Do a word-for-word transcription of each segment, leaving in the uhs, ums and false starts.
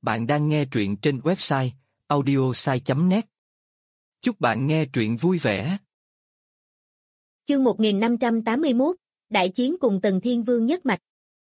Bạn đang nghe truyện trên website audiosai chấm net. Chúc bạn nghe truyện vui vẻ. Chương một nghìn năm trăm tám mươi mốt, Đại chiến cùng Tần Thiên Vương nhất mạch.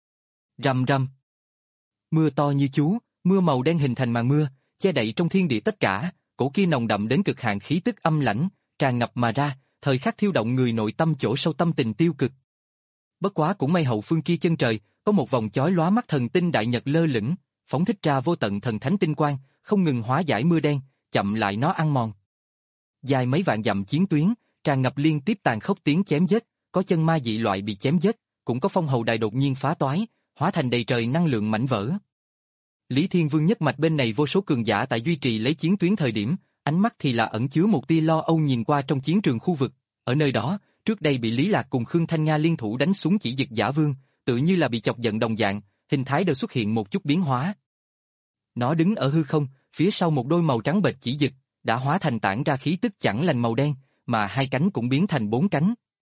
Rầm rầm. Mưa to như chú, mưa màu đen hình thành màn mưa, che đậy trong thiên địa tất cả, cổ kia nồng đậm đến cực hạn khí tức âm lãnh, tràn ngập mà ra, thời khắc thiêu động người nội tâm chỗ sâu tâm tình tiêu cực. Bất quá cũng may hậu phương kia chân trời, có một vòng chói lóa mắt thần tinh đại nhật lơ lửng, phóng thích ra vô tận thần thánh tinh quang, không ngừng hóa giải mưa đen, chậm lại nó ăn mòn. Dài mấy vạn dặm chiến tuyến, tràn ngập liên tiếp tàn khốc tiếng chém giết, có chân ma dị loại bị chém giết, cũng có phong hầu đài đột nhiên phá toái, hóa thành đầy trời năng lượng mảnh vỡ. Lý Thiên Vương nhất mạch bên này vô số cường giả tại duy trì lấy chiến tuyến thời điểm, ánh mắt thì là ẩn chứa một tia lo âu nhìn qua trong chiến trường khu vực, ở nơi đó, trước đây bị Lý Lạc cùng Khương Thanh Nga liên thủ đánh xuống chỉ dực giả vương, tự như là bị chọc giận đồng dạng, hình thái đều xuất hiện một chút biến hóa. Nó đứng ở hư không, phía sau một đôi màu trắng bệch chỉ dực, đã hóa thành tản ra khí tức chẳng lành màu đen, mà hai cánh cũng biến thành bốn cánh.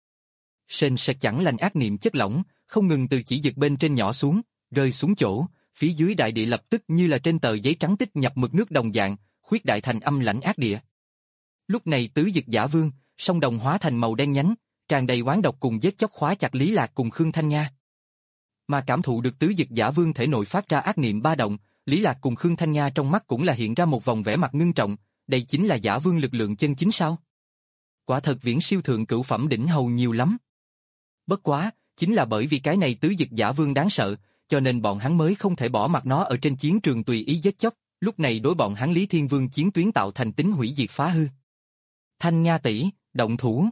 Sền sệt chẳng lành ác niệm chất lỏng, không ngừng từ chỉ dực bên trên nhỏ xuống, rơi xuống chỗ, phía dưới đại địa lập tức như là trên tờ giấy trắng tích nhập mực nước đồng dạng, khuyết đại thành âm lãnh ác địa. Lúc này tứ dực giả vương, song đồng hóa thành màu đen nhánh, tràn đầy oán độc cùng giết chóc khóa chặt Lý Lạc cùng Khương Thanh Nga. Mà cảm thụ được tứ dực giả vương thể nội phát ra ác niệm ba động, Lý Lạc cùng Khương Thanh Nga trong mắt cũng là hiện ra một vòng vẻ mặt ngưng trọng, đây chính là giả vương lực lượng chân chính sao? Quả thật viễn siêu thượng cửu phẩm đỉnh hầu nhiều lắm. Bất quá, chính là bởi vì cái này tứ dực giả vương đáng sợ, cho nên bọn hắn mới không thể bỏ mặc nó ở trên chiến trường tùy ý giết chóc, lúc này đối bọn hắn Lý Thiên Vương chiến tuyến tạo thành tính hủy diệt phá hư. Thanh Nga tỷ, động thủ.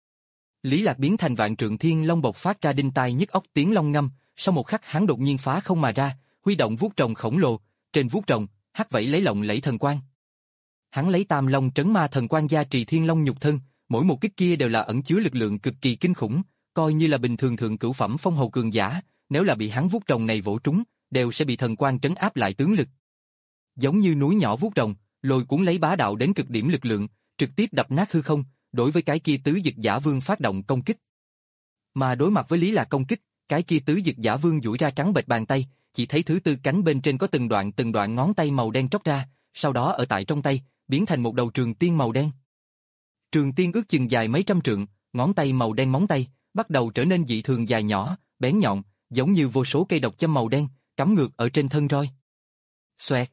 Lý Lạc biến thành vạn trượng thiên long bộc phát ra đinh tai nhức óc tiếng long ngâm, sau một khắc hắn đột nhiên phá không mà ra, huy động vuốt rồng khổng lồ, trên vuốt rồng, hắc vẫy lấy lộng lẫy thần quang. Hắn lấy tam long trấn ma thần quang gia trì thiên long nhục thân, mỗi một kích kia đều là ẩn chứa lực lượng cực kỳ kinh khủng, coi như là bình thường thượng cửu phẩm phong hầu cường giả, nếu là bị hắn vuốt rồng này vỗ trúng, đều sẽ bị thần quang trấn áp lại tướng lực. Giống như núi nhỏ vuốt rồng, lôi cuốn lấy bá đạo đến cực điểm lực lượng, trực tiếp đập nát hư không, đối với cái kia tứ dực giả vương phát động công kích. Mà đối mặt với Lý Lạc công kích, cái kia tứ dực giả vương duỗi ra trắng bệch bàn tay, chỉ thấy thứ tư cánh bên trên có từng đoạn từng đoạn ngón tay màu đen tróc ra, sau đó ở tại trong tay, biến thành một đầu trường tiên màu đen. Trường tiên ước chừng dài mấy trăm trượng, ngón tay màu đen móng tay, bắt đầu trở nên dị thường dài nhỏ, bén nhọn, giống như vô số cây độc châm màu đen, cắm ngược ở trên thân roi. Xoẹt.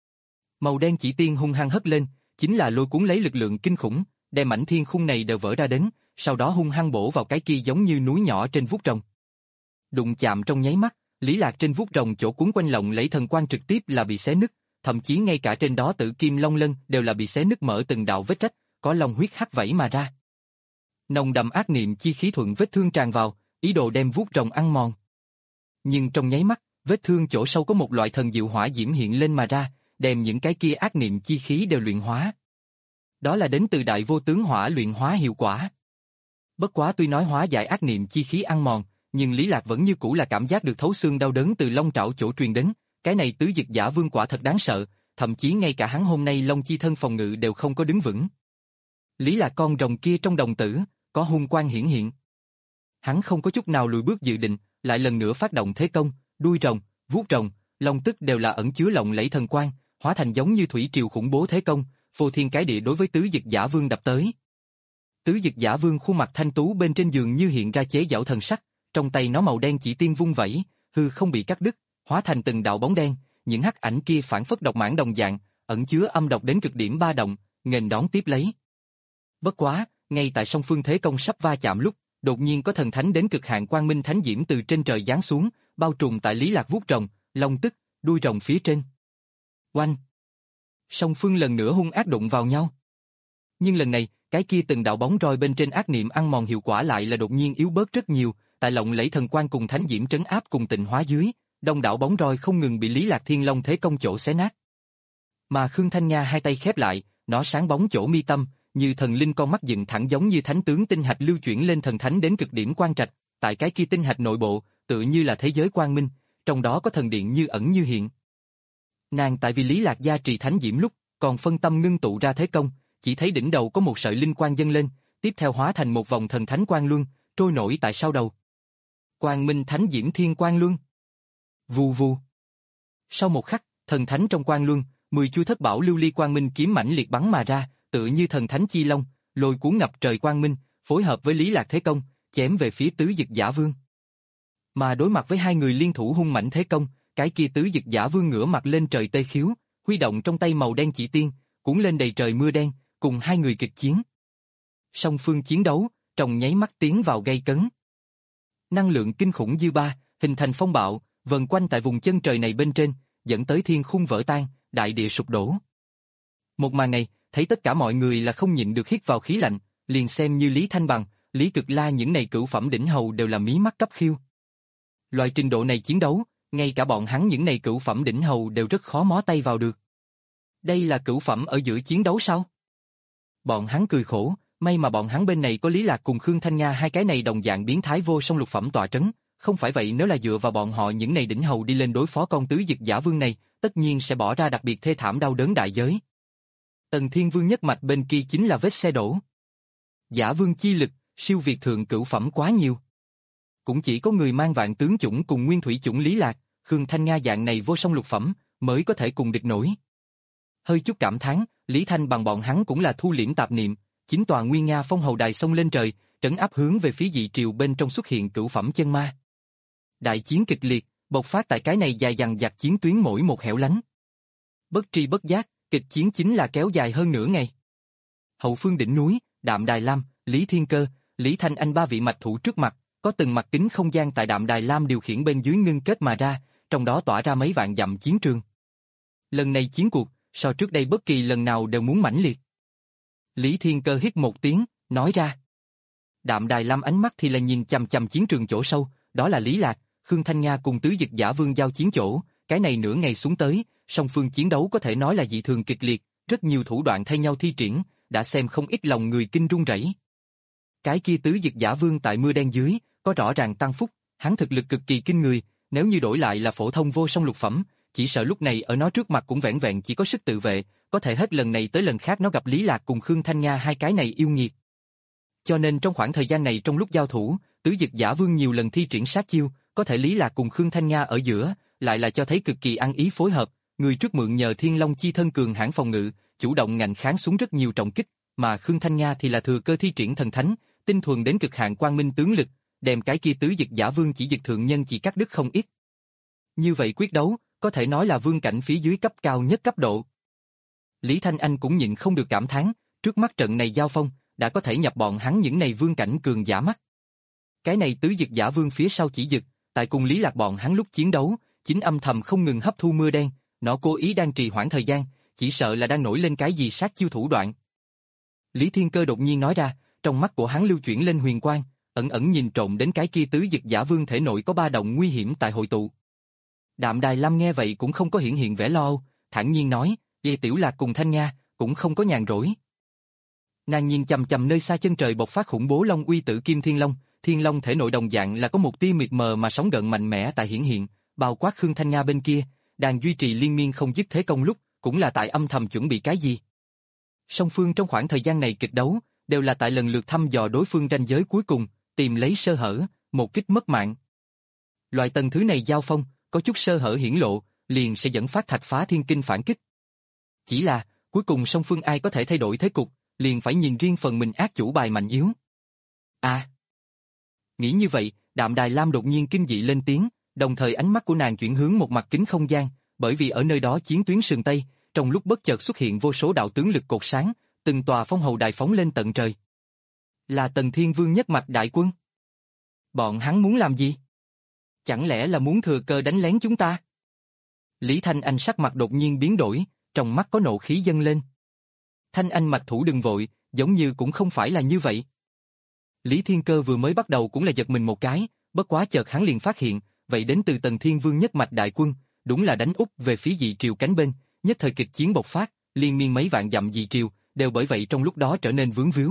Màu đen chỉ tiên hung hăng hất lên, chính là lôi cuốn lấy lực lượng kinh khủng, đem mảnh thiên khung này đều vỡ ra đến, sau đó hung hăng bổ vào cái kia giống như núi nhỏ trên vuốt rồng. Đụng chạm trong nháy mắt, Lý Lạc trên vuốt rồng chỗ cuốn quanh lộng lẫy thần quang trực tiếp là bị xé nứt, thậm chí ngay cả trên đó tử kim long lân đều là bị xé nứt mở từng đạo vết rách, có long huyết hắc vẩy mà ra. Nồng đậm ác niệm chi khí thuận vết thương tràn vào, ý đồ đem vuốt rồng ăn mòn. Nhưng trong nháy mắt, vết thương chỗ sâu có một loại thần diệu hỏa diễm hiện lên mà ra, đem những cái kia ác niệm chi khí đều luyện hóa. Đó là đến từ đại vô tướng hỏa luyện hóa hiệu quả. Bất quá tuy nói hóa giải ác niệm chi khí ăn mòn, nhưng Lý Lạc vẫn như cũ là cảm giác được thấu xương đau đớn từ long trảo chỗ truyền đến, cái này tứ dực giả vương quả thật đáng sợ, thậm chí ngay cả hắn hôm nay long chi thân phòng ngự đều không có đứng vững. Lý Lạc con rồng kia trong đồng tử, có hung quang hiển hiện. Hắn không có chút nào lùi bước dự định, lại lần nữa phát động thế công, đuôi rồng, vuốt rồng, long tức đều là ẩn chứa lộng lẫy thần quang, hóa thành giống như thủy triều khủng bố thế công, phô thiên cái địa đối với tứ dực giả vương đập tới. Tứ dực giả vương khuôn mặt thanh tú bên trên giường như hiện ra chế giảo thần sắc, trong tay nó màu đen chỉ tiên vung vẩy, hư không bị cắt đứt, hóa thành từng đạo bóng đen, những hắc ảnh kia phản phất độc mãn đồng dạng, ẩn chứa âm độc đến cực điểm ba động, nghênh đón tiếp lấy. Bất quá, ngay tại song phương thế công sắp va chạm lúc, đột nhiên có thần thánh đến cực hạn quang minh thánh diễm từ trên trời giáng xuống, bao trùm tại Lý Lạc vuốt rồng, long tức, đuôi rồng phía trên. Oanh! Song phương lần nữa hung ác đụng vào nhau. Nhưng lần này, cái kia từng đạo bóng roi bên trên ác niệm ăn mòn hiệu quả lại là đột nhiên yếu bớt rất nhiều, tại lộng lẫy thần quang cùng thánh diễm trấn áp cùng tịnh hóa dưới, đông đảo bóng roi không ngừng bị Lý Lạc Thiên Long thế công chỗ xé nát. Mà Khương Thanh Nga hai tay khép lại, nó sáng bóng chỗ mi tâm, như thần linh con mắt dựng thẳng giống như thánh tướng tinh hạch lưu chuyển lên thần thánh đến cực điểm quan trạch, tại cái kia tinh hạch nội bộ, tựa như là thế giới quang minh, trong đó có thần điện như ẩn như hiện. Nàng tại vì Lý Lạc gia trì thánh diễm lúc, còn phân tâm ngưng tụ ra thế công, chỉ thấy đỉnh đầu có một sợi linh quang dâng lên, tiếp theo hóa thành một vòng thần thánh quang luân, trôi nổi tại sau đầu. Quang minh thánh diễm thiên quang luân. Vù vù. Sau một khắc, Thần thánh trong quang luân, mười chu thất bảo lưu ly quang minh kiếm mãnh liệt bắn mà ra, tựa như thần thánh chi long, lôi cuốn ngập trời quang minh, phối hợp với Lý Lạc thế công, chém về phía tứ dực giả vương. Mà đối mặt với hai người liên thủ hung mãnh thế công, cái kia tứ dực giả vương ngửa mặt lên trời tê khiếu, huy động trong tay màu đen chỉ tiên, cuốn lên đầy trời mưa đen, cùng hai người kịch chiến. Song phương chiến đấu, trong nháy mắt tiến vào gay cấn. Năng lượng kinh khủng dư ba, hình thành phong bạo, vần quanh tại vùng chân trời này bên trên, dẫn tới thiên khung vỡ tan, đại địa sụp đổ. Một màn này, thấy tất cả mọi người là không nhịn được hít vào khí lạnh, liền xem như Lý Thanh Bằng, Lý Cực La những này cửu phẩm đỉnh hầu đều là mí mắt cấp khiêu. Loại trình độ này chiến đấu, ngay cả bọn hắn những này cửu phẩm đỉnh hầu đều rất khó mó tay vào được. Đây là cửu phẩm ở giữa chiến đấu sao? Bọn hắn cười khổ, may mà bọn hắn bên này có Lý Lạc cùng Khương Thanh Nga hai cái này đồng dạng biến thái vô song lục phẩm tọa trấn, không phải vậy nếu là dựa vào bọn họ những này đỉnh hầu đi lên đối phó con tứ dực giả vương này, tất nhiên sẽ bỏ ra đặc biệt thê thảm đau đớn đại giới. Tần Thiên Vương nhất mạch bên kia chính là vết xe đổ. Giả vương chi lực, siêu việt thượng cửu phẩm quá nhiều. Cũng chỉ có người mang vạn tướng chủng cùng nguyên thủy chủng Lý Lạc, Khương Thanh Nga dạng này vô song lục phẩm, mới có thể cùng địch nổi. Hơi chút cảm thán, Lý Thanh Bằng bọn hắn cũng là thu liễm tạp niệm, chính tòa Nguyên Nga Phong Hầu Đài xông lên trời, trấn áp hướng về phía dị triều bên trong xuất hiện cửu phẩm chân ma. Đại chiến kịch liệt, bộc phát tại cái này dài dằng dặc chiến tuyến mỗi một hẻo lánh. Bất tri bất giác, kịch chiến chính là kéo dài hơn nửa ngày. Hậu phương đỉnh núi, Đạm Đài Lam, Lý Thiên Cơ, Lý Thanh Anh ba vị mạch thủ trước mặt, có từng mặt kính không gian tại Đạm Đài Lam điều khiển bên dưới ngưng kết mà ra, trong đó tỏa ra mấy vạn dặm chiến trường. Lần này chiến cuộc, so trước đây bất kỳ lần nào đều muốn mãnh liệt. Lý Thiên Cơ hít một tiếng, nói ra. Đạm Đài Lam ánh mắt thì là nhìn chằm chằm chiến trường chỗ sâu, đó là Lý Lạc, Khương Thanh Nga cùng tứ dực giả vương giao chiến chỗ, cái này nửa ngày xuống tới, song phương chiến đấu có thể nói là dị thường kịch liệt, rất nhiều thủ đoạn thay nhau thi triển, đã xem không ít lòng người kinh run rẩy. Cái kia tứ dực giả vương tại mưa đen dưới, có rõ ràng tăng phúc, hắn thực lực cực kỳ kinh người, nếu như đổi lại là phổ thông vô song lục phẩm, chỉ sợ lúc này ở nó trước mặt cũng vẻn vẹn chỉ có sức tự vệ, có thể hết lần này tới lần khác nó gặp Lý Lạc cùng Khương Thanh Nga hai cái này yêu nghiệt. Cho nên trong khoảng thời gian này trong lúc giao thủ, tứ dực giả vương nhiều lần thi triển sát chiêu, có thể Lý Lạc cùng Khương Thanh Nga ở giữa, lại là cho thấy cực kỳ ăn ý phối hợp, người trước mượn nhờ Thiên Long chi thân cường hãn phòng ngự, chủ động ngạnh kháng xuống rất nhiều trọng kích, mà Khương Thanh Nga thì là thừa cơ thi triển thần thánh, tinh thuần đến cực hạn quang minh tướng lực, đem cái kia tứ dực giả vương chỉ dực thượng nhân chỉ cắt đứt không ít. Như vậy quyết đấu, có thể nói là vương cảnh phía dưới cấp cao nhất cấp độ. Lý Thanh Anh cũng nhịn không được cảm thán, trước mắt trận này giao phong, đã có thể nhập bọn hắn những này vương cảnh cường giả mắt. Cái này tứ dực giả vương phía sau chỉ dực, tại cùng Lý Lạc bọn hắn lúc chiến đấu, chính âm thầm không ngừng hấp thu mưa đen, nó cố ý đang trì hoãn thời gian, chỉ sợ là đang nổi lên cái gì sát chiêu thủ đoạn. Lý Thiên Cơ đột nhiên nói ra, trong mắt của hắn lưu chuyển lên huyền quang, ẩn ẩn nhìn trộm đến cái kia tứ dực giả vương thể nội có ba động nguy hiểm tại hội tụ. Đạm Đài Lam nghe vậy cũng không có hiển hiện vẻ lo âu, thản nhiên nói, "Về Tiểu Lạc cùng Thanh Nga cũng không có nhàn rỗi." Nàng nhìn chằm chằm nơi xa chân trời bộc phát khủng bố long uy tử kim thiên long, thiên long thể nội đồng dạng là có một tia mịt mờ mà sóng gợn mạnh mẽ tại hiển hiện, bao quát Khương Thanh Nga bên kia, đang duy trì liên miên không dứt thế công lúc, cũng là tại âm thầm chuẩn bị cái gì. Song phương trong khoảng thời gian này kịch đấu, đều là tại lần lượt thăm dò đối phương ranh giới cuối cùng, tìm lấy sơ hở, một kích mất mạng. Loại tầng thứ này giao phong, có chút sơ hở hiển lộ, liền sẽ dẫn phát thạch phá thiên kinh phản kích. Chỉ là, cuối cùng song phương ai có thể thay đổi thế cục, liền phải nhìn riêng phần mình ác chủ bài mạnh yếu. À! Nghĩ như vậy, Đạm Đài Lam đột nhiên kinh dị lên tiếng, đồng thời ánh mắt của nàng chuyển hướng một mặt kính không gian, bởi vì ở nơi đó chiến tuyến sườn Tây, trong lúc bất chợt xuất hiện vô số đạo tướng lực cột sáng, từng tòa phong hầu đài phóng lên tận trời. Là Tần Thiên Vương nhất mạch đại quân. Bọn hắn muốn làm gì? Chẳng lẽ là muốn thừa cơ đánh lén chúng ta? Lý Thanh Anh sắc mặt đột nhiên biến đổi, trong mắt có nộ khí dâng lên. Thanh Anh mạch thủ đừng vội, giống như cũng không phải là như vậy. Lý Thiên Cơ vừa mới bắt đầu cũng là giật mình một cái, bất quá chợt hắn liền phát hiện, vậy đến từ Tần Thiên Vương nhất mạch đại quân, đúng là đánh úp về phía dị triều cánh bên, nhất thời kịch chiến bộc phát, liên miên mấy vạn dặm dị triều, đều bởi vậy trong lúc đó trở nên vướng víu.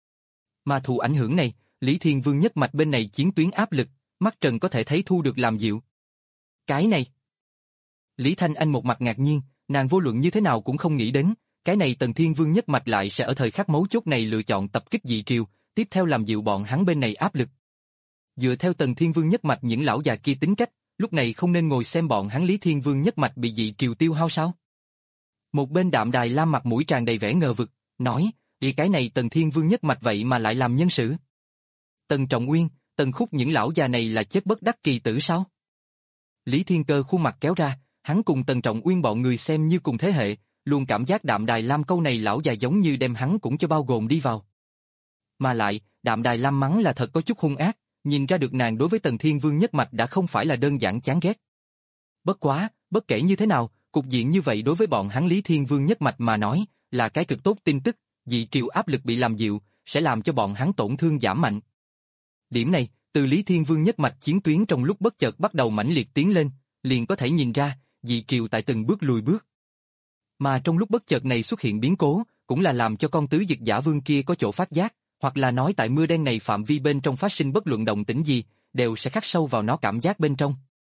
Mà thụ ảnh hưởng này, Lý Thiên Vương nhất mạch bên này chiến tuyến áp lực, mắt trần có thể thấy thu được làm dịu. Cái này. Lý Thanh Anh một mặt ngạc nhiên, nàng vô luận như thế nào cũng không nghĩ đến, cái này Tần Thiên Vương nhất mạch lại sẽ ở thời khắc mấu chốt này lựa chọn tập kích dị triều, tiếp theo làm dịu bọn hắn bên này áp lực. Dựa theo Tần Thiên Vương nhất mạch những lão già kia tính cách, lúc này không nên ngồi xem bọn hắn Lý Thiên Vương nhất mạch bị dị triều tiêu hao sao? Một bên Đạm Đài Lam mặt mũi tràn đầy vẻ ngờ vực, nói, vì cái này Tần Thiên Vương nhất mạch vậy mà lại làm nhân sự. Tần Trọng Uyên, Tần Khúc những lão già này là chết bất đắc kỳ tử sao? Lý Thiên Cơ khuôn mặt kéo ra, hắn cùng Tần Trọng Uyên bọn người xem như cùng thế hệ, luôn cảm giác Đạm Đài Lam câu này lão già giống như đem hắn cũng cho bao gồm đi vào. Mà lại, Đạm Đài Lam mắng là thật có chút hung ác, nhìn ra được nàng đối với Tần Thiên Vương nhất mạch đã không phải là đơn giản chán ghét. Bất quá, bất kể như thế nào, cục diện như vậy đối với bọn hắn Lý Thiên Vương nhất mạch mà nói, là cái cực tốt tin tức, dị triều áp lực bị làm dịu, sẽ làm cho bọn hắn tổn thương giảm mạnh. Điểm này, từ Lý Thiên Vương nhất mạch chiến tuyến trong lúc bất chợt bắt đầu mãnh liệt tiến lên, liền có thể nhìn ra, dị triều tại từng bước lùi bước. Mà trong lúc bất chợt này xuất hiện biến cố, cũng là làm cho con tứ dực giả vương kia có chỗ phát giác, hoặc là nói tại mưa đen này phạm vi bên trong phát sinh bất luận động tĩnh gì, đều sẽ khắc sâu vào nó cảm giác bên trong.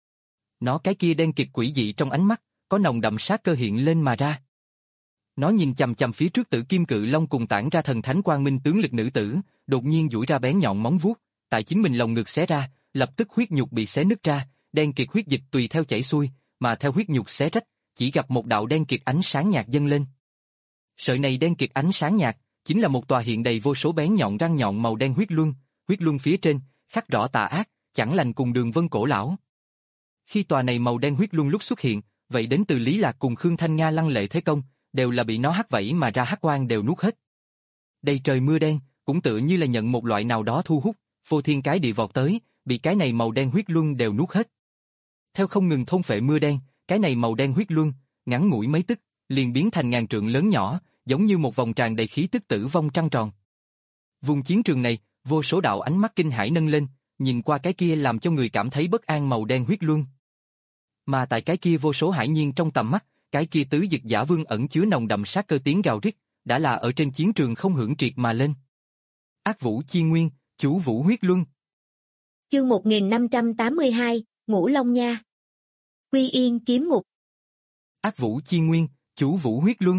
Nó cái kia đen kịt quỷ dị trong ánh mắt, có nồng đậm sát cơ hiện lên mà ra. Nó nhìn chằm chằm phía trước Tử Kim Cự Long cùng tản ra thần thánh quang minh tướng lực nữ tử, đột nhiên duỗi ra bén nhọn móng vuốt, tại chính mình lồng ngực xé ra, lập tức huyết nhục bị xé nứt ra, đen kịt huyết dịch tùy theo chảy xuôi, mà theo huyết nhục xé rách, chỉ gặp một đạo đen kịt ánh sáng nhạt dâng lên. Sợi này đen kịt ánh sáng nhạt, chính là một tòa hiện đầy vô số bén nhọn răng nhọn màu đen huyết luân, huyết luân phía trên khắc rõ tà ác, chẳng lành cùng đường vân cổ lão. Khi tòa này màu đen huyết luân lúc xuất hiện, vậy đến từ Lý Lạc cùng Khương Thanh Nga lăng lệ thế công, đều là bị nó hắc vẫy mà ra hắc quang đều nuốt hết. Đây trời mưa đen, cũng tựa như là nhận một loại nào đó thu hút, phô thiên cái địa vọt tới, bị cái này màu đen huyết luân đều nuốt hết. Theo không ngừng thôn phệ mưa đen, cái này màu đen huyết luân, ngắn ngủi mấy tức, liền biến thành ngàn trượng lớn nhỏ, giống như một vòng tràn đầy khí tức tử vong trăng tròn. Vùng chiến trường này, vô số đạo ánh mắt kinh hãi nâng lên, nhìn qua cái kia làm cho người cảm thấy bất an màu đen huyết luân. Mà tại cái kia vô số hải nhiên trong tầm mắt, cái kia tứ dực giả vương ẩn chứa nồng đậm sát cơ tiếng gào rít, đã là ở trên chiến trường không hưởng triệt mà lên. Ác Vũ Chi Nguyên, Chủ Vũ Huyết Luân. Chương một nghìn năm trăm tám mươi hai, Ngũ Long Nha. Quy Yên kiếm ngục. Ác Vũ Chi Nguyên, Chủ Vũ Huyết Luân.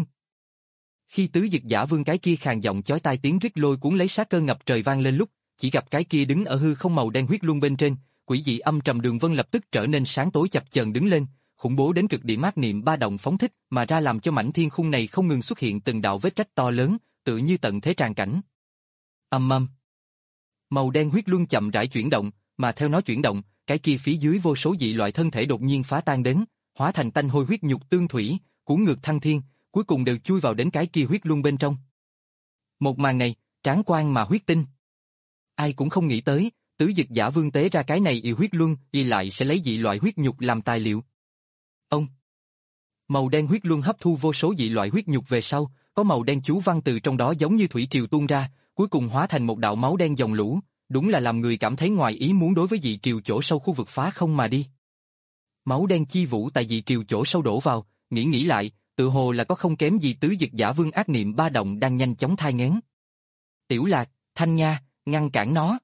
Khi tứ dực giả vương cái kia khàn giọng chói tai tiếng rít lôi cuốn lấy sát cơ ngập trời vang lên lúc, chỉ gặp cái kia đứng ở hư không màu đen huyết luân bên trên, quỷ dị âm trầm đường vân lập tức trở nên sáng tối chập chờn đứng lên, khủng bố đến cực điểm ác niệm ba động phóng thích, mà ra làm cho mảnh thiên khung này không ngừng xuất hiện từng đạo vết rách to lớn, tựa như tận thế tràn cảnh. Âm âm. Màu đen huyết luân chậm rãi chuyển động, mà theo nó chuyển động, cái kia phía dưới vô số dị loại thân thể đột nhiên phá tan đến, hóa thành tanh hôi huyết nhục tương thủy, cuốn ngược thăng thiên, cuối cùng đều chui vào đến cái kia huyết luân bên trong. Một màn này, tráng quan mà huyết tinh. Ai cũng không nghĩ tới, tứ dực giả vương tế ra cái này yêu huyết luân, y lại sẽ lấy dị loại huyết nhục làm tài liệu. Ông. Màu đen huyết luân hấp thu vô số dị loại huyết nhục về sau, có màu đen chú văn từ trong đó giống như thủy triều tuôn ra, cuối cùng hóa thành một đạo máu đen dòng lũ, đúng là làm người cảm thấy ngoài ý muốn đối với dị triều chỗ sâu khu vực phá không mà đi. Máu đen chi vũ tại dị triều chỗ sâu đổ vào, nghĩ nghĩ lại, tự hồ là có không kém gì tứ dực giả vương ác niệm ba động đang nhanh chóng thai nghén. Tiểu Lạc, Thanh Nha, ngăn cản nó.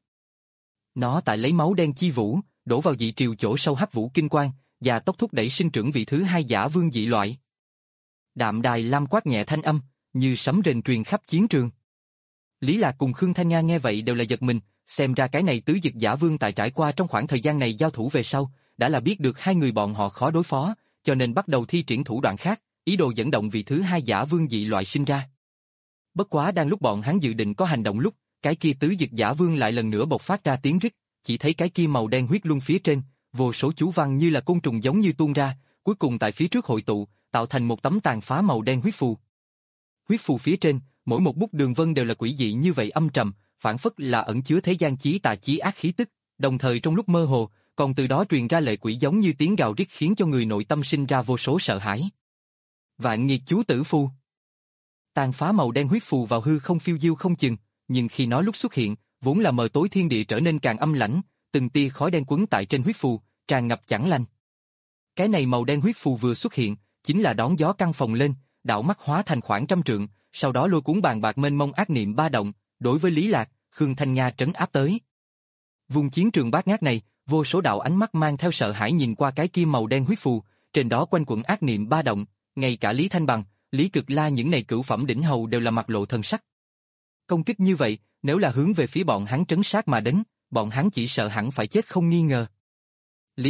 Nó tại lấy máu đen chi vũ, đổ vào dị triều chỗ sâu hắc vũ kinh quang, và tốc thúc đẩy sinh trưởng vị thứ hai giả vương dị loại. Đạm Đài Lam quát nhẹ thanh âm, như sấm rền truyền khắp chiến trường. Lý Lạc cùng Khương Thanh Nga nghe vậy đều là giật mình, xem ra cái này tứ dực giả vương tại trải qua trong khoảng thời gian này giao thủ về sau, đã là biết được hai người bọn họ khó đối phó, cho nên bắt đầu thi triển thủ đoạn khác, ý đồ dẫn động vị thứ hai giả vương dị loại sinh ra. Bất quá đang lúc bọn hắn dự định có hành động lúc, cái kia tứ dực giả vương lại lần nữa bộc phát ra tiếng rít, chỉ thấy cái kia màu đen huyết luân phía trên, vô số chú văn như là côn trùng giống như tuôn ra, cuối cùng tại phía trước hội tụ, tạo thành một tấm tàn phá màu đen huyết phù. Huyết phù phía trên, mỗi một bút đường vân đều là quỷ dị như vậy âm trầm, phản phất là ẩn chứa thế gian chí tà chí ác khí tức, đồng thời trong lúc mơ hồ, còn từ đó truyền ra lệ quỷ giống như tiếng gào rít khiến cho người nội tâm sinh ra vô số sợ hãi. Vạn nghiệt chú tử phù. Tàn phá màu đen huyết phù vào hư không phiêu diêu không chừng, nhưng khi nó lúc xuất hiện, vốn là mờ tối thiên địa trở nên càng âm lãnh, từng tia khói đen quấn tại trên huyết phù, tràn ngập chẳng lành. Cái này màu đen huyết phù vừa xuất hiện, chính là đón gió căng phồng lên, đạo mắt hóa thành khoảng trăm trượng, sau đó lôi cuốn bàn bạc mênh mông ác niệm ba động, đối với Lý Lạc, Khương Thanh Nga trấn áp tới. Vùng chiến trường bát ngát này, vô số đạo ánh mắt mang theo sợ hãi nhìn qua cái kim màu đen huyết phù, trên đó quanh quẩn ác niệm ba động, ngay cả Lý Thanh Bằng, Lý Cực La những này cửu phẩm đỉnh hầu đều là mặt lộ thần sắc. Công kích như vậy, nếu là hướng về phía bọn hắn trấn sát mà đến, bọn hắn chỉ sợ hẳn phải chết không nghi ngờ. Lý Lạc,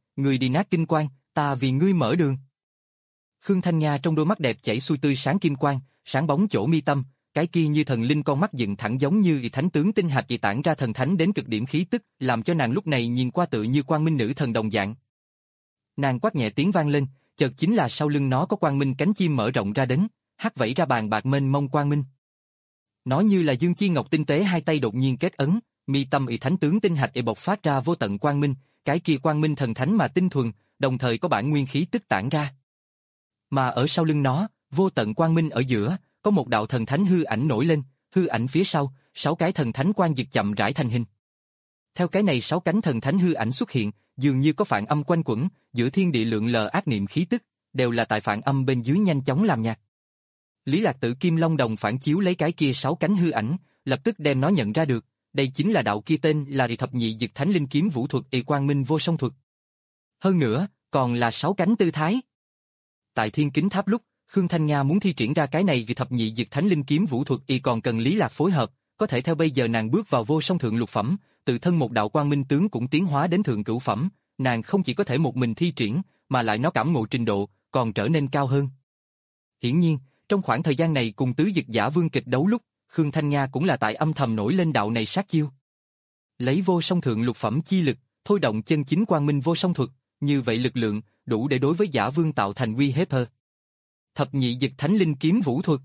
người đi nát kinh quan, ta vì ngươi mở đường. Khương Thanh Nga trong đôi mắt đẹp chảy xuôi tươi sáng kim quang, sáng bóng chỗ mi tâm, cái kia như thần linh con mắt dựng thẳng giống như thánh tướng tinh hạch kỳ tản ra thần thánh đến cực điểm khí tức, làm cho nàng lúc này nhìn qua tự như quang minh nữ thần đồng dạng. Nàng quát nhẹ tiếng vang lên, chợt chính là sau lưng nó có quang minh cánh chim mở rộng ra đến, hắt vẫy ra bàn bạc mênh mông quang minh. Nó như là dương chi ngọc tinh tế, hai tay đột nhiên kết ấn, mi tâm y thánh tướng tinh hạch y bộc phát ra vô tận quang minh, cái kia quang minh thần thánh mà tinh thuần, đồng thời có bản nguyên khí tức tản ra. Mà ở sau lưng nó, vô tận quang minh ở giữa, có một đạo thần thánh hư ảnh nổi lên, hư ảnh phía sau, sáu cái thần thánh quang dực chậm rãi thành hình. Theo cái này sáu cánh thần thánh hư ảnh xuất hiện, dường như có phản âm quanh quẩn, giữa thiên địa lượng lờ ác niệm khí tức, đều là tại phản âm bên dưới nhanh chóng làm nhạt. Lý Lạc Tử Kim Long Đồng phản chiếu lấy cái kia sáu cánh hư ảnh, lập tức đem nó nhận ra được, đây chính là đạo kia tên là thập nhị dực thánh linh kiếm vũ thuật y quang minh vô song thuật. Hơn nữa, còn là sáu cánh tư thái. Tại Thiên Kính Tháp lúc, Khương Thanh Nga muốn thi triển ra cái này vì thập nhị dực thánh linh kiếm vũ thuật y còn cần Lý Lạc phối hợp, có thể theo bây giờ nàng bước vào vô song thượng lục phẩm, tự thân một đạo quang minh tướng cũng tiến hóa đến thượng cửu phẩm, nàng không chỉ có thể một mình thi triển, mà lại nó cảm ngộ trình độ còn trở nên cao hơn. Hiển nhiên, trong khoảng thời gian này cùng tứ dực giả vương kịch đấu lúc, Khương Thanh Nga cũng là tại âm thầm nổi lên đạo này sát chiêu. Lấy vô song thượng lục phẩm chi lực, thôi động chân chính quang minh vô song thuật, như vậy lực lượng đủ để đối với giả vương tạo thành uy hiếp hơn. Thập nhị dực thánh linh kiếm vũ thuật,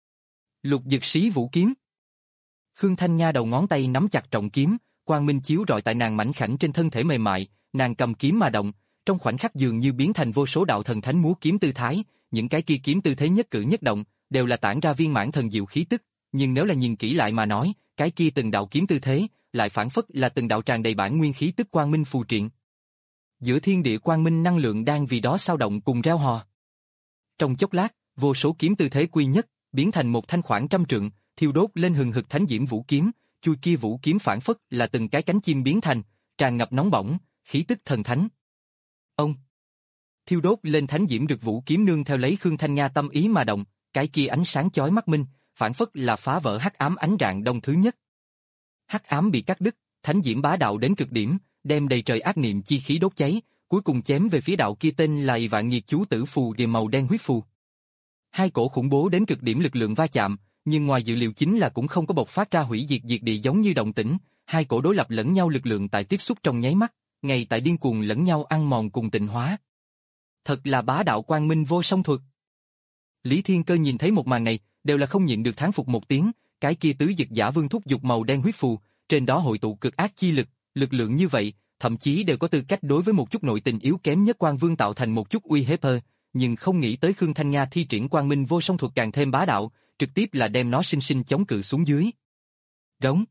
lục dực sĩ vũ kiếm. Khương Thanh Nga đầu ngón tay nắm chặt trọng kiếm, quang minh chiếu rọi tại nàng mảnh khảnh trên thân thể mềm mại, nàng cầm kiếm mà động, trong khoảnh khắc dường như biến thành vô số đạo thần thánh múa kiếm tư thái, những cái kia kiếm tư thế nhất cử nhất động đều là tản ra viên mãn thần diệu khí tức, nhưng nếu là nhìn kỹ lại mà nói, cái kia từng đạo kiếm tư thế lại phản phất là từng đạo tràn đầy bản nguyên khí tức quang minh phù triện. Giữa thiên địa quang minh năng lượng đang vì đó sao động cùng reo hò. Trong chốc lát, vô số kiếm tư thế quy nhất, biến thành một thanh khoảng trăm trượng, thiêu đốt lên hừng hực thánh diễm vũ kiếm, chui kia vũ kiếm phản phất là từng cái cánh chim biến thành, tràn ngập nóng bỏng, khí tức thần thánh. Ông thiêu đốt lên thánh diễm rực vũ kiếm nương theo lấy Khương Thanh Nga tâm ý mà động, cái kia ánh sáng chói mắt minh, phản phất là phá vỡ hắc ám ánh rạng đông thứ nhất. Hắc ám bị cắt đứt, thánh diễm bá đạo đến cực điểm, đem đầy trời ác niệm chi khí đốt cháy, cuối cùng chém về phía đạo kia tên là Vạn Nghiệt chú tử phù địa màu đen huyết phù. Hai cổ khủng bố đến cực điểm lực lượng va chạm, nhưng ngoài dự liệu chính là cũng không có bộc phát ra hủy diệt diệt địa giống như động tĩnh, hai cổ đối lập lẫn nhau lực lượng tại tiếp xúc trong nháy mắt, ngay tại điên cuồng lẫn nhau ăn mòn cùng tịnh hóa. Thật là bá đạo quang minh vô song thuật. Lý Thiên Cơ nhìn thấy một màn này, đều là không nhịn được thán phục một tiếng, cái kia tứ dực giả vương thúc dục màu đen huyết phù, trên đó hội tụ cực ác chi lực, lực lượng như vậy, thậm chí đều có tư cách đối với một chút nội tình yếu kém nhất quan vương tạo thành một chút uy hiếp hơn, nhưng không nghĩ tới Khương Thanh Nga thi triển quang minh vô song thuật càng thêm bá đạo, trực tiếp là đem nó sinh sinh chống cự xuống dưới. Rống.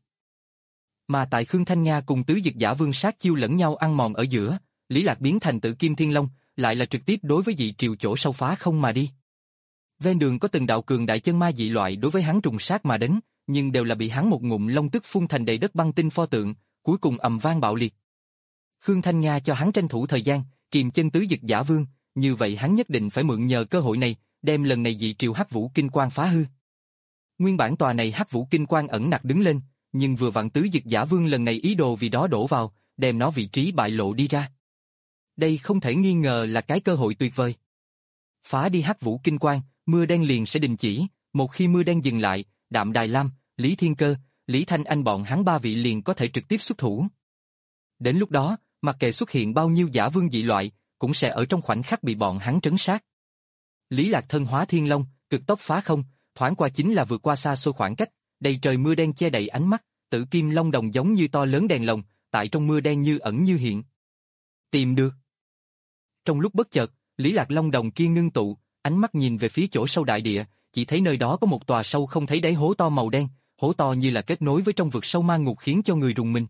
Mà tại Khương Thanh Nga cùng tứ dực giả vương sát chiêu lẫn nhau ăn mòn ở giữa, Lý Lạc biến thành Tử Kim Thiên Long, lại là trực tiếp đối với dị triều chỗ sâu phá không mà đi. Ven đường có từng đạo cường đại chân ma dị loại đối với hắn trùng sát mà đến, nhưng đều là bị hắn một ngụm long tức phun thành đầy đất băng tinh pho tượng, cuối cùng ầm vang bạo liệt. Khương Thanh Nga cho hắn tranh thủ thời gian, kiềm chân tứ dực giả vương, như vậy hắn nhất định phải mượn nhờ cơ hội này, đem lần này dị triều hắc vũ kinh quang phá hư. Nguyên bản tòa này hắc vũ kinh quang ẩn nặc đứng lên, nhưng vừa vặn tứ dực giả vương lần này ý đồ vì đó đổ vào, đem nó vị trí bại lộ đi ra. Đây không thể nghi ngờ là cái cơ hội tuyệt vời. Phá đi hắc vũ kinh quang, mưa đen liền sẽ đình chỉ, một khi mưa đen dừng lại, Đạm Đài Lam, Lý Thiên Cơ, Lý Thanh Anh bọn hắn ba vị liền có thể trực tiếp xuất thủ. Đến lúc đó, mặc kệ xuất hiện bao nhiêu giả vương dị loại, cũng sẽ ở trong khoảnh khắc bị bọn hắn trấn sát. Lý Lạc thân hóa thiên long, cực tốc phá không, thoáng qua chính là vượt qua xa xôi khoảng cách, đầy trời mưa đen che đậy ánh mắt, Tử Kim Long Đồng giống như to lớn đèn lồng, tại trong mưa đen như ẩn như hiện. Tìm được. Trong lúc bất chợt, Lý Lạc Long Đồng kia ngưng tụ, ánh mắt nhìn về phía chỗ sâu đại địa, chỉ thấy nơi đó có một tòa sâu không thấy đáy hố to màu đen, hố to như là kết nối với trong vực sâu ma ngục khiến cho người rùng mình.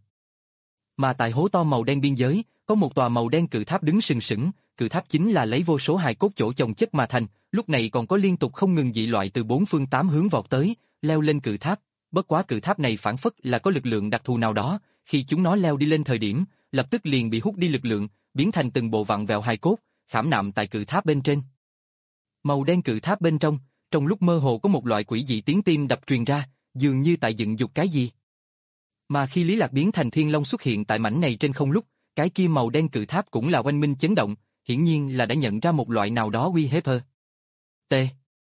Mà tại hố to màu đen biên giới, có một tòa màu đen cự tháp đứng sừng sững, cự tháp chính là lấy vô số hài cốt chỗ chồng chất mà thành, lúc này còn có liên tục không ngừng dị loại từ bốn phương tám hướng vọt tới, leo lên cự tháp, bất quá cự tháp này phản phất là có lực lượng đặc thù nào đó, khi chúng nó leo đi lên thời điểm, lập tức liền bị hút đi lực lượng, biến thành từng bộ vặn vẹo hài cốt, khảm nạm tại cự tháp bên trên. Màu đen cự tháp bên trong, trong lúc mơ hồ có một loại quỷ dị tiếng tim đập truyền ra, dường như tại dựng dục cái gì. Mà khi Lý Lạc biến thành Thiên Long xuất hiện tại mảnh này trên không lúc, cái kia màu đen cự tháp cũng là oanh minh chấn động, hiển nhiên là đã nhận ra một loại nào đó uy hiếp hơ. T.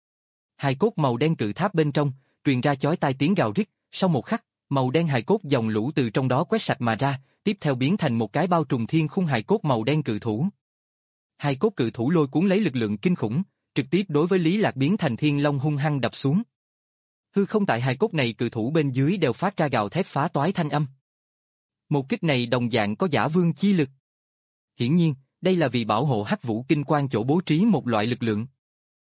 Hài cốt màu đen cự tháp bên trong, truyền ra chói tai tiếng gào rít, sau một khắc, màu đen hài cốt dòng lũ từ trong đó quét sạch mà ra, tiếp theo biến thành một cái bao trùm thiên khung hài cốt màu đen cự thủ. Hài cốt cự thủ lôi cuốn lấy lực lượng kinh khủng, trực tiếp đối với Lý Lạc biến thành thiên long hung hăng đập xuống. Hư không tại hài cốt này cự thủ bên dưới đều phát ra gào thét phá toái thanh âm. Một kích này đồng dạng có giả vương chi lực. Hiển nhiên, đây là vì bảo hộ Hắc Vũ Kinh Quan chỗ bố trí một loại lực lượng.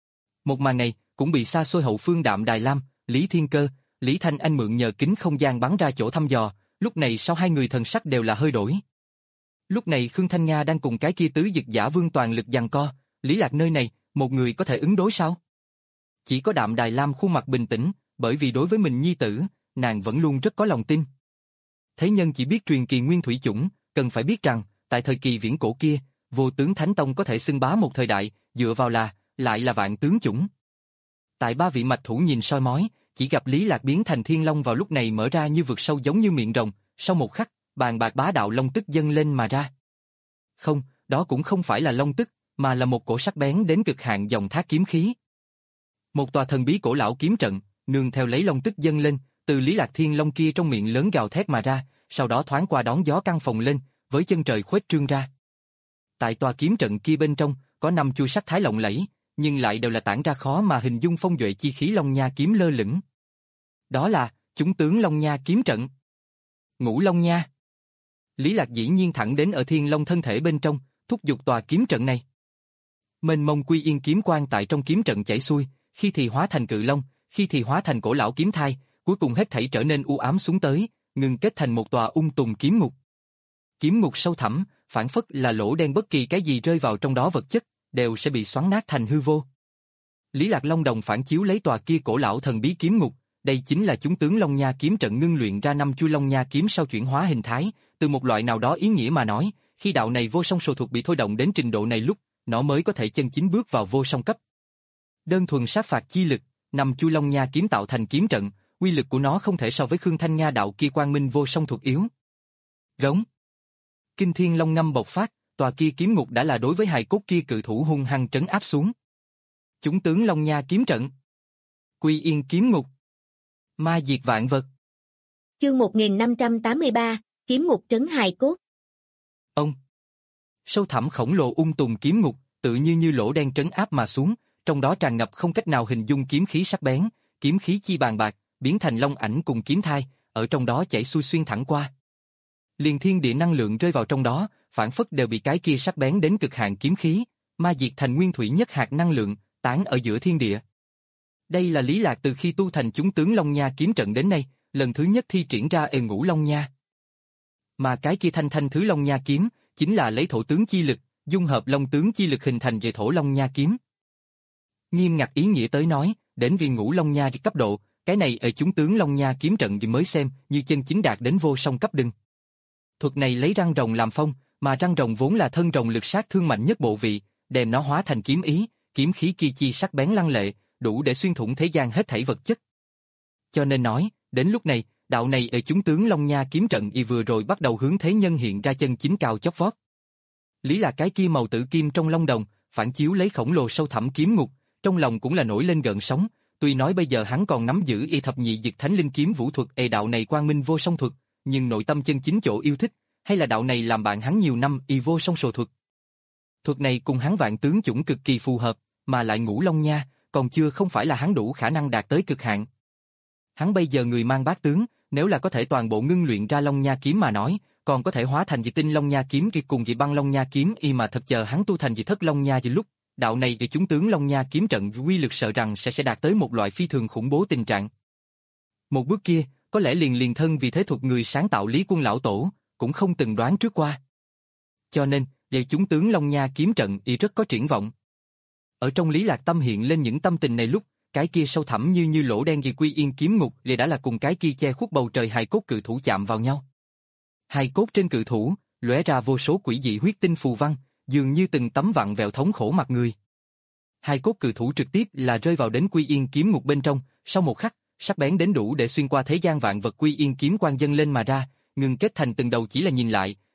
Một màn này cũng bị xa xôi hậu phương Đạm Đài Lam, Lý Thiên Cơ, Lý Thanh Anh mượn nhờ kính không gian bắn ra chỗ thăm dò, lúc này sau hai người thần sắc đều là hơi đổi. Lúc này Khương Thanh Nga đang cùng cái kia tứ dực giả vương toàn lực giằng co, Lý Lạc nơi này, một người có thể ứng đối sao? Chỉ có Đạm Đài Lam khuôn mặt bình tĩnh, bởi vì đối với mình nhi tử, nàng vẫn luôn rất có lòng tin. Thế nhân chỉ biết truyền kỳ nguyên thủy chủng, cần phải biết rằng, tại thời kỳ viễn cổ kia, vô tướng Thánh Tông có thể xưng bá một thời đại, dựa vào là, lại là vạn tướng chủng. Tại ba vị mạch thủ nhìn soi mói, chỉ gặp Lý Lạc biến thành thiên long vào lúc này mở ra như vực sâu giống như miệng rồng, sau một khắc, bàn bạc bá đạo long tức dâng lên mà ra. Không, đó cũng không phải là long tức, mà là một cổ sắc bén đến cực hạn dòng thác kiếm khí. Một tòa thần bí cổ lão kiếm trận, nương theo lấy long tức dâng lên, từ Lý Lạc thiên long kia trong miệng lớn gào thét mà ra, sau đó thoáng qua đón gió căng phồng lên, với chân trời khuếch trương ra. Tại tòa kiếm trận kia bên trong, có năm chuôi sắc thái lộng lẫy, nhưng lại đều là tản ra khó mà hình dung phong duệ chi khí Long Nha kiếm lơ lửng. Đó là chúng tướng Long Nha kiếm trận. Ngũ Long Nha. Lý Lạc dĩ nhiên thẳng đến ở Thiên Long thân thể bên trong, thúc giục tòa kiếm trận này. Mênh mông quy yên kiếm quang tại trong kiếm trận chảy xuôi, khi thì hóa thành cự long, khi thì hóa thành cổ lão kiếm thai, cuối cùng hết thảy trở nên u ám xuống tới, ngừng kết thành một tòa ung tùm kiếm ngục. Kiếm ngục sâu thẳm, phản phất là lỗ đen, bất kỳ cái gì rơi vào trong đó vật chất đều sẽ bị xoắn nát thành hư vô. Lý Lạc Long đồng phản chiếu lấy tòa kia cổ lão thần bí kiếm ngục, đây chính là chúng tướng Long Nha kiếm trận ngưng luyện ra năm chuôi Long Nha kiếm sau chuyển hóa hình thái, từ một loại nào đó ý nghĩa mà nói, khi đạo này vô song sổ thuộc bị thôi động đến trình độ này lúc, nó mới có thể chân chính bước vào vô song cấp. Đơn thuần sát phạt chi lực, năm chuôi Long Nha kiếm tạo thành kiếm trận, uy lực của nó không thể so với Khương Thanh Nga đạo kia quang minh vô song thuộc yếu. Rống. Kinh thiên long ngâm bộc phát, tòa kia kiếm ngục đã là đối với hài cốt kia cự thủ hung hăng trấn áp xuống. Chúng tướng Long Nha kiếm trận. Quy yên kiếm ngục. Ma diệt vạn vật. Chương một nghìn năm trăm tám mươi ba, kiếm ngục trấn hài cốt. Ông. Sâu thẳm khổng lồ ung tùm kiếm ngục, tự như như lỗ đen trấn áp mà xuống, trong đó tràn ngập không cách nào hình dung kiếm khí sắc bén, kiếm khí chi bàn bạc, biến thành long ảnh cùng kiếm thai, ở trong đó chảy xuôi xuyên thẳng qua. Liền thiên địa năng lượng rơi vào trong đó, phản phất đều bị cái kia sắc bén đến cực hạn kiếm khí, ma diệt thành nguyên thủy nhất hạt năng lượng, tán ở giữa thiên địa. Đây là Lý Lạc từ khi tu thành chúng tướng Long Nha kiếm trận đến nay, lần thứ nhất thi triển ra ê ngũ Long Nha. Mà cái kia thanh thanh thứ Long Nha kiếm, chính là lấy thổ tướng chi lực, dung hợp long tướng chi lực hình thành về thổ Long Nha kiếm. Nghiêm ngặt ý nghĩa tới nói, đến vì ngũ Long Nha cấp độ, cái này ở chúng tướng Long Nha kiếm trận mới xem như chân chính đạt đến vô song cấp đừng. Thuật này lấy răng rồng làm phong, mà răng rồng vốn là thân rồng lực sát thương mạnh nhất bộ vị, đem nó hóa thành kiếm ý, kiếm khí kỳ chi sắc bén lăng lệ, đủ để xuyên thủng thế gian hết thảy vật chất. Cho nên nói, đến lúc này, đạo này ở chúng tướng Long Nha kiếm trận y vừa rồi bắt đầu hướng thế nhân hiện ra chân chính cao chót vót. Lý là cái kia màu tử kim trong long đồng, phản chiếu lấy khổng lồ sâu thẳm kiếm ngục, trong lòng cũng là nổi lên gợn sóng, tuy nói bây giờ hắn còn nắm giữ y thập nhị diệt thánh linh kiếm vũ thuật ê đạo này quang minh vô song thuật, nhưng nội tâm chân chính chỗ yêu thích, hay là đạo này làm bạn hắn nhiều năm y vô song sổ thuật. Thuật này cùng hắn vạn tướng chủng cực kỳ phù hợp, mà lại ngũ Long Nha, còn chưa không phải là hắn đủ khả năng đạt tới cực hạn. Hắn bây giờ người mang bát tướng, nếu là có thể toàn bộ ngưng luyện ra Long Nha kiếm mà nói, còn có thể hóa thành dị tinh Long Nha kiếm kia cùng dị băng Long Nha kiếm y mà thật chờ hắn tu thành dị thất Long Nha, vì lúc đạo này thì chúng tướng Long Nha kiếm trận uy lực sợ rằng sẽ sẽ đạt tới một loại phi thường khủng bố tình trạng. Một bước kia, có lẽ liền liền thân vì thế thuật người sáng tạo Lý Quân lão tổ cũng không từng đoán trước qua. Cho nên, để chúng tướng Long Nha kiếm trận y rất có triển vọng. Ở trong Lý Lạc tâm hiện lên những tâm tình này lúc, cái kia sâu thẳm như như lỗ đen ghi quy yên kiếm ngục liền đã là cùng cái kia che khuất bầu trời hài cốt cự thủ chạm vào nhau. Hài cốt trên cự thủ lóe ra vô số quỷ dị huyết tinh phù văn, dường như từng tấm vặn vẹo thống khổ mặt người. Hài cốt cự thủ trực tiếp là rơi vào đến quy yên kiếm ngục bên trong, sau một khắc, sắc bén đến đủ để xuyên qua thế gian vạn vật quy yên kiếm quang dâng lên mà ra, ngừng kết thành từng đầu chỉ là nhìn lại,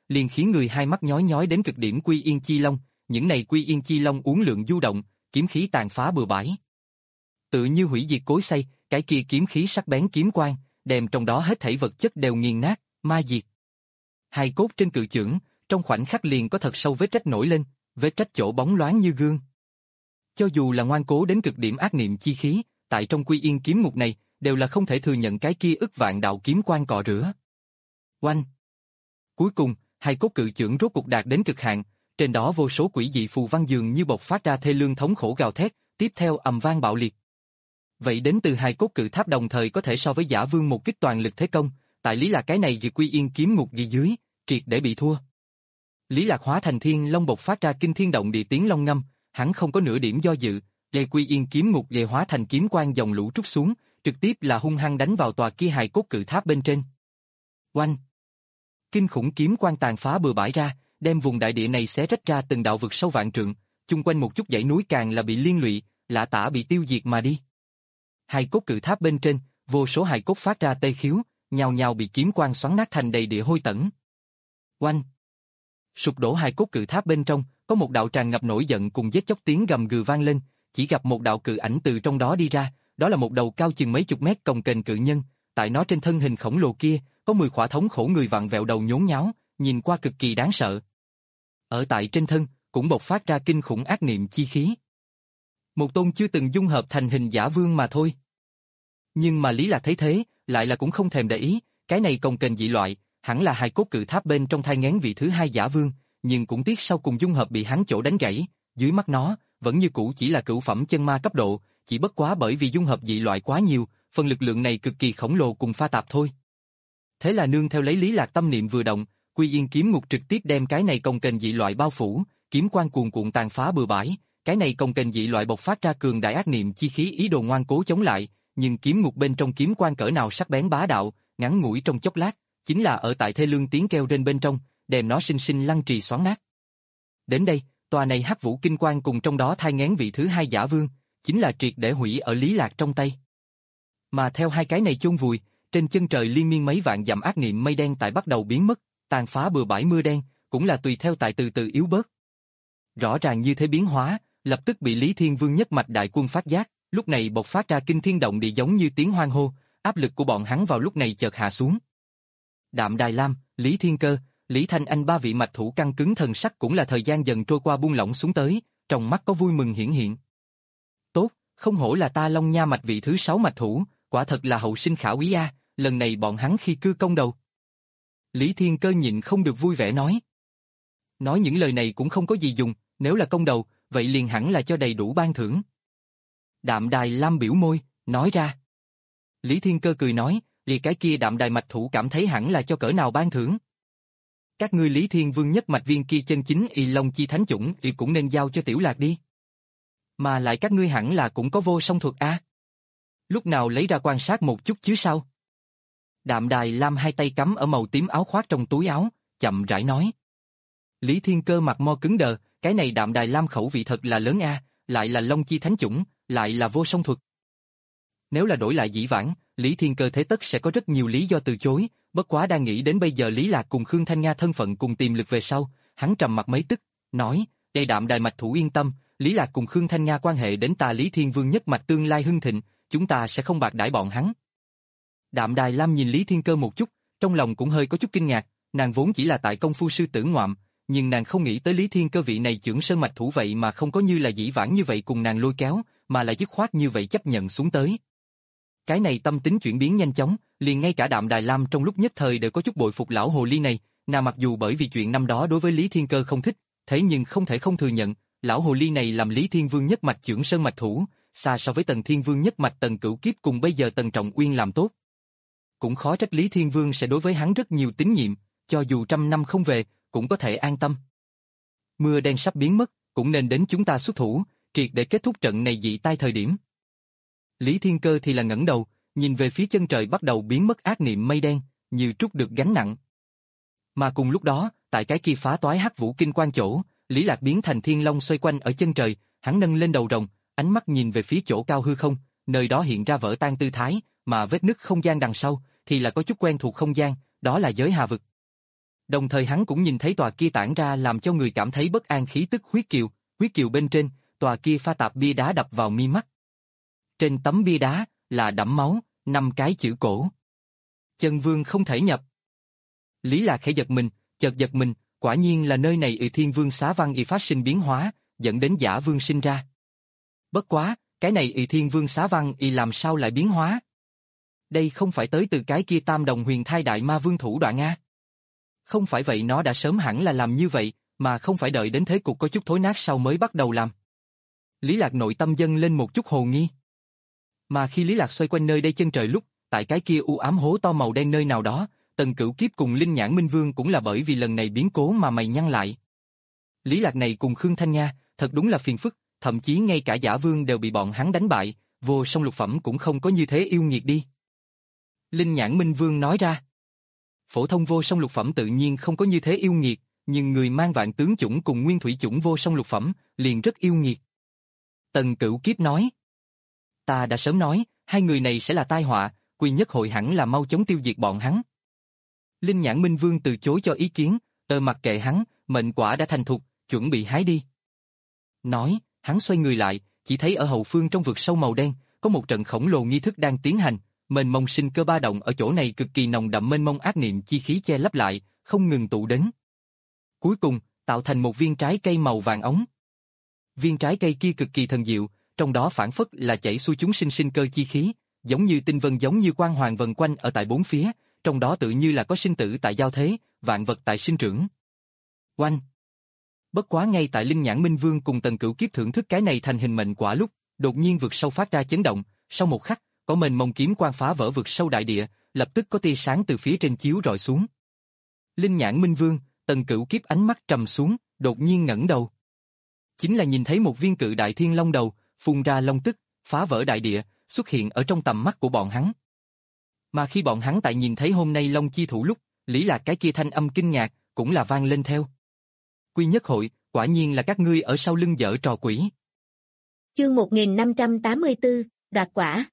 liền khiến người hai mắt nhói nhói đến cực điểm Quy Yên Chi Long, những này Quy Yên Chi Long uốn lượn du động, kiếm khí tàn phá bừa bãi. Tự như hủy diệt cối xay, cái kia kiếm khí sắc bén kiếm quang, đem trong đó hết thảy vật chất đều nghiền nát, ma diệt. Hai cốt trên cự chưởng, trong khoảnh khắc liền có thật sâu vết rách nổi lên, vết rách chỗ bóng loáng như gương. Cho dù là ngoan cố đến cực điểm ác niệm chi khí, tại trong Quy Yên kiếm ngục này, đều là không thể thừa nhận cái kia ức vạn đạo kiếm quang cọ rửa. Oanh! Cuối cùng, hai cốt cự chưởng rốt cục đạt đến cực hạn, trên đó vô số quỷ dị phù văn dường như bộc phát ra thê lương thống khổ gào thét, tiếp theo ầm vang bạo liệt. Vậy đến từ hai cốt cự tháp đồng thời có thể so với Giả Vương một kích toàn lực thế công, tại Lý Lạc cái này vì Quy Yên kiếm ngục ghi dưới, triệt để bị thua. Lý Lạc hóa thành thiên long bộc phát ra kinh thiên động địa tiếng long ngâm, hắn không có nửa điểm do dự, lê Quy Yên kiếm ngục lê hóa thành kiếm quang dòng lũ trút xuống, trực tiếp là hung hăng đánh vào tòa kia hài cốt cự tháp bên trên. Oanh! Kinh khủng kiếm quang tàn phá bừa bãi ra, đem vùng đại địa này xé rách ra từng đạo vực sâu vạn trượng, chung quanh một chút dãy núi càng là bị liên lụy, lạ tả bị tiêu diệt mà đi. Hài cốt cự tháp bên trên, vô số hài cốt phát ra tê khiếu, nhào nhào bị kiếm quang xoắn nát thành đầy địa hôi tẫn. Oanh! Sụp đổ hài cốt cự tháp bên trong, có một đạo tràn ngập nổi giận cùng giết chóc tiếng gầm gừ vang lên, chỉ gặp một đạo cự ảnh từ trong đó đi ra, đó là một đầu cao chừng mấy chục mét cồng kềnh cự nhân, tại nó trên thân hình khổng lồ kia, có mười khỏa thống khổ người vặn vẹo đầu nhốn nháo, nhìn qua cực kỳ đáng sợ. Ở tại trên thân, cũng bộc phát ra kinh khủng ác niệm chi khí. Một tôn chưa từng dung hợp thành hình Giả Vương mà thôi. Nhưng mà Lý Lạc thấy thế, lại là cũng không thèm để ý, cái này cồng kềnh dị loại, hẳn là hài cốt cự tháp bên trong thai nghén vị thứ hai Giả Vương, nhưng cũng tiếc sau cùng dung hợp bị hắn chỗ đánh gãy, dưới mắt nó, vẫn như cũ chỉ là cửu phẩm chân ma cấp độ, chỉ bất quá bởi vì dung hợp dị loại quá nhiều, phần lực lượng này cực kỳ khổng lồ cùng pha tạp thôi. Thế là nương theo lấy Lý Lạc tâm niệm vừa động, Quy Yên kiếm ngục trực tiếp đem cái này cồng kềnh dị loại bao phủ, kiếm quang cuồn cuộn tàn phá bừa bãi, cái này cồng kềnh dị loại bộc phát ra cường đại ác niệm chi khí ý đồ ngoan cố chống lại, nhưng kiếm ngục bên trong kiếm quang cỡ nào sắc bén bá đạo, ngắn ngủi trong chốc lát, chính là ở tại thê lương tiếng kêu trên bên trong, đem nó sinh sinh lăng trì xoắn nát. Đến đây, tòa này hắc vũ kinh quang cùng trong đó thai nghén vị thứ hai Giả Vương, chính là triệt để hủy ở Lý Lạc trong tay. Mà theo hai cái này chôn vùi, trên chân trời liên miên mấy vạn dặm ác niệm mây đen tại bắt đầu biến mất, tàn phá bừa bãi mưa đen, cũng là tùy theo tại từ từ yếu bớt. Rõ ràng như thế biến hóa, lập tức bị Lý Thiên Vương nhất mạch đại quân phát giác, lúc này bộc phát ra kinh thiên động địa giống như tiếng hoan hô, áp lực của bọn hắn vào lúc này chợt hạ xuống. Đạm Đài Lam, Lý Thiên Cơ, Lý Thanh Anh ba vị mạch thủ căng cứng thần sắc cũng là thời gian dần trôi qua buông lỏng xuống tới, trong mắt có vui mừng hiển hiện. Tốt, không hổ là ta Long Nha mạch vị thứ sáu mạch thủ, quả thật là hậu sinh khả úy a, lần này bọn hắn khi cư công đầu. Lý Thiên Cơ nhịn không được vui vẻ nói. Nói những lời này cũng không có gì dùng, nếu là công đầu, vậy liền hẳn là cho đầy đủ ban thưởng. Đạm Đài Lam biểu môi, nói ra. Lý Thiên Cơ cười nói, vì cái kia Đạm Đài mạch thủ cảm thấy hẳn là cho cỡ nào ban thưởng. Các ngươi Lý Thiên Vương nhất mạch viên kia chân chính y long chi thánh chủng thì cũng nên giao cho Tiểu Lạc đi. Mà lại các ngươi hẳn là cũng có vô song thuật a. Lúc nào lấy ra quan sát một chút chứ sao? Đạm Đài Lam hai tay cắm ở màu tím áo khoác trong túi áo, chậm rãi nói. Lý Thiên Cơ mặt mo cứng đờ, cái này Đạm Đài Lam khẩu vị thật là lớn a, lại là long chi thánh chủng, lại là vô song thuật. Nếu là đổi lại dĩ vãng, Lý Thiên Cơ thế tất sẽ có rất nhiều lý do từ chối, bất quá đang nghĩ đến bây giờ Lý Lạc cùng Khương Thanh Nga thân phận cùng tiềm lực về sau, hắn trầm mặt mấy tức, nói, đây Đạm Đài mạch thủ yên tâm, Lý Lạc cùng Khương Thanh Nga quan hệ đến ta Lý Thiên Vương nhất mạch tương lai hưng thịnh, chúng ta sẽ không bạc đãi bọn hắn. Đạm Đài Lam nhìn Lý Thiên Cơ một chút, trong lòng cũng hơi có chút kinh ngạc, nàng vốn chỉ là tại công phu sư tử ngoạm, nhưng nàng không nghĩ tới Lý Thiên Cơ vị này trưởng sơn mạch thủ vậy mà không có như là dĩ vãng như vậy cùng nàng lôi kéo, mà là dứt khoát như vậy chấp nhận xuống tới. Cái này tâm tính chuyển biến nhanh chóng, liền ngay cả Đạm Đài Lam trong lúc nhất thời đều có chút bội phục lão hồ ly này, nàng mặc dù bởi vì chuyện năm đó đối với Lý Thiên Cơ không thích, thế nhưng không thể không thừa nhận, lão hồ ly này làm Lý Thiên Vương nhất mạch trưởng sơn mạch thủ, xa so với Tần Thiên Vương nhất mạch Tần Cửu Kiếp cùng bây giờ Tần Trọng Uyên làm tốt. Cũng khó trách Lý Thiên Vương sẽ đối với hắn rất nhiều tín nhiệm, cho dù trăm năm không về, cũng có thể an tâm. Mưa đen sắp biến mất, cũng nên đến chúng ta xuất thủ, triệt để kết thúc trận này dị tai thời điểm. Lý Thiên Cơ thì là ngẩng đầu, nhìn về phía chân trời bắt đầu biến mất ác niệm mây đen, như trút được gánh nặng. Mà cùng lúc đó, tại cái kia phá toái hắc vũ kinh quan chỗ, Lý Lạc biến thành thiên long xoay quanh ở chân trời, hắn nâng lên đầu rồng, ánh mắt nhìn về phía chỗ cao hư không, nơi đó hiện ra vỡ tan tư thái, mà vết nứt không gian đằng sau thì là có chút quen thuộc không gian, đó là giới hà vực. Đồng thời hắn cũng nhìn thấy tòa kia tản ra làm cho người cảm thấy bất an khí tức huyết kiều, huyết kiều bên trên, tòa kia pha tạp bia đá đập vào mi mắt. Trên tấm bia đá là đẫm máu, năm cái chữ cổ. Chân vương không thể nhập. Lý Lạc khẽ giật mình, chợt giật mình, quả nhiên là nơi này Y Thiên Vương xá văn y phát sinh biến hóa, dẫn đến giả vương sinh ra. Bất quá, cái này Y Thiên Vương xá văn y làm sao lại biến hóa? Đây không phải tới từ cái kia tam đồng huyền thai đại ma vương thủ đoạn a? Không phải vậy nó đã sớm hẳn là làm như vậy, mà không phải đợi đến thế cục có chút thối nát sau mới bắt đầu làm. Lý Lạc nội tâm dâng lên một chút hồ nghi. Mà khi Lý Lạc xoay quanh nơi đây chân trời lúc, tại cái kia u ám hố to màu đen nơi nào đó, Tần Cửu Kiếp cùng Linh Nhãn Minh Vương cũng là bởi vì lần này biến cố mà mày nhăn lại. Lý Lạc này cùng Khương Thanh Nha, thật đúng là phiền phức, thậm chí ngay cả giả vương đều bị bọn hắn đánh bại, vô song lục phẩm cũng không có như thế yêu nghiệt đi. Linh Nhãn Minh Vương nói ra. Phổ thông vô song lục phẩm tự nhiên không có như thế yêu nghiệt, nhưng người mang vạn tướng chủng cùng nguyên thủy chủng vô song lục phẩm, liền rất yêu nghiệt. Tần Cửu Kiếp nói. Ta đã sớm nói, hai người này sẽ là tai họa, Quy Nhất Hội hẳn là mau chóng tiêu diệt bọn hắn. Linh Nhãn Minh Vương từ chối cho ý kiến, tờ mặc kệ hắn, mệnh quả đã thành thục, chuẩn bị hái đi. Nói, hắn xoay người lại, chỉ thấy ở hậu phương trong vực sâu màu đen, có một trận khổng lồ nghi thức đang tiến hành, mênh mông sinh cơ ba động ở chỗ này cực kỳ nồng đậm mênh mông ác niệm chi khí che lấp lại, không ngừng tụ đến. Cuối cùng, tạo thành một viên trái cây màu vàng ống. Viên trái cây kia cực kỳ thần diệu, trong đó phản phất là chảy xuôi chúng sinh sinh cơ chi khí, giống như tinh vân giống như quang hoàng vần quanh ở tại bốn phía, trong đó tự như là có sinh tử tại giao thế, vạn vật tại sinh trưởng. Oanh! Bất quá ngay tại Linh Nhãn Minh Vương cùng Tần Cửu Kiếp thưởng thức cái này thành hình mệnh quả lúc, đột nhiên vực sâu phát ra chấn động, sau một khắc, có mênh mông kiếm quang phá vỡ vực sâu đại địa, lập tức có tia sáng từ phía trên chiếu rọi xuống. Linh Nhãn Minh Vương, Tần Cửu Kiếp ánh mắt trầm xuống, đột nhiên ngẩng đầu. Chính là nhìn thấy một viên cự đại thiên long đầu, phun ra long tức, phá vỡ đại địa, xuất hiện ở trong tầm mắt của bọn hắn. Mà khi bọn hắn tại nhìn thấy hôm nay Long Chi Thủ lúc, Lý Lạc cái kia thanh âm kinh ngạc, cũng là vang lên theo. Quy Nhất Hội, quả nhiên là các ngươi ở sau lưng dở trò quỷ. Chương một nghìn năm trăm tám mươi tư, đoạt quả.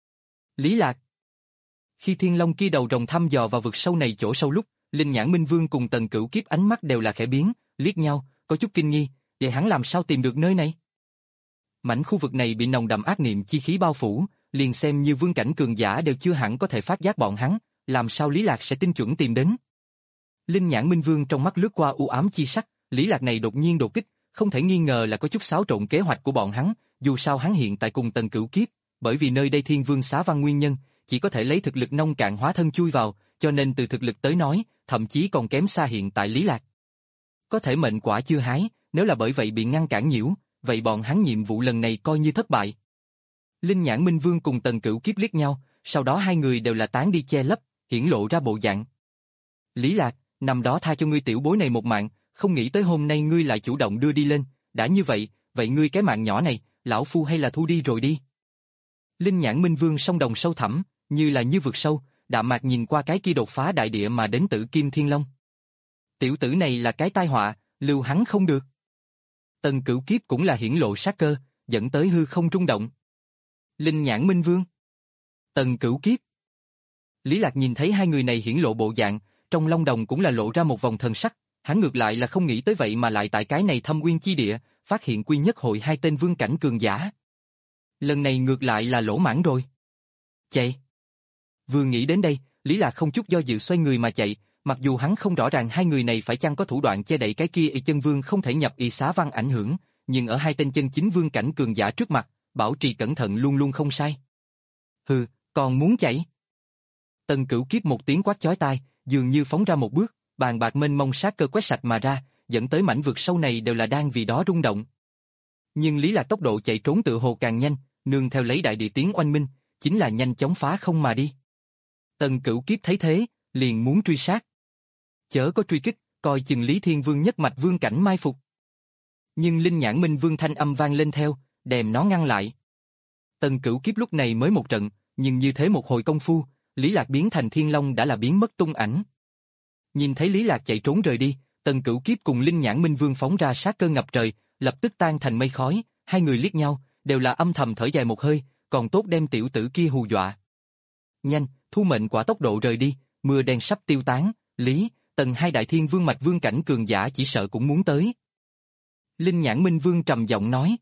Lý Lạc. Khi thiên long kia đầu rồng thăm dò vào vực sâu này chỗ sâu lúc, Linh Nhãn Minh Vương cùng Tần Cửu Kiếp ánh mắt đều là khẽ biến, liếc nhau, có chút kinh nghi, vậy hắn làm sao tìm được nơi này? Mảnh khu vực này bị nồng đậm ác niệm chi khí bao phủ, liền xem như vương cảnh cường giả đều chưa hẳn có thể phát giác bọn hắn, làm sao Lý Lạc sẽ tinh chuẩn tìm đến? Linh Nhãn Minh Vương trong mắt lướt qua u ám chi sắc, Lý Lạc này đột nhiên đột kích, không thể nghi ngờ là có chút xáo trộn kế hoạch của bọn hắn, dù sao hắn hiện tại cùng Tần Cửu Kiếp, bởi vì nơi đây Thiên Vương xá văn nguyên nhân, chỉ có thể lấy thực lực nông cạn hóa thân chui vào, cho nên từ thực lực tới nói, thậm chí còn kém xa hiện tại Lý Lạc. Có thể mệnh quả chưa hái, nếu là bởi vậy bị ngăn cản nhiễu, vậy bọn hắn nhiệm vụ lần này coi như thất bại. Linh Nhãn Minh Vương cùng Tần Cửu Kiếp liếc nhau, sau đó hai người đều là tán đi che lấp, hiển lộ ra bộ dạng. Lý Lạc, năm đó tha cho ngươi tiểu bối này một mạng, không nghĩ tới hôm nay ngươi lại chủ động đưa đi lên, đã như vậy, vậy ngươi cái mạng nhỏ này, lão phu hay là thu đi rồi đi. Linh Nhãn Minh Vương song đồng sâu thẳm, như là như vực sâu, đạm mạc nhìn qua cái kia đột phá đại địa mà đến Tử Kim Thiên Long. Tiểu tử này là cái tai họa, lưu hắn không được. Tần Cửu Kiếp cũng là hiển lộ sát cơ, dẫn tới hư không rung động. Linh Nhãn Minh Vương, Tần Cửu Kiếp. Lý Lạc nhìn thấy hai người này hiển lộ bộ dạng, trong long đồng cũng là lộ ra một vòng thần sắc, hắn ngược lại là không nghĩ tới vậy mà lại tại cái này Thâm Uyên chi địa, phát hiện Quy Nhất Hội hai tên vương cảnh cường giả. Lần này ngược lại là lỗ mãn rồi. Chạy. Vừa nghĩ đến đây, Lý Lạc không chút do dự xoay người mà chạy, mặc dù hắn không rõ ràng hai người này phải chăng có thủ đoạn che đậy cái kia y chân vương không thể nhập y xá văn ảnh hưởng, nhưng ở hai tên chân chính vương cảnh cường giả trước mặt, bảo trì cẩn thận luôn luôn không sai. Hừ, còn muốn chạy? Tần Cửu Kiếp một tiếng quát chói tai, dường như phóng ra một bước, bàn bạc mênh mông sát cơ quét sạch mà ra, dẫn tới mảnh vực sâu này đều là đang vì đó rung động. Nhưng Lý Lạc tốc độ chạy trốn tự hồ càng nhanh, nương theo lấy đại địa tiếng oanh minh, chính là nhanh chóng phá không mà đi. Tần Cửu Kiếp thấy thế, liền muốn truy sát. Chớ có truy kích, coi chừng Lý Thiên Vương nhất mạch vương cảnh mai phục. Nhưng Linh Nhãn Minh Vương thanh âm vang lên theo, đem nó ngăn lại. Tần Cửu Kiếp lúc này mới một trận, nhưng như thế một hồi công phu, Lý Lạc biến thành Thiên Long đã là biến mất tung ảnh. Nhìn thấy Lý Lạc chạy trốn rời đi, Tần Cửu Kiếp cùng Linh Nhãn Minh Vương phóng ra sát cơ ngập trời, lập tức tan thành mây khói, hai người liếc nhau, đều là âm thầm thở dài một hơi, còn tốt đem tiểu tử kia hù dọa. Nhanh, thu mệnh quả tốc độ rời đi, mưa đen sắp tiêu tán, Lý, tầng hai đại thiên vương mạch vương cảnh cường giả chỉ sợ cũng muốn tới. Linh Nhãn Minh Vương trầm giọng nói.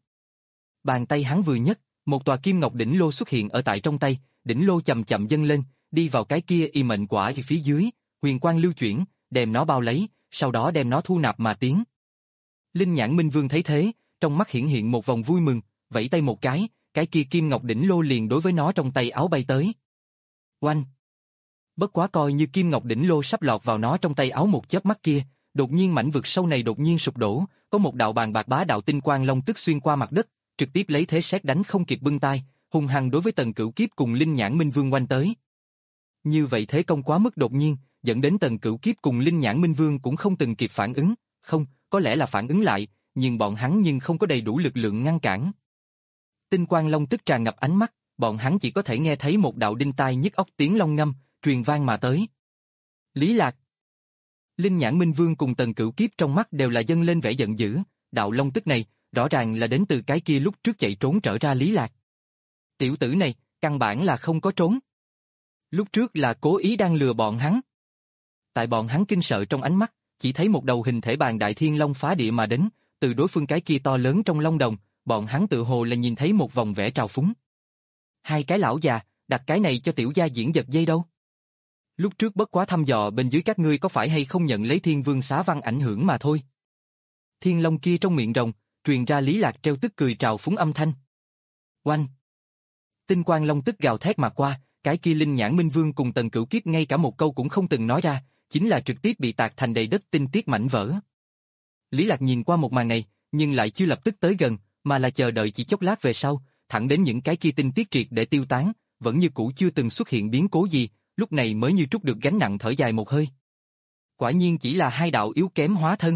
Bàn tay hắn vừa nhấc, một tòa kim ngọc đỉnh lô xuất hiện ở tại trong tay, đỉnh lô chậm chậm dâng lên, đi vào cái kia y mệnh quả ở phía dưới, huyền quang lưu chuyển, đem nó bao lấy, sau đó đem nó thu nạp mà tiến. Linh Nhãn Minh Vương thấy thế, trong mắt hiển hiện một vòng vui mừng, vẫy tay một cái, cái kia kim ngọc đỉnh lô liền đối với nó trong tay áo bay tới. Oanh! Bất quá coi như kim ngọc đỉnh lô sắp lọt vào nó trong tay áo một chớp mắt kia, đột nhiên mảnh vực sâu này đột nhiên sụp đổ, có một đạo bàn bạc bá đạo tinh quang long tức xuyên qua mặt đất, trực tiếp lấy thế sét đánh không kịp bưng tay, hung hăng đối với Tần Cửu Kiếp cùng Linh Nhãn Minh Vương oanh tới. Như vậy thế công quá mức đột nhiên, dẫn đến Tần Cửu Kiếp cùng Linh Nhãn Minh Vương cũng không từng kịp phản ứng, không, có lẽ là phản ứng lại, nhưng bọn hắn nhưng không có đầy đủ lực lượng ngăn cản. Tinh quang long tức tràn ngập ánh mắt, bọn hắn chỉ có thể nghe thấy một đạo đinh tai nhức óc tiếng long ngâm, truyền vang mà tới. Lý Lạc. Linh Nhãn Minh Vương cùng Tần Cửu Kiếp trong mắt đều là dâng lên vẻ giận dữ, đạo long tức này, rõ ràng là đến từ cái kia lúc trước chạy trốn trở ra Lý Lạc. Tiểu tử này, căn bản là không có trốn. Lúc trước là cố ý đang lừa bọn hắn. Tại bọn hắn kinh sợ trong ánh mắt, chỉ thấy một đầu hình thể bàn đại thiên long phá địa mà đến, từ đối phương cái kia to lớn trong long đồng, bọn hắn tự hồ là nhìn thấy một vòng vẻ trào phúng. Hai cái lão già, đặt cái này cho tiểu gia diễn giật dây đâu. Lúc trước bất quá thăm dò bên dưới các ngươi có phải hay không nhận lấy thiên vương xá văn ảnh hưởng mà thôi. Thiên long kia trong miệng rồng, truyền ra Lý Lạc treo tức cười trào phúng âm thanh. Oanh! Tinh quang long tức gào thét mà qua, cái kia Linh Nhãn Minh Vương cùng Tần Cửu Kiếp ngay cả một câu cũng không từng nói ra, chính là trực tiếp bị tạc thành đầy đất tinh tiết mảnh vỡ. Lý Lạc nhìn qua một màn này, nhưng lại chưa lập tức tới gần, mà là chờ đợi chỉ chốc lát về sau, thẳng đến những cái kia tinh tiết triệt để tiêu tán, vẫn như cũ chưa từng xuất hiện biến cố gì, lúc này mới như trút được gánh nặng thở dài một hơi. Quả nhiên chỉ là hai đạo yếu kém hóa thân.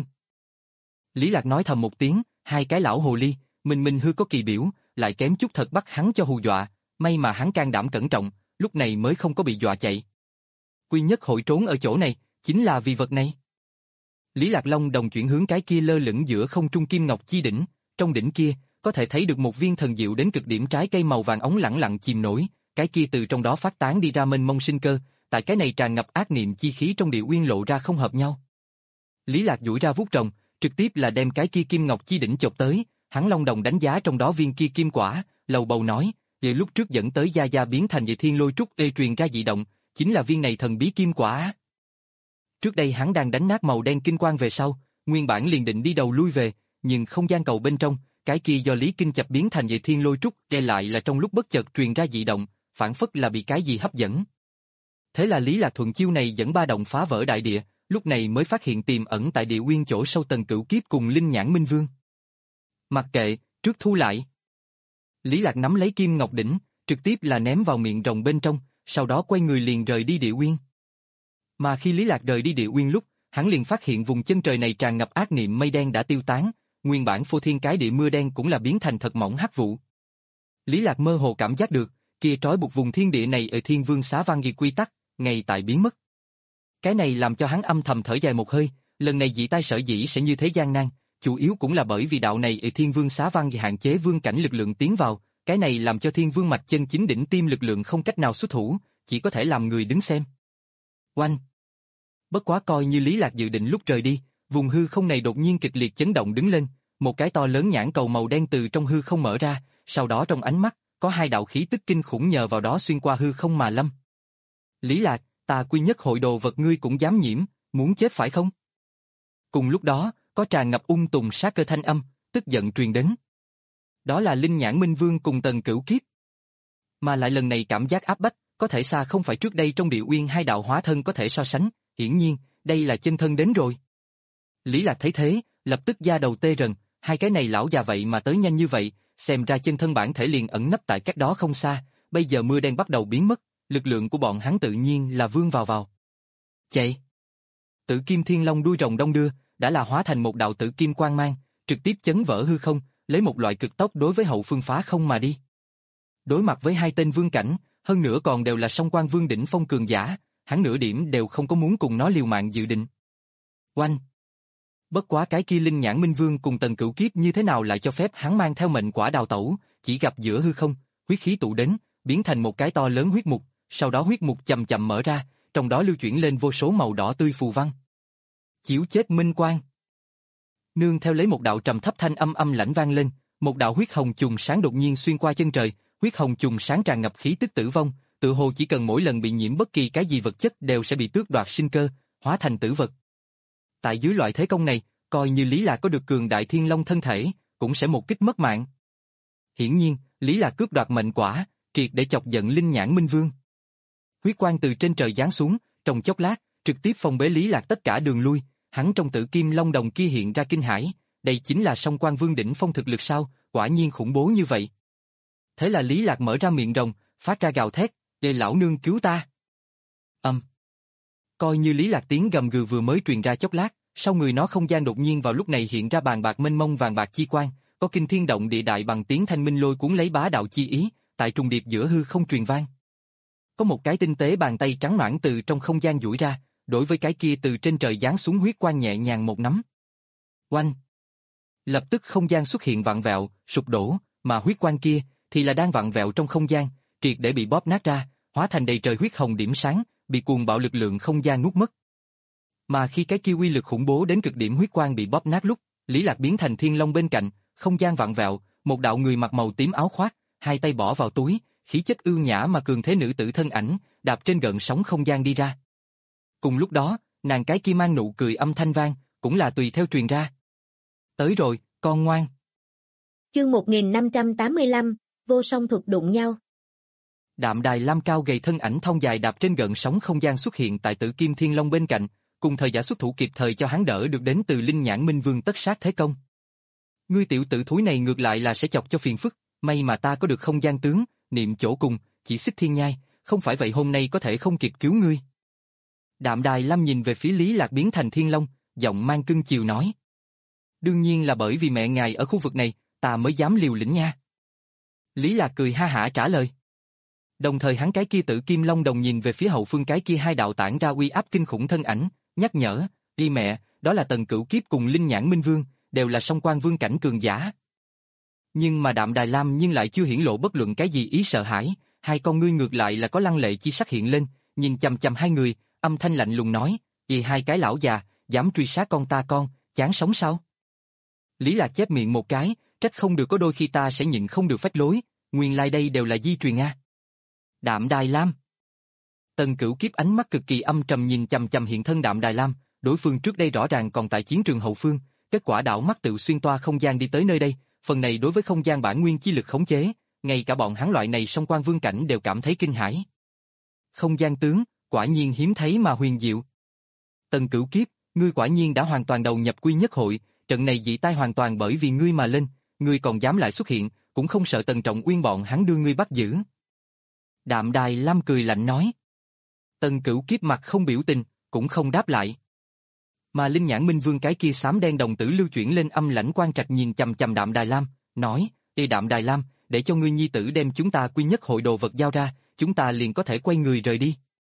Lý Lạc nói thầm một tiếng, hai cái lão hồ ly, mình mình hư có kỳ biểu, lại kém chút thật bắt hắn cho hù dọa, may mà hắn can đảm cẩn trọng, lúc này mới không có bị dọa chạy. Quy nhất hội trốn ở chỗ này, chính là vì vật này. Lý Lạc Long đồng chuyển hướng cái kia lơ lửng giữa không trung kim ngọc chi đỉnh, trong đỉnh kia, có thể thấy được một viên thần diệu đến cực điểm trái cây màu vàng óng lẳng lặng chìm nổi, cái kia từ trong đó phát tán đi ra mênh mông sinh cơ, tại cái này tràn ngập ác niệm chi khí trong địa uyên lộ ra không hợp nhau. Lý Lạc duỗi ra vuốt rồng, trực tiếp là đem cái kia kim ngọc chi đỉnh chộp tới, hắn long đồng đánh giá trong đó viên kia kim quả, lầu bầu nói, về lúc trước dẫn tới gia gia biến thành Dị Thiên Lôi Trúc ê truyền ra dị động, chính là viên này thần bí kim quả. Trước đây hắn đang đánh nát màu đen kinh quang về sau, nguyên bản liền định đi đầu lui về, nhưng không gian cầu bên trong, cái kia do Lý Kinh Chập biến thành Dị Thiên Lôi Trúc ê lại là trong lúc bất chợt truyền ra dị động, phản phất là bị cái gì hấp dẫn. Thế là Lý Lạc thuận chiêu này dẫn ba động phá vỡ đại địa, lúc này mới phát hiện tiềm ẩn tại địa uyên chỗ sâu Tần Cửu Kiếp cùng Linh Nhãn Minh Vương. Mặc kệ, trước thu lại. Lý Lạc nắm lấy kim ngọc đỉnh, trực tiếp là ném vào miệng rồng bên trong, sau đó quay người liền rời đi địa uyên. Mà khi Lý Lạc rời đi địa uyên lúc, hắn liền phát hiện vùng chân trời này tràn ngập ác niệm mây đen đã tiêu tán, nguyên bản phô thiên cái địa mưa đen cũng là biến thành thật mỏng hắc vụ. Lý Lạc mơ hồ cảm giác được, kia trói buộc vùng thiên địa này ở Thiên Vương Xá Văn ghi quy tắc, ngay tại biến mất. Cái này làm cho hắn âm thầm thở dài một hơi, lần này dị tai sở dĩ sẽ như thế gian nan, chủ yếu cũng là bởi vì đạo này ở Thiên Vương Xá Văn ghi hạn chế vương cảnh lực lượng tiến vào, cái này làm cho Thiên Vương mạch chân chính đỉnh tim lực lượng không cách nào xuất thủ, chỉ có thể làm người đứng xem. Oanh! Bất quá coi như Lý Lạc dự định lúc rời đi, vùng hư không này đột nhiên kịch liệt chấn động đứng lên, một cái to lớn nhãn cầu màu đen từ trong hư không mở ra, sau đó trong ánh mắt, có hai đạo khí tức kinh khủng nhờ vào đó xuyên qua hư không mà lâm. Lý Lạc, ta quy nhất hội đồ vật ngươi cũng dám nhiễm, muốn chết phải không? Cùng lúc đó, có tràn ngập ung tùng sát cơ thanh âm, tức giận truyền đến. Đó là Linh Nhãn Minh Vương cùng Tần Cửu Kiếp. Mà lại lần này cảm giác áp bách, có thể xa không phải trước đây trong địa uyên hai đạo hóa thân có thể so sánh, hiển nhiên, đây là chân thân đến rồi. Lý Lạc thấy thế, lập tức da đầu tê rần, hai cái này lão già vậy mà tới nhanh như vậy, xem ra chân thân bản thể liền ẩn nấp tại cách đó không xa, bây giờ mưa đen bắt đầu biến mất, lực lượng của bọn hắn tự nhiên là vươn vào vào. Chạy! Tử Kim Thiên Long đuôi rồng đông đưa, đã là hóa thành một đạo tử kim quang mang, trực tiếp chấn vỡ hư không, lấy một loại cực tốc đối với hậu phương phá không mà đi. Đối mặt với hai tên vương cảnh, hơn nữa còn đều là song quan vương đỉnh phong cường giả, hắn nửa điểm đều không có muốn cùng nó liều mạng dự định. Oanh! Bất quá cái kia Linh Nhãn Minh Vương cùng Tần Cửu Kiếp như thế nào lại cho phép hắn mang theo mệnh quả đào tẩu, chỉ gặp giữa hư không, huyết khí tụ đến, biến thành một cái to lớn huyết mục, sau đó huyết mục chậm chậm mở ra, trong đó lưu chuyển lên vô số màu đỏ tươi phù văn. Chiếu chết minh quang. Nương theo lấy một đạo trầm thấp thanh âm âm lãnh vang lên, một đạo huyết hồng chùm sáng đột nhiên xuyên qua chân trời, huyết hồng chùm sáng tràn ngập khí tức tử vong, tự hồ chỉ cần mỗi lần bị nhiễm bất kỳ cái gì vật chất đều sẽ bị tước đoạt sinh cơ, hóa thành tử vật. Tại dưới loại thế công này, coi như Lý Lạc có được cường đại thiên long thân thể, cũng sẽ một kích mất mạng. Hiển nhiên, Lý Lạc cướp đoạt mệnh quả, triệt để chọc giận Linh Nhãn Minh Vương. Huyết quang từ trên trời giáng xuống, trong chốc lát, trực tiếp phong bế Lý Lạc tất cả đường lui, hắn trong Tử Kim Long Đồng kia hiện ra kinh hãi, đây chính là Song Quan Vương đỉnh phong thực lực sao, quả nhiên khủng bố như vậy. Thế là Lý Lạc mở ra miệng rồng, phát ra gào thét, "Để lão nương cứu ta." Âm. Coi như Lý Lạc tiếng gầm gừ vừa mới truyền ra chốc lát, sau người nó không gian đột nhiên vào lúc này hiện ra bàn bạc mênh mông vàng bạc chi quang, có kinh thiên động địa đại bằng tiếng thanh minh lôi cuốn lấy bá đạo chi ý, tại trùng điệp giữa hư không truyền vang. Có một cái tinh tế bàn tay trắng nõn từ trong không gian duỗi ra, đối với cái kia từ trên trời giáng xuống huyết quang nhẹ nhàng một nắm. Oanh! Lập tức không gian xuất hiện vặn vẹo, sụp đổ, mà huyết quang kia thì là đang vặn vẹo trong không gian, triệt để bị bóp nát ra, hóa thành đầy trời huyết hồng điểm sáng, bị cuồng bạo lực lượng không gian nuốt mất. Mà khi cái kia uy lực khủng bố đến cực điểm huyết quang bị bóp nát lúc, Lý Lạc biến thành thiên long bên cạnh, không gian vặn vẹo, một đạo người mặc màu tím áo khoác, hai tay bỏ vào túi, khí chất ưu nhã mà cường thế nữ tử thân ảnh, đạp trên gợn sóng không gian đi ra. Cùng lúc đó, nàng cái kia mang nụ cười âm thanh vang, cũng là tùy theo truyền ra. Tới rồi, con ngoan. Chương một nghìn năm trăm tám mươi lăm, vô song thuật đụng nhau. Đạm Đài Lam cao gầy thân ảnh thon dài đạp trên gợn sóng không gian xuất hiện tại Tử Kim Thiên Long bên cạnh, cùng thời giả xuất thủ kịp thời cho hắn đỡ được đến từ Linh Nhãn Minh Vương tất sát thế công. Ngươi tiểu tử thúi này ngược lại là sẽ chọc cho phiền phức, may mà ta có được không gian tướng, niệm chỗ cùng, chỉ xích thiên nhai, không phải vậy hôm nay có thể không kịp cứu ngươi. Đạm Đài Lam nhìn về phía Lý Lạc biến thành thiên long, giọng mang cưng chiều nói. Đương nhiên là bởi vì mẹ ngài ở khu vực này, ta mới dám liều lĩnh nha. Lý Lạc cười ha hả trả lời. Đồng thời hắn cái kia Tử Kim Long Đồng nhìn về phía hậu phương cái kia hai đạo tản ra uy áp kinh khủng thân ảnh, nhắc nhở, đi mẹ, đó là Tần Cửu Kiếp cùng Linh Nhãn Minh Vương, đều là Song Quan Vương cảnh cường giả. Nhưng mà Đạm Đài Lam nhưng lại chưa hiển lộ bất luận cái gì ý sợ hãi, hai con ngươi ngược lại là có lăng lệ chi sắc hiện lên, nhìn chằm chằm hai người, âm thanh lạnh lùng nói, "Vì hai cái lão già, dám truy sát con ta con, chán sống sao?" Lý Lạc chép miệng một cái, trách không được có đôi khi ta sẽ nhịn không được phách lối, nguyên lai đây đều là di truyền a. Đạm Đài Lam. Tần Cửu Kiếp ánh mắt cực kỳ âm trầm nhìn chằm chằm hiện thân Đạm Đài Lam, đối phương trước đây rõ ràng còn tại chiến trường hậu phương, kết quả đảo mắt tự xuyên toa không gian đi tới nơi đây, phần này đối với không gian bản nguyên chi lực khống chế, ngay cả bọn hắn loại này Song Quan Vương cảnh đều cảm thấy kinh hãi. Không gian tướng, quả nhiên hiếm thấy mà huyền diệu. Tần Cửu Kiếp, ngươi quả nhiên đã hoàn toàn đầu nhập quy nhất hội, trận này dị tai hoàn toàn bởi vì ngươi mà lên, ngươi còn dám lại xuất hiện, cũng không sợ Tần Trọng Uyên bọn hắn đưa ngươi bắt giữ. Đạm Đài Lam cười lạnh nói. Tần Cửu Kiếp mặt không biểu tình, cũng không đáp lại. Mà Linh Nhãn Minh Vương cái kia xám đen đồng tử lưu chuyển lên âm lãnh quan trạch nhìn chằm chằm Đạm Đài Lam, nói, "Ê Đạm Đài Lam, để cho ngươi nhi tử đem chúng ta quy nhất hội đồ vật giao ra, chúng ta liền có thể quay người rời đi."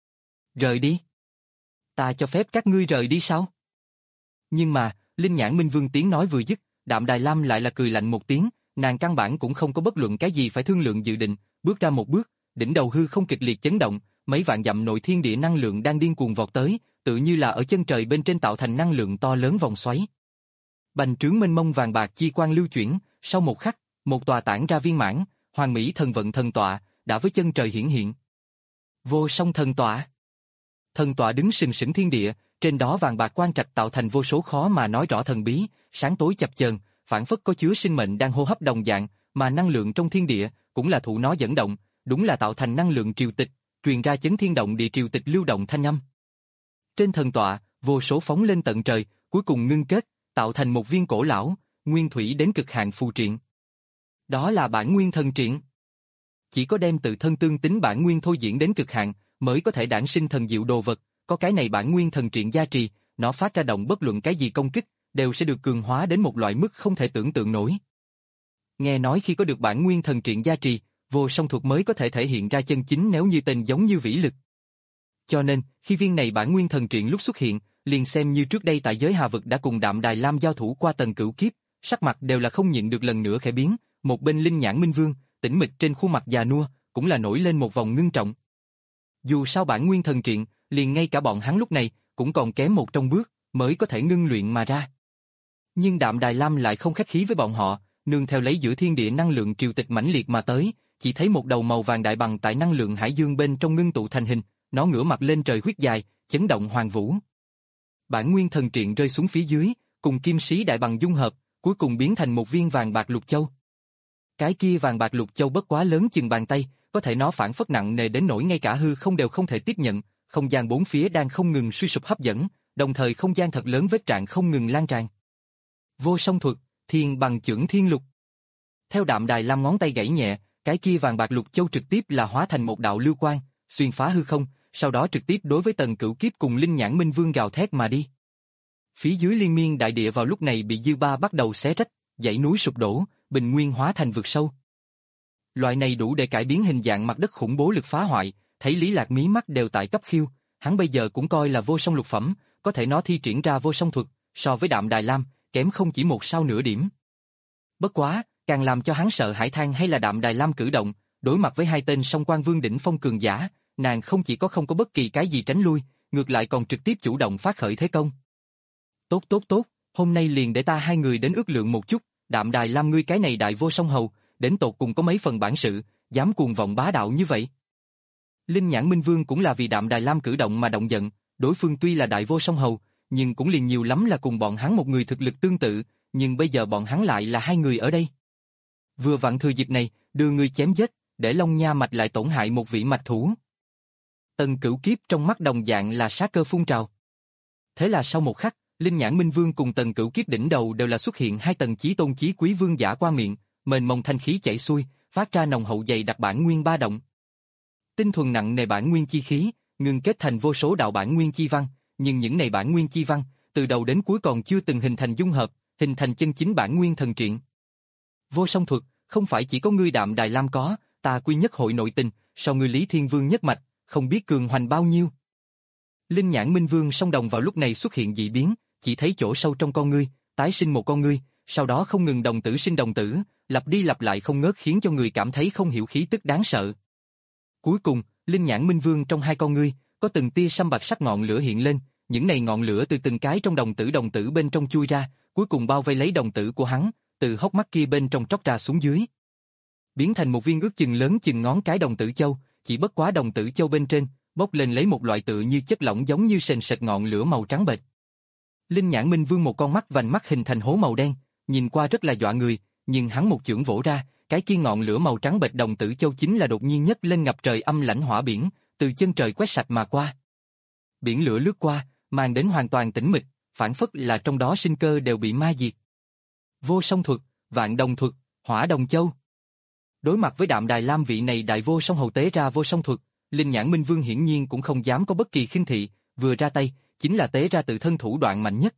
Rời đi? Ta cho phép các ngươi rời đi sao? Nhưng mà, Linh Nhãn Minh Vương tiếng nói vừa dứt, Đạm Đài Lam lại là cười lạnh một tiếng, nàng căn bản cũng không có bất luận cái gì phải thương lượng dự định, bước ra một bước, đỉnh đầu hư không kịch liệt chấn động, mấy vạn dặm nội thiên địa năng lượng đang điên cuồng vọt tới, tự như là ở chân trời bên trên tạo thành năng lượng to lớn vòng xoáy. Bành trướng mênh mông vàng bạc chi quang lưu chuyển, sau một khắc, một tòa tản ra viên mãn, Hoàng Mỹ thần vận thần tọa, đã với chân trời hiển hiện. Vô song thần tọa. Thần tọa đứng sừng sững thiên địa, trên đó vàng bạc quang trạch tạo thành vô số khó mà nói rõ thần bí, sáng tối chập chờn, phảng phất có chứa sinh mệnh đang hô hấp đồng dạng, mà năng lượng trong thiên địa cũng là thụ nó dẫn động, đúng là tạo thành năng lượng triều tịch, truyền ra chấn thiên động địa triều tịch lưu động thanh âm. Trên thần tọa, vô số phóng lên tận trời, cuối cùng ngưng kết, tạo thành một viên cổ lão, nguyên thủy đến cực hạn phù triện. Đó là bản nguyên thần triện. Chỉ có đem tự thân tương tính bản nguyên thôi diễn đến cực hạn, mới có thể đản sinh thần diệu đồ vật, có cái này bản nguyên thần triện gia trì, nó phát ra động bất luận cái gì công kích, đều sẽ được cường hóa đến một loại mức không thể tưởng tượng nổi. Nghe nói khi có được bản nguyên thần triện gia trì, vô song thuật mới có thể thể hiện ra chân chính nếu như tên giống như vĩ lực. Cho nên, khi viên này bản nguyên thần triện lúc xuất hiện, liền xem như trước đây tại giới Hà Vực đã cùng Đạm Đài Lam giao thủ qua Tần Cửu Kiếp, sắc mặt đều là không nhịn được lần nữa khẽ biến, một bên Linh Nhãn Minh Vương, tĩnh mịch trên khuôn mặt già nua, cũng là nổi lên một vòng ngưng trọng. Dù sao bản nguyên thần triện, liền ngay cả bọn hắn lúc này, cũng còn kém một trong bước, mới có thể ngưng luyện mà ra. Nhưng Đạm Đài Lam lại không khách khí với bọn họ, nương theo lấy giữa thiên địa năng lượng triều tịch mãnh liệt mà tới, chỉ thấy một đầu màu vàng đại bằng tại năng lượng hải dương bên trong ngưng tụ thành hình, nó ngửa mặt lên trời huyết dài, chấn động hoàng vũ. Bản nguyên thần triện rơi xuống phía dưới, cùng kim sĩ đại bằng dung hợp, cuối cùng biến thành một viên vàng bạc lục châu. Cái kia vàng bạc lục châu bất quá lớn chừng bàn tay, có thể nó phản phất nặng nề đến nỗi ngay cả hư không đều không thể tiếp nhận, không gian bốn phía đang không ngừng suy sụp hấp dẫn, đồng thời không gian thật lớn vết rạn không ngừng lan tràn. Vô song thuật, thiên bằng chưởng thiên lục. Theo Đạm Đài Lam ngón tay gãy nhẹ, cái kia vàng bạc lục châu trực tiếp là hóa thành một đạo lưu quang, xuyên phá hư không, sau đó trực tiếp đối với Tần Cửu Kiếp cùng Linh Nhãn Minh Vương gào thét mà đi. Phía dưới liên miên đại địa vào lúc này bị dư ba bắt đầu xé rách, dãy núi sụp đổ, bình nguyên hóa thành vực sâu. Loại này đủ để cải biến hình dạng mặt đất khủng bố lực phá hoại, thấy Lý Lạc mí mắt đều tại cấp khiêu, hắn bây giờ cũng coi là vô song lục phẩm, có thể nó thi triển ra vô song thuật, so với Đạm Đài Lam, kém không chỉ một sao nửa điểm. Bất quá, càng làm cho hắn sợ hãi than hay là Đạm Đài Lam cử động, đối mặt với hai tên song quan vương đỉnh phong cường giả, nàng không chỉ có không có bất kỳ cái gì tránh lui, ngược lại còn trực tiếp chủ động phát khởi thế công. Tốt tốt tốt, hôm nay liền để ta hai người đến ước lượng một chút, Đạm Đài Lam ngươi cái này đại vô song hầu, đến tột cùng có mấy phần bản sự, dám cuồng vọng bá đạo như vậy. Linh Nhãn Minh Vương cũng là vì Đạm Đài Lam cử động mà động giận, đối phương tuy là đại vô song hầu, nhưng cũng liền nhiều lắm là cùng bọn hắn một người thực lực tương tự, nhưng bây giờ bọn hắn lại là hai người ở đây. Vừa vặn thừa dịp này, đưa người chém giết, để Long Nha mạch lại tổn hại một vị mạch thủ. Tần Cửu Kiếp trong mắt đồng dạng là sát cơ phun trào. Thế là sau một khắc, Linh Nhãn Minh Vương cùng Tần Cửu Kiếp đỉnh đầu đều là xuất hiện hai tầng chí tôn chí quý vương giả qua miệng, mênh mông thanh khí chảy xuôi, phát ra nồng hậu dày đặc bản nguyên ba động. Tinh thuần nặng nề bản nguyên chi khí, ngưng kết thành vô số đạo bản nguyên chi văn, nhưng những này bản nguyên chi văn, từ đầu đến cuối còn chưa từng hình thành dung hợp, hình thành chân chính bản nguyên thần triện. Vô song thuật, không phải chỉ có ngươi Đạm Đài Lam có, ta quy nhất hội nội tình, sau ngươi Lý Thiên Vương nhất mạch, không biết cường hoành bao nhiêu. Linh Nhãn Minh Vương song đồng vào lúc này xuất hiện dị biến, chỉ thấy chỗ sâu trong con ngươi, tái sinh một con ngươi, sau đó không ngừng đồng tử sinh đồng tử, lặp đi lặp lại không ngớt khiến cho người cảm thấy không hiểu khí tức đáng sợ. Cuối cùng, Linh Nhãn Minh Vương trong hai con ngươi, có từng tia sâm bạch sắc ngọn lửa hiện lên, những này ngọn lửa từ từng cái trong đồng tử đồng tử bên trong chui ra, cuối cùng bao vây lấy đồng tử của hắn, từ hốc mắt kia bên trong tróc ra xuống dưới. Biến thành một viên ước chừng lớn chừng ngón cái đồng tử châu, chỉ bất quá đồng tử châu bên trên, bốc lên lấy một loại tựa như chất lỏng giống như sền sệt ngọn lửa màu trắng bệch. Linh Nhãn Minh Vương một con mắt vành mắt hình thành hố màu đen, nhìn qua rất là dọa người, nhưng hắn một chưởng vỗ ra, cái kia ngọn lửa màu trắng bệch đồng tử châu chính là đột nhiên nhấc lên ngập trời âm lãnh hỏa biển, từ chân trời quét sạch mà qua. Biển lửa lướt qua, mang đến hoàn toàn tĩnh mịch, phản phất là trong đó sinh cơ đều bị ma diệt. Vô song thuật, vạn đồng thuật, hỏa đồng châu. Đối mặt với Đạm Đài Lam vị này đại vô song hầu tế ra vô song thuật, Linh Nhãn Minh Vương hiển nhiên cũng không dám có bất kỳ khinh thị, vừa ra tay, chính là tế ra tự thân thủ đoạn mạnh nhất.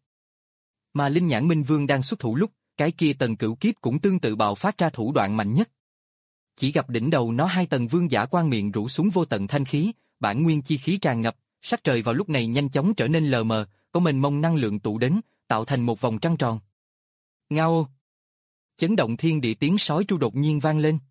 Mà Linh Nhãn Minh Vương đang xuất thủ lúc, cái kia Tần Cửu Kiếp cũng tương tự bạo phát ra thủ đoạn mạnh nhất. Chỉ gặp đỉnh đầu nó hai tầng vương giả quang miệng rủ xuống vô tận thanh khí, bản nguyên chi khí tràn ngập, sắc trời vào lúc này nhanh chóng trở nên lờ mờ, có mênh mông năng lượng tụ đến, tạo thành một vòng trăng tròn. Ngao! Chấn động thiên địa tiếng sói tru đột nhiên vang lên.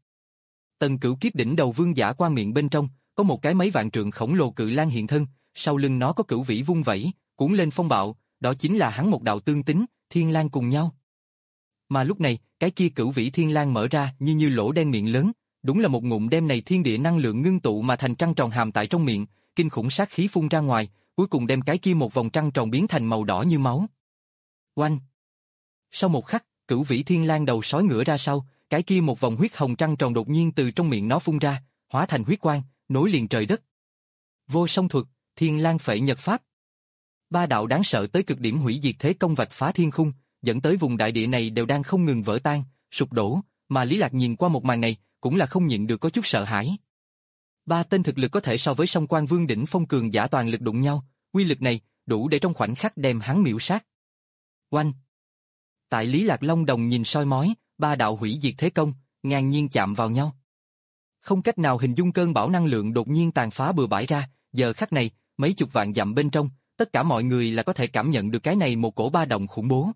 Tần Cửu Kiếp đỉnh đầu vương giả quang miệng bên trong, có một cái mấy vạn trượng khổng lồ cự lang hiện thân, sau lưng nó có cửu vĩ vung vẩy, cuốn lên phong bạo, đó chính là hắn một đạo tương tính, thiên lang cùng nhau. Mà lúc này, cái kia cửu vĩ thiên lang mở ra như như lỗ đen miệng lớn, đúng là một ngụm đem này thiên địa năng lượng ngưng tụ mà thành trăng tròn hàm tại trong miệng, kinh khủng sát khí phun ra ngoài, cuối cùng đem cái kia một vòng trăng tròn biến thành màu đỏ như máu. Oanh! Sau một khắc, cửu vĩ thiên lang đầu sói ngửa ra sau, cái kia một vòng huyết hồng trăng tròn đột nhiên từ trong miệng nó phun ra, hóa thành huyết quang, nối liền trời đất. Vô song thuật, thiên lang phệ nhật pháp. Ba đạo đáng sợ tới cực điểm hủy diệt thế công vạch phá thiên khung, dẫn tới vùng đại địa này đều đang không ngừng vỡ tan, sụp đổ, mà Lý Lạc nhìn qua một màn này, cũng là không nhịn được có chút sợ hãi. Ba tên thực lực có thể so với song quan vương đỉnh phong cường giả toàn lực đụng nhau, uy lực này, đủ để trong khoảnh khắc đem hắn miểu sát. Oanh! Tại Lý Lạc Long đồng nhìn soi mói, ba đạo hủy diệt thế công, ngang nhiên chạm vào nhau. Không cách nào hình dung cơn bão năng lượng đột nhiên tàn phá bừa bãi ra, giờ khắc này, mấy chục vạn dặm bên trong, tất cả mọi người là có thể cảm nhận được cái này một cổ ba động khủng bố.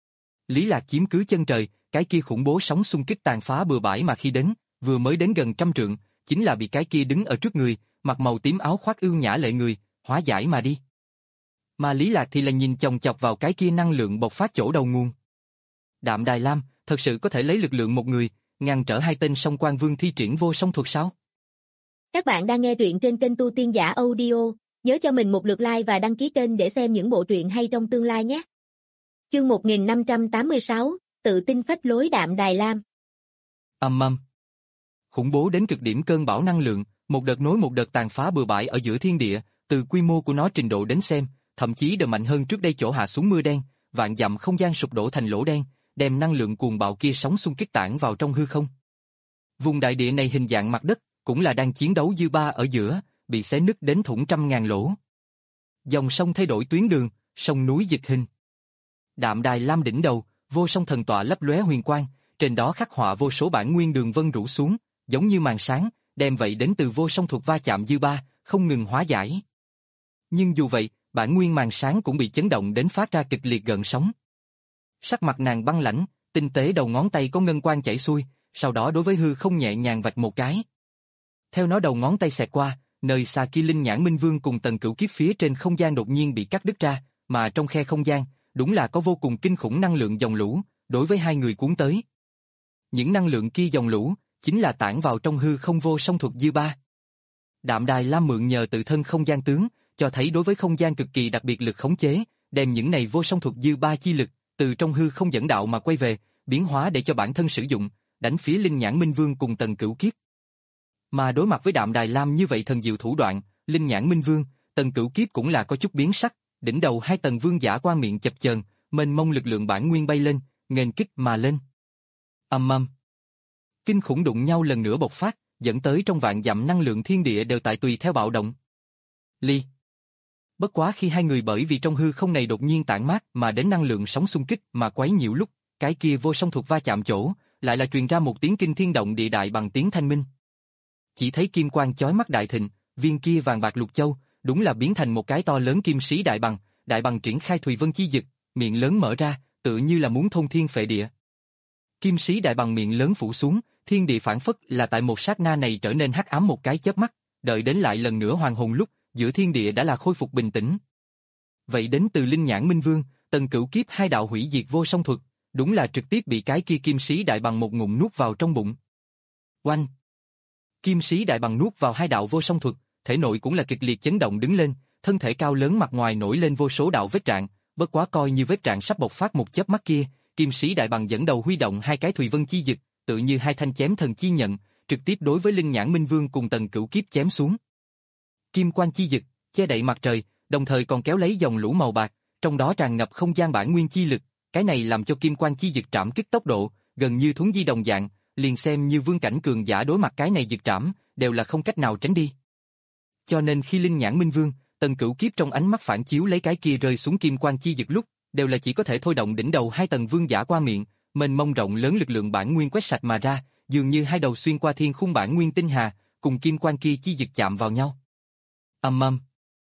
Lý Lạc chiếm cứ chân trời, cái kia khủng bố sóng xung kích tàn phá bừa bãi mà khi đến, vừa mới đến gần trăm trượng, chính là bị cái kia đứng ở trước người, mặc màu tím áo khoác ưu nhã lệ người, hóa giải mà đi. Mà Lý Lạc thì là nhìn chòng chọc vào cái kia năng lượng bộc phát chỗ đầu nguồn. Đạm Đài Lam, thật sự có thể lấy lực lượng một người, ngăn trở hai tên Song Quan Vương thi triển vô song thuật sao? Các bạn đang nghe truyện trên kênh Tu Tiên Giả Audio, nhớ cho mình một lượt like và đăng ký kênh để xem những bộ truyện hay trong tương lai nhé. Chương một nghìn năm trăm tám mươi sáu, tự tin phách lối Đạm Đài Lam. Ầm ầm. Khủng bố đến cực điểm cơn bão năng lượng, một đợt nối một đợt tàn phá bừa bãi ở giữa thiên địa, từ quy mô của nó trình độ đến xem, thậm chí đều mạnh hơn trước đây chỗ hạ xuống mưa đen, vạn dặm không gian sụp đổ thành lỗ đen, đem năng lượng cuồng bạo kia sóng xung kích tản vào trong hư không. Vùng đại địa này hình dạng mặt đất, cũng là đang chiến đấu dư ba ở giữa, bị xé nứt đến thủng trăm ngàn lỗ. Dòng sông thay đổi tuyến đường, sông núi dịch hình. Đạm Đài Lam đỉnh đầu, vô song thần tọa lấp lóe huyền quang, trên đó khắc họa vô số bản nguyên đường vân rủ xuống, giống như màn sáng, đem vậy đến từ vô song thuật va chạm dư ba, không ngừng hóa giải. Nhưng dù vậy, bản nguyên màn sáng cũng bị chấn động đến phát ra kịch liệt gợn sóng. Sắc mặt nàng băng lãnh, tinh tế đầu ngón tay có ngân quang chảy xuôi, sau đó đối với hư không nhẹ nhàng vạch một cái. Theo nó đầu ngón tay xẹt qua, nơi xa kia Linh Nhãn Minh Vương cùng Tần Cửu Kiếp phía trên không gian đột nhiên bị cắt đứt ra, mà trong khe không gian, đúng là có vô cùng kinh khủng năng lượng dòng lũ, đối với hai người cuốn tới. Những năng lượng kia dòng lũ, chính là tản vào trong hư không vô song thuật dư ba. Đạm Đài Lam mượn nhờ tự thân không gian tướng, cho thấy đối với không gian cực kỳ đặc biệt lực khống chế, đem những này vô song thuật dư ba chi lực, từ trong hư không dẫn đạo mà quay về, biến hóa để cho bản thân sử dụng, đánh phía Linh Nhãn Minh Vương cùng Tần Cửu Kiếp. Mà đối mặt với Đạm Đài Lam như vậy thần diệu thủ đoạn, Linh Nhãn Minh Vương, Tần Cửu Kiếp cũng là có chút biến sắc, đỉnh đầu hai tầng vương giả quang miệng chập chờn, mênh mông lực lượng bản nguyên bay lên, nghênh kích mà lên. Ầm ầm. Kinh khủng đụng nhau lần nữa bộc phát, dẫn tới trong vạn dặm năng lượng thiên địa đều tại tùy theo bạo động. Ly. Bất quá khi hai người bởi vì trong hư không này đột nhiên tản mát mà đến năng lượng sóng xung kích mà quấy nhiễu lúc, cái kia vô song thuật va chạm chỗ, lại là truyền ra một tiếng kinh thiên động địa đại bằng tiếng thanh minh. Chỉ thấy kim quang chói mắt đại thịnh, viên kia vàng bạc lục châu, đúng là biến thành một cái to lớn kim sĩ đại bằng, đại bằng triển khai thùy vân chi dực, miệng lớn mở ra, tựa như là muốn thôn thiên phệ địa. Kim sĩ đại bằng miệng lớn phủ xuống, thiên địa phản phất là tại một sát na này trở nên hắc ám một cái chớp mắt, đợi đến lại lần nữa hoàn hồn lúc, giữa thiên địa đã là khôi phục bình tĩnh. Vậy đến từ Linh Nhãn Minh Vương, Tần Cửu Kiếp hai đạo hủy diệt vô song thuật, đúng là trực tiếp bị cái kia kim sĩ đại bằng một ngụm nuốt vào trong bụng. Oanh! Kim sĩ đại bằng nuốt vào hai đạo vô song thuật, thể nội cũng là kịch liệt chấn động đứng lên, thân thể cao lớn mặt ngoài nổi lên vô số đạo vết rạn, bất quá coi như vết rạn sắp bộc phát một chớp mắt kia, kim sĩ đại bằng dẫn đầu huy động hai cái thùy vân chi dực, tự như hai thanh chém thần chi nhận, trực tiếp đối với Linh Nhãn Minh Vương cùng Tần Cửu Kiếp chém xuống. Kim quang chi dực, che đậy mặt trời, đồng thời còn kéo lấy dòng lũ màu bạc, trong đó tràn ngập không gian bản nguyên chi lực, cái này làm cho kim quang chi dực trảm kích tốc độ, gần như thuấn di đồng dạng, liền xem như vương cảnh cường giả đối mặt cái này dực trảm, đều là không cách nào tránh đi. Cho nên khi Linh Nhãn Minh Vương, Tần Cửu Kiếp trong ánh mắt phản chiếu lấy cái kia rơi xuống kim quang chi dực lúc, đều là chỉ có thể thôi động đỉnh đầu hai tầng vương giả qua miệng, mênh mông rộng lớn lực lượng bản nguyên quét sạch mà ra, dường như hai đầu xuyên qua thiên khung bản nguyên tinh hà, cùng kim quang kia chi dực chạm vào nhau. Ầm ầm.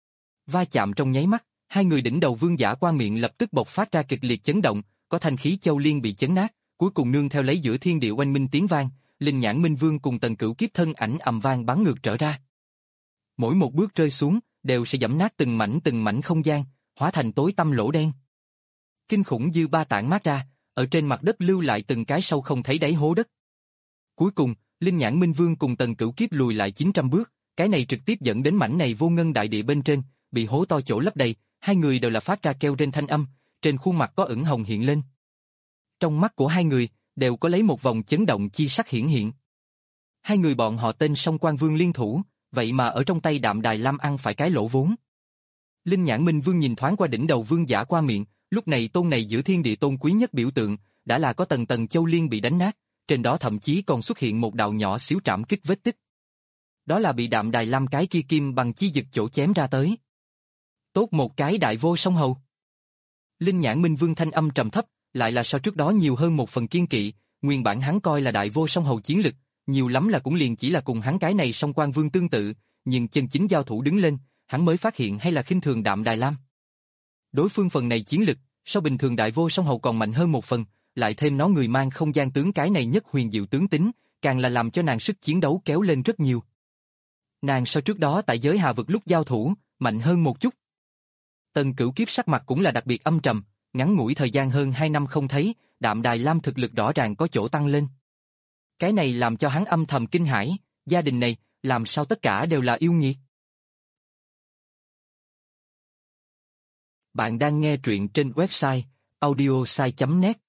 Va chạm trong nháy mắt, hai người đỉnh đầu vương giả qua miệng lập tức bộc phát ra kịch liệt chấn động, có thanh khí châu liên bị chấn nát, cuối cùng nương theo lấy giữa thiên địa oanh minh tiếng vang, Linh Nhãn Minh Vương cùng Tần Cửu Kiếp thân ảnh ầm vang bắn ngược trở ra. Mỗi một bước rơi xuống, đều sẽ giẫm nát từng mảnh từng mảnh không gian, hóa thành tối tăm lỗ đen. Kinh khủng dư ba tản mát ra, ở trên mặt đất lưu lại từng cái sâu không thấy đáy hố đất. Cuối cùng, Linh Nhãn Minh Vương cùng Tần Cửu Kiếp lùi lại chín trăm bước, cái này trực tiếp dẫn đến mảnh này vô ngân đại địa bên trên, bị hố to chỗ lấp đầy, hai người đều là phát ra kêu rên thanh âm, trên khuôn mặt có ửng hồng hiện lên. Trong mắt của hai người, đều có lấy một vòng chấn động chi sắc hiển hiện. Hai người bọn họ tên Song Quan Vương liên thủ, vậy mà ở trong tay Đạm Đài Lam ăn phải cái lỗ vốn. Linh Nhãn Minh Vương nhìn thoáng qua đỉnh đầu vương giả qua miệng, lúc này tôn này giữa thiên địa tôn quý nhất biểu tượng, đã là có tầng tầng châu liên bị đánh nát, trên đó thậm chí còn xuất hiện một đạo nhỏ xíu trảm kích vết tích. Đó là bị Đạm Đài Lam cái kia kim bằng chi dực chỗ chém ra tới. Tốt một cái đại vô song hầu. Linh Nhãn Minh Vương thanh âm trầm thấp, lại là so trước đó nhiều hơn một phần kiên kỵ, nguyên bản hắn coi là đại vô song hầu chiến lực, nhiều lắm là cũng liền chỉ là cùng hắn cái này Song Quan Vương tương tự, nhưng chân chính giao thủ đứng lên, hắn mới phát hiện hay là khinh thường Đạm Đài Lam. Đối phương phần này chiến lực, so bình thường đại vô song hầu còn mạnh hơn một phần, lại thêm nó người mang không gian tướng cái này nhất huyền diệu tướng tính, càng là làm cho nàng sức chiến đấu kéo lên rất nhiều. Nàng so trước đó tại giới Hà vực lúc giao thủ, mạnh hơn một chút. Tần Cửu Kiếp sắc mặt cũng là đặc biệt âm trầm, ngắn ngủi thời gian hơn hai năm không thấy, Đạm Đài Lam thực lực rõ ràng có chỗ tăng lên. Cái này làm cho hắn âm thầm kinh hãi, gia đình này, làm sao tất cả đều là yêu nghiệt. Bạn đang nghe truyện trên website audiosai chấm net.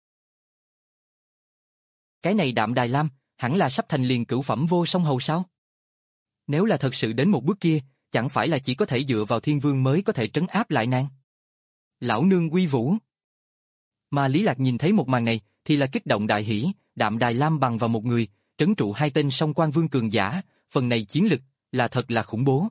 Cái này Đạm Đài Lam, hẳn là sắp thành liền cửu phẩm vô song hầu sao? Nếu là thật sự đến một bước kia, chẳng phải là chỉ có thể dựa vào Thiên Vương mới có thể trấn áp lại nàng. Lão nương uy vũ. Mà Lý Lạc nhìn thấy một màn này, thì là kích động đại hỉ, Đạm Đài Lam bằng vào một người, trấn trụ hai tên song quan vương cường giả, phần này chiến lực, là thật là khủng bố.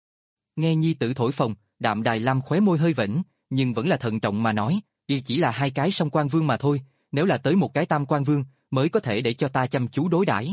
Nghe nhi tử thổi phồng, Đạm Đài Lam khóe môi hơi vểnh, nhưng vẫn là thận trọng mà nói, y chỉ là hai cái song quan vương mà thôi, nếu là tới một cái tam quan vương, mới có thể để cho ta chăm chú đối đãi.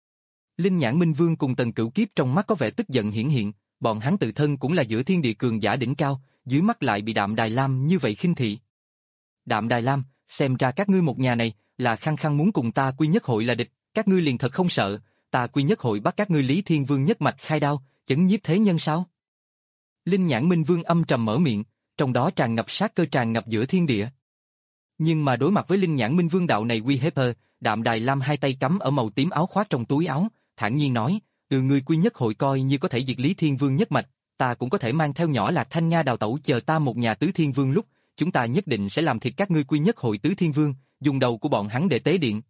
Linh Nhãn Minh Vương cùng Tần Cửu Kiếp trong mắt có vẻ tức giận hiển hiện, bọn hắn tự thân cũng là giữa thiên địa cường giả đỉnh cao, dưới mắt lại bị Đạm Đài Lam như vậy khinh thị. Đạm Đài Lam, xem ra các ngươi một nhà này, là khăng khăng muốn cùng ta Quy Nhất Hội là địch, các ngươi liền thật không sợ, ta Quy Nhất Hội bắt các ngươi Lý Thiên Vương nhất mạch khai đao, chấn nhiếp thế nhân sao? Linh Nhãn Minh Vương âm trầm mở miệng, trong đó tràn ngập sát cơ tràn ngập giữa thiên địa. Nhưng mà đối mặt với Linh Nhãn Minh Vương đạo này uy hiếp, Đạm Đài Lam hai tay cắm ở màu tím áo khoác trong túi áo, thản nhiên nói, từ ngươi Quy Nhất Hội coi như có thể diệt Lý Thiên Vương nhất mạch, ta cũng có thể mang theo nhỏ Lạc Thanh Nga đào tẩu, chờ ta một nhà tứ thiên vương lúc, chúng ta nhất định sẽ làm thịt các ngươi Quy Nhất Hội tứ thiên vương, dùng đầu của bọn hắn để tế điện.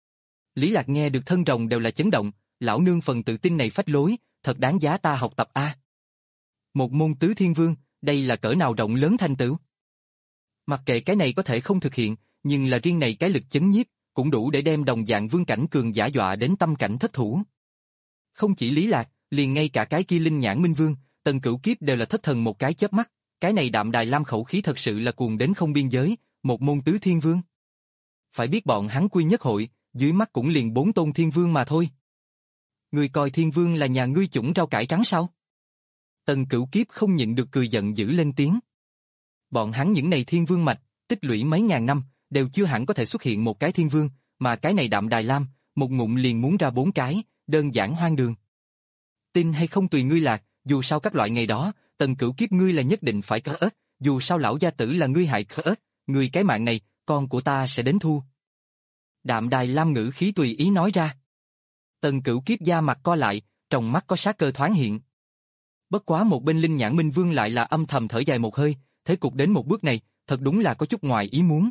Lý Lạc nghe được thân rồng đều là chấn động, lão nương phần tự tin này phách lối, thật đáng giá ta học tập a. Một môn tứ thiên vương, đây là cỡ nào rộng lớn thành tựu. Mặc kệ cái này có thể không thực hiện, nhưng là riêng này cái lực chấn nhiếp, cũng đủ để đem đồng dạng vương cảnh cường giả dọa đến tâm cảnh thất thủ. Không chỉ Lý Lạc, liền ngay cả cái kia Linh Nhãn Minh Vương, Tần Cửu Kiếp đều là thất thần một cái chớp mắt, cái này Đạm Đài Lam khẩu khí thật sự là cuồng đến không biên giới, một môn tứ thiên vương. Phải biết bọn hắn Quy Nhất Hội, dưới mắt cũng liền bốn tôn thiên vương mà thôi. Ngươi coi thiên vương là nhà ngươi chủng rau cải trắng sao? Tần Cửu Kiếp không nhịn được cười giận dữ lên tiếng. Bọn hắn những này thiên vương mạch, tích lũy mấy ngàn năm, đều chưa hẳn có thể xuất hiện một cái thiên vương, mà cái này Đạm Đài Lam, một ngụm liền muốn ra bốn cái, đơn giản hoang đường. Tin hay không tùy ngươi Lạc, dù sao các loại ngày đó, Tần Cửu Kiếp ngươi là nhất định phải cỡ ớt, dù sao lão gia tử là ngươi hại cỡ ớt, ngươi cái mạng này, con của ta sẽ đến thu. Đạm Đài Lam ngữ khí tùy ý nói ra. Tần Cửu Kiếp da mặt co lại, trong mắt có sát cơ thoáng hiện. Bất quá một bên Linh Nhãn Minh Vương lại là âm thầm thở dài một hơi, thế cục đến một bước này, thật đúng là có chút ngoài ý muốn.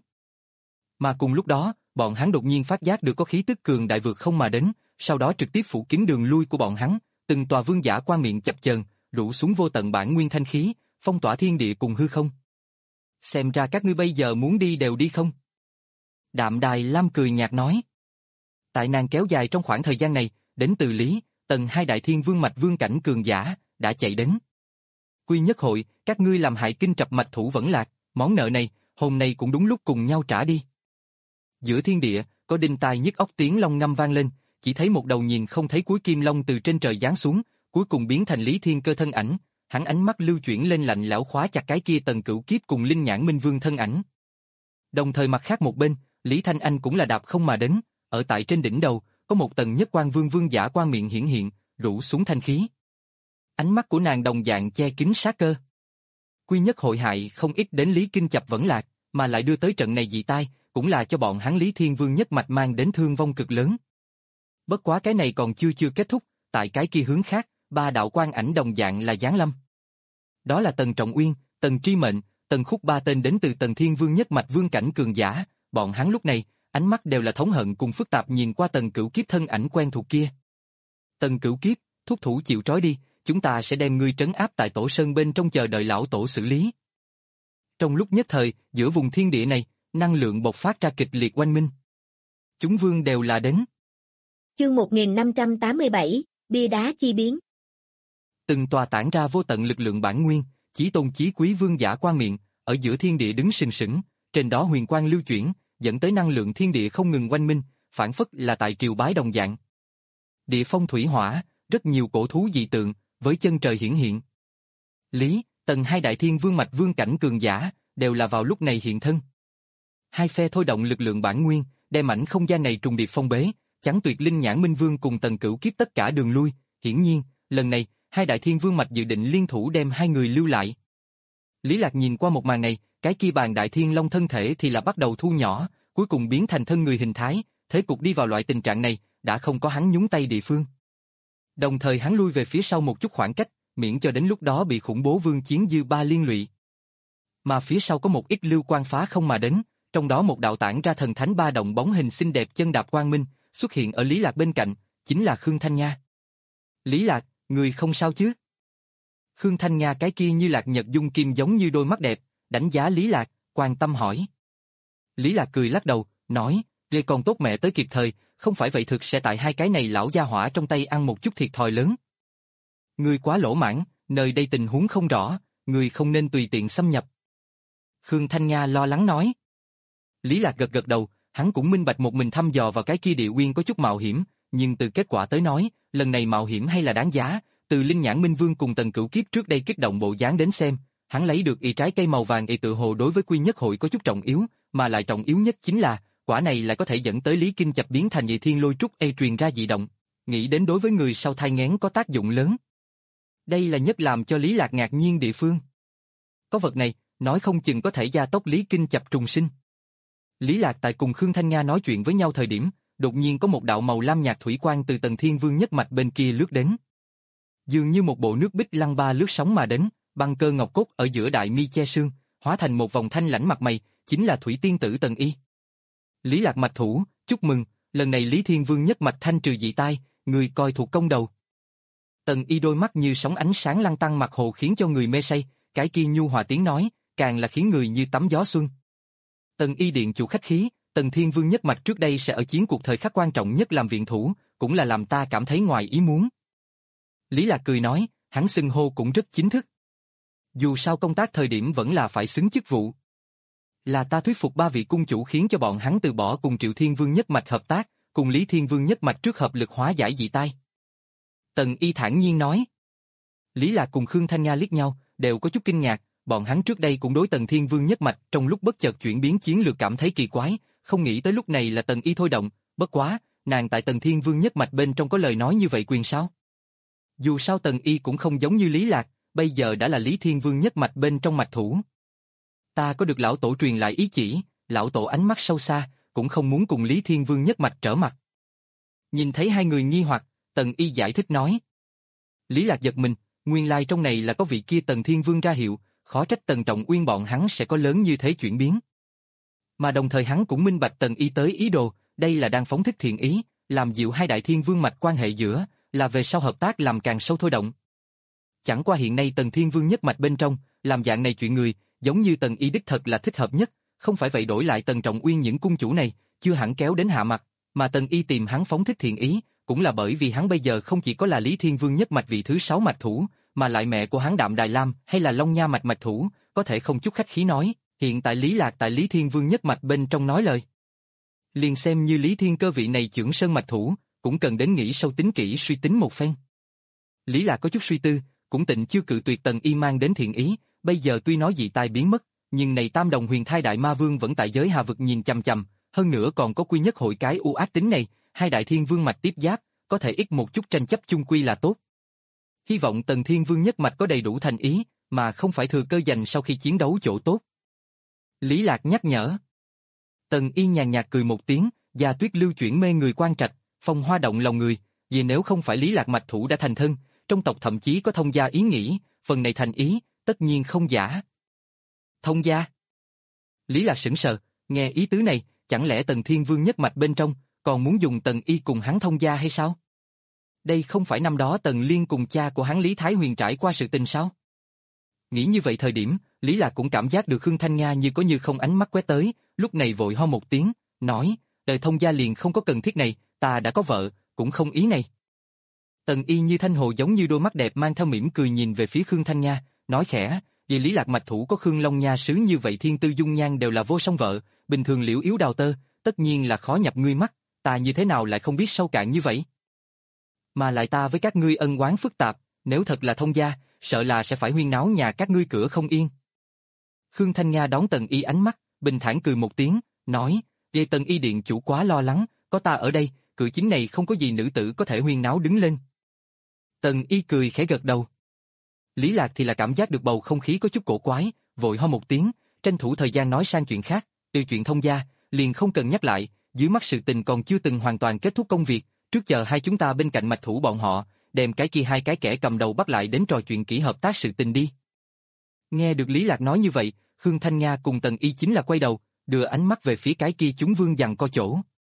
Mà cùng lúc đó, bọn hắn đột nhiên phát giác được có khí tức cường đại vượt không mà đến, sau đó trực tiếp phủ kín đường lui của bọn hắn, từng tòa vương giả quan miệng chập chờn, rủ xuống vô tận bản nguyên thanh khí, phong tỏa thiên địa cùng hư không. Xem ra các ngươi bây giờ muốn đi đều đi không? Đạm Đài Lam cười nhạt nói. Tại nàng kéo dài trong khoảng thời gian này, đến từ Lý, Tần hai đại thiên vương mạch vương cảnh cường giả, đã chạy đến. Quy Nhất Hội, các ngươi làm hại kinh trập mạch thủ vẫn lạc, món nợ này, hôm nay cũng đúng lúc cùng nhau trả đi. Giữa thiên địa, có đinh tai nhức óc tiếng long ngâm vang lên, chỉ thấy một đầu nhìn không thấy cuối kim long từ trên trời giáng xuống, cuối cùng biến thành Lý Thiên Cơ thân ảnh, hắn ánh mắt lưu chuyển lên lạnh lẽo khóa chặt cái kia Tần Cửu Kiếp cùng Linh Nhãn Minh Vương thân ảnh. Đồng thời mặt khác một bên, Lý Thanh Anh cũng là đạp không mà đến, ở tại trên đỉnh đầu, có một tầng nhất quan vương vương giả quan miệng hiển hiện, rủ xuống thanh khí. Ánh mắt của nàng đồng dạng che kín sát cơ. Quy Nhất Hội hại không ít đến Lý Kinh Chập vẫn lạc, mà lại đưa tới trận này dị tai, cũng là cho bọn hắn Lý Thiên Vương nhất mạch mang đến thương vong cực lớn. Bất quá cái này còn chưa chưa kết thúc, tại cái kia hướng khác, ba đạo quan ảnh đồng dạng là giáng lâm. Đó là Tần Trọng Uyên, Tần Tri Mệnh, Tần Khúc, ba tên đến từ Tần Thiên Vương nhất mạch vương cảnh cường giả, bọn hắn lúc này, ánh mắt đều là thống hận cùng phức tạp nhìn qua Tần Cửu Kiếp thân ảnh quen thuộc kia. Tần Cửu Kiếp, thúc thủ chịu trói đi, chúng ta sẽ đem ngươi trấn áp tại tổ sơn bên trong chờ đợi lão tổ xử lý. Trong lúc nhất thời, giữa vùng thiên địa này, năng lượng bộc phát ra kịch liệt oanh minh. Chúng vương đều là đến. Chương một nghìn năm trăm tám mươi bảy, bia đá chi biến. Từng tòa tản ra vô tận lực lượng bản nguyên, chí tôn chí quý vương giả quan miệng, ở giữa thiên địa đứng sừng sững, trên đó huyền quang lưu chuyển, dẫn tới năng lượng thiên địa không ngừng oanh minh, phản phất là tại triều bái đồng dạng. Địa phong thủy hỏa, rất nhiều cổ thú dị tượng, với chân trời hiển hiện. Lý, Tần hai đại thiên vương mạch vương cảnh cường giả, đều là vào lúc này hiện thân. Hai phe thôi động lực lượng bản nguyên, đem mảnh không gian này trùng điệp phong bế, chắn tuyệt Linh Nhãn Minh Vương cùng Tần Cửu Kiếp tất cả đường lui. Hiển nhiên, lần này, hai đại thiên vương mạch dự định liên thủ đem hai người lưu lại. Lý Lạc nhìn qua một màn này, cái kia bàn đại thiên long thân thể thì là bắt đầu thu nhỏ, cuối cùng biến thành thân người hình thái, thế cục đi vào loại tình trạng này, đã không có hắn nhúng tay địa phương. Đồng thời hắn lui về phía sau một chút khoảng cách, miễn cho đến lúc đó bị khủng bố vương chiến dư ba liên lụy. Mà phía sau có một ít lưu quang phá không mà đến, trong đó một đạo tản ra thần thánh ba động bóng hình xinh đẹp chân đạp quang minh, xuất hiện ở Lý Lạc bên cạnh, chính là Khương Thanh Nga. Lý Lạc, người không sao chứ? Khương Thanh Nga cái kia như lạc nhật dung kim giống như đôi mắt đẹp, đánh giá Lý Lạc, quan tâm hỏi. Lý Lạc cười lắc đầu, nói, Lê còn tốt mẹ tới kịp thời, không phải vậy thực sẽ tại hai cái này lão gia hỏa trong tay ăn một chút thiệt thòi lớn. Người quá lỗ mãn, nơi đây tình huống không rõ, người không nên tùy tiện xâm nhập. Khương Thanh Nga lo lắng nói. Lý Lạc gật gật đầu, hắn cũng minh bạch một mình thăm dò vào cái kia địa nguyên có chút mạo hiểm, nhưng từ kết quả tới nói, lần này mạo hiểm hay là đáng giá, từ Linh Nhãn Minh Vương cùng Tần Cửu Kiếp trước đây kích động bộ dáng đến xem, hắn lấy được y trái cây màu vàng y tự hồ đối với quy nhất hội có chút trọng yếu, mà lại trọng yếu nhất chính là, quả này lại có thể dẫn tới Lý Kinh chập biến thành dị thiên lôi trúc y truyền ra dị động, nghĩ đến đối với người sau thai nghén có tác dụng lớn. Đây là nhất làm cho Lý Lạc ngạc nhiên địa phương. Có vật này, nói không chừng có thể gia tốc Lý Kinh chập trùng sinh. Lý Lạc tại cùng Khương Thanh Nga nói chuyện với nhau thời điểm, đột nhiên có một đạo màu lam nhạt thủy quang từ Tần Thiên Vương nhất mạch bên kia lướt đến. Dường như một bộ nước bích lăng ba lướt sóng mà đến, băng cơ ngọc cốt ở giữa đại mi che sương, hóa thành một vòng thanh lãnh mặt mày, chính là Thủy Tiên tử Tần Y. Lý Lạc mạch thủ, chúc mừng, lần này Lý Thiên Vương nhất mạch thanh trừ dị tai, người coi thuộc công đầu. Tần Y đôi mắt như sóng ánh sáng lăng tăng mặt hồ khiến cho người mê say, cái kia nhu hòa tiếng nói, càng là khiến người như tắm gió xuân. Tần Y điện chủ khách khí, Tần Thiên Vương nhất mạch trước đây sẽ ở chiến cuộc thời khắc quan trọng nhất làm viện thủ, cũng là làm ta cảm thấy ngoài ý muốn. Lý Lạc cười nói, hắn xưng hô cũng rất chính thức. Dù sao công tác thời điểm vẫn là phải xứng chức vụ. Là ta thuyết phục ba vị cung chủ khiến cho bọn hắn từ bỏ cùng Triệu Thiên Vương nhất mạch hợp tác, cùng Lý Thiên Vương nhất mạch trước hợp lực hóa giải dị tai. Tần Y thản nhiên nói. Lý Lạc cùng Khương Thanh Nga liếc nhau, đều có chút kinh ngạc, bọn hắn trước đây cũng đối Tần Thiên Vương nhất mạch trong lúc bất chợt chuyển biến chiến lược cảm thấy kỳ quái, không nghĩ tới lúc này là Tần Y thôi động, bất quá, nàng tại Tần Thiên Vương nhất mạch bên trong có lời nói như vậy quyền sao? Dù sao Tần Y cũng không giống như Lý Lạc, bây giờ đã là Lý Thiên Vương nhất mạch bên trong mạch thủ. Ta có được lão tổ truyền lại ý chỉ, lão tổ ánh mắt sâu xa, cũng không muốn cùng Lý Thiên Vương nhất mạch trở mặt. Nhìn thấy hai người nghi hoặc, Tần Y giải thích nói. Lý Lạc giật mình, nguyên lai trong này là có vị kia Tần Thiên Vương ra hiệu, khó trách Tần Trọng Uyên bọn hắn sẽ có lớn như thế chuyển biến. Mà đồng thời hắn cũng minh bạch Tần Y tới ý đồ, đây là đang phóng thích thiện ý, làm dịu hai đại thiên vương mạch quan hệ giữa, là về sau hợp tác làm càng sâu thôi động. Chẳng qua hiện nay Tần Thiên Vương nhất mạch bên trong, làm dạng này chuyện người, giống như Tần Y đích thật là thích hợp nhất, không phải vậy đổi lại Tần Trọng Uyên những cung chủ này, chưa hẳn kéo đến hạ mặt, mà Tần Y tìm hắn phóng thích thiện ý, cũng là bởi vì hắn bây giờ không chỉ có là Lý Thiên Vương nhất mạch vị thứ sáu mạch thủ, mà lại mẹ của hắn Đạm Đài Lam hay là Long Nha mạch mạch thủ, có thể không chút khách khí nói, hiện tại Lý Lạc tại Lý Thiên Vương nhất mạch bên trong nói lời. Liền xem như Lý Thiên Cơ vị này trưởng sơn mạch thủ, cũng cần đến nghĩ sâu tính kỹ suy tính một phen. Lý Lạc có chút suy tư, cũng tịnh chưa cự tuyệt Tần Y mang đến thiện ý, bây giờ tuy nói dị tai biến mất, nhưng này tam đồng huyền thai đại ma vương vẫn tại giới hà vực nhìn chằm chằm, hơn nữa còn có quy nhất hội cái u ác tính này, hai đại thiên vương mạch tiếp giáp, có thể ít một chút tranh chấp chung quy là tốt. Hy vọng Tần Thiên Vương nhất mạch có đầy đủ thành ý, mà không phải thừa cơ giành sau khi chiến đấu chỗ tốt. Lý Lạc nhắc nhở. Tần Y nhàn nhạt cười một tiếng, gia tuyết lưu chuyển mê người quan trạch, phong hoa động lòng người, vì nếu không phải Lý Lạc mạch thủ đã thành thân, trong tộc thậm chí có thông gia ý nghĩ, phần này thành ý, tất nhiên không giả. Thông gia? Lý Lạc sững sờ, nghe ý tứ này, chẳng lẽ Tần Thiên Vương nhất mạch bên trong, còn muốn dùng Tần Y cùng hắn thông gia hay sao? Đây không phải năm đó Tần Liên cùng cha của hắn Lý Thái Huyền trải qua sự tình sao? Nghĩ như vậy thời điểm, Lý Lạc cũng cảm giác được Khương Thanh Nga như có như không ánh mắt quét tới, lúc này vội ho một tiếng, nói, đời thông gia liền không có cần thiết này, ta đã có vợ, cũng không ý này. Tần Y như thanh hồ giống như đôi mắt đẹp mang theo mỉm cười nhìn về phía Khương Thanh Nga, nói khẽ, vì Lý Lạc mạch thủ có Khương Long Nha sứ như vậy thiên tư dung nhan đều là vô song vợ, bình thường liễu yếu đào tơ, tất nhiên là khó nhập ngươi mắt, ta như thế nào lại không biết sâu cạn như vậy? Mà lại ta với các ngươi ân oán phức tạp, nếu thật là thông gia, sợ là sẽ phải huyên náo nhà các ngươi cửa không yên. Khương Thanh Nga đón Tần Y ánh mắt, bình thản cười một tiếng, nói, về Tần Y điện chủ quá lo lắng, có ta ở đây, cự chính này không có gì nữ tử có thể huyên náo đứng lên. Tần Y cười khẽ gật đầu. Lý Lạc thì là cảm giác được bầu không khí có chút cổ quái, vội ho một tiếng, tranh thủ thời gian nói sang chuyện khác, từ chuyện thông gia, liền không cần nhắc lại, dưới mắt sự tình còn chưa từng hoàn toàn kết thúc công việc, trước chờ hai chúng ta bên cạnh mạch thủ bọn họ, đem cái kia hai cái kẻ cầm đầu bắt lại đến trò chuyện kỹ hợp tác sự tình đi. Nghe được Lý Lạc nói như vậy, Khương Thanh Nga cùng Tần Y chính là quay đầu, đưa ánh mắt về phía cái kia chúng vương giằng co chỗ.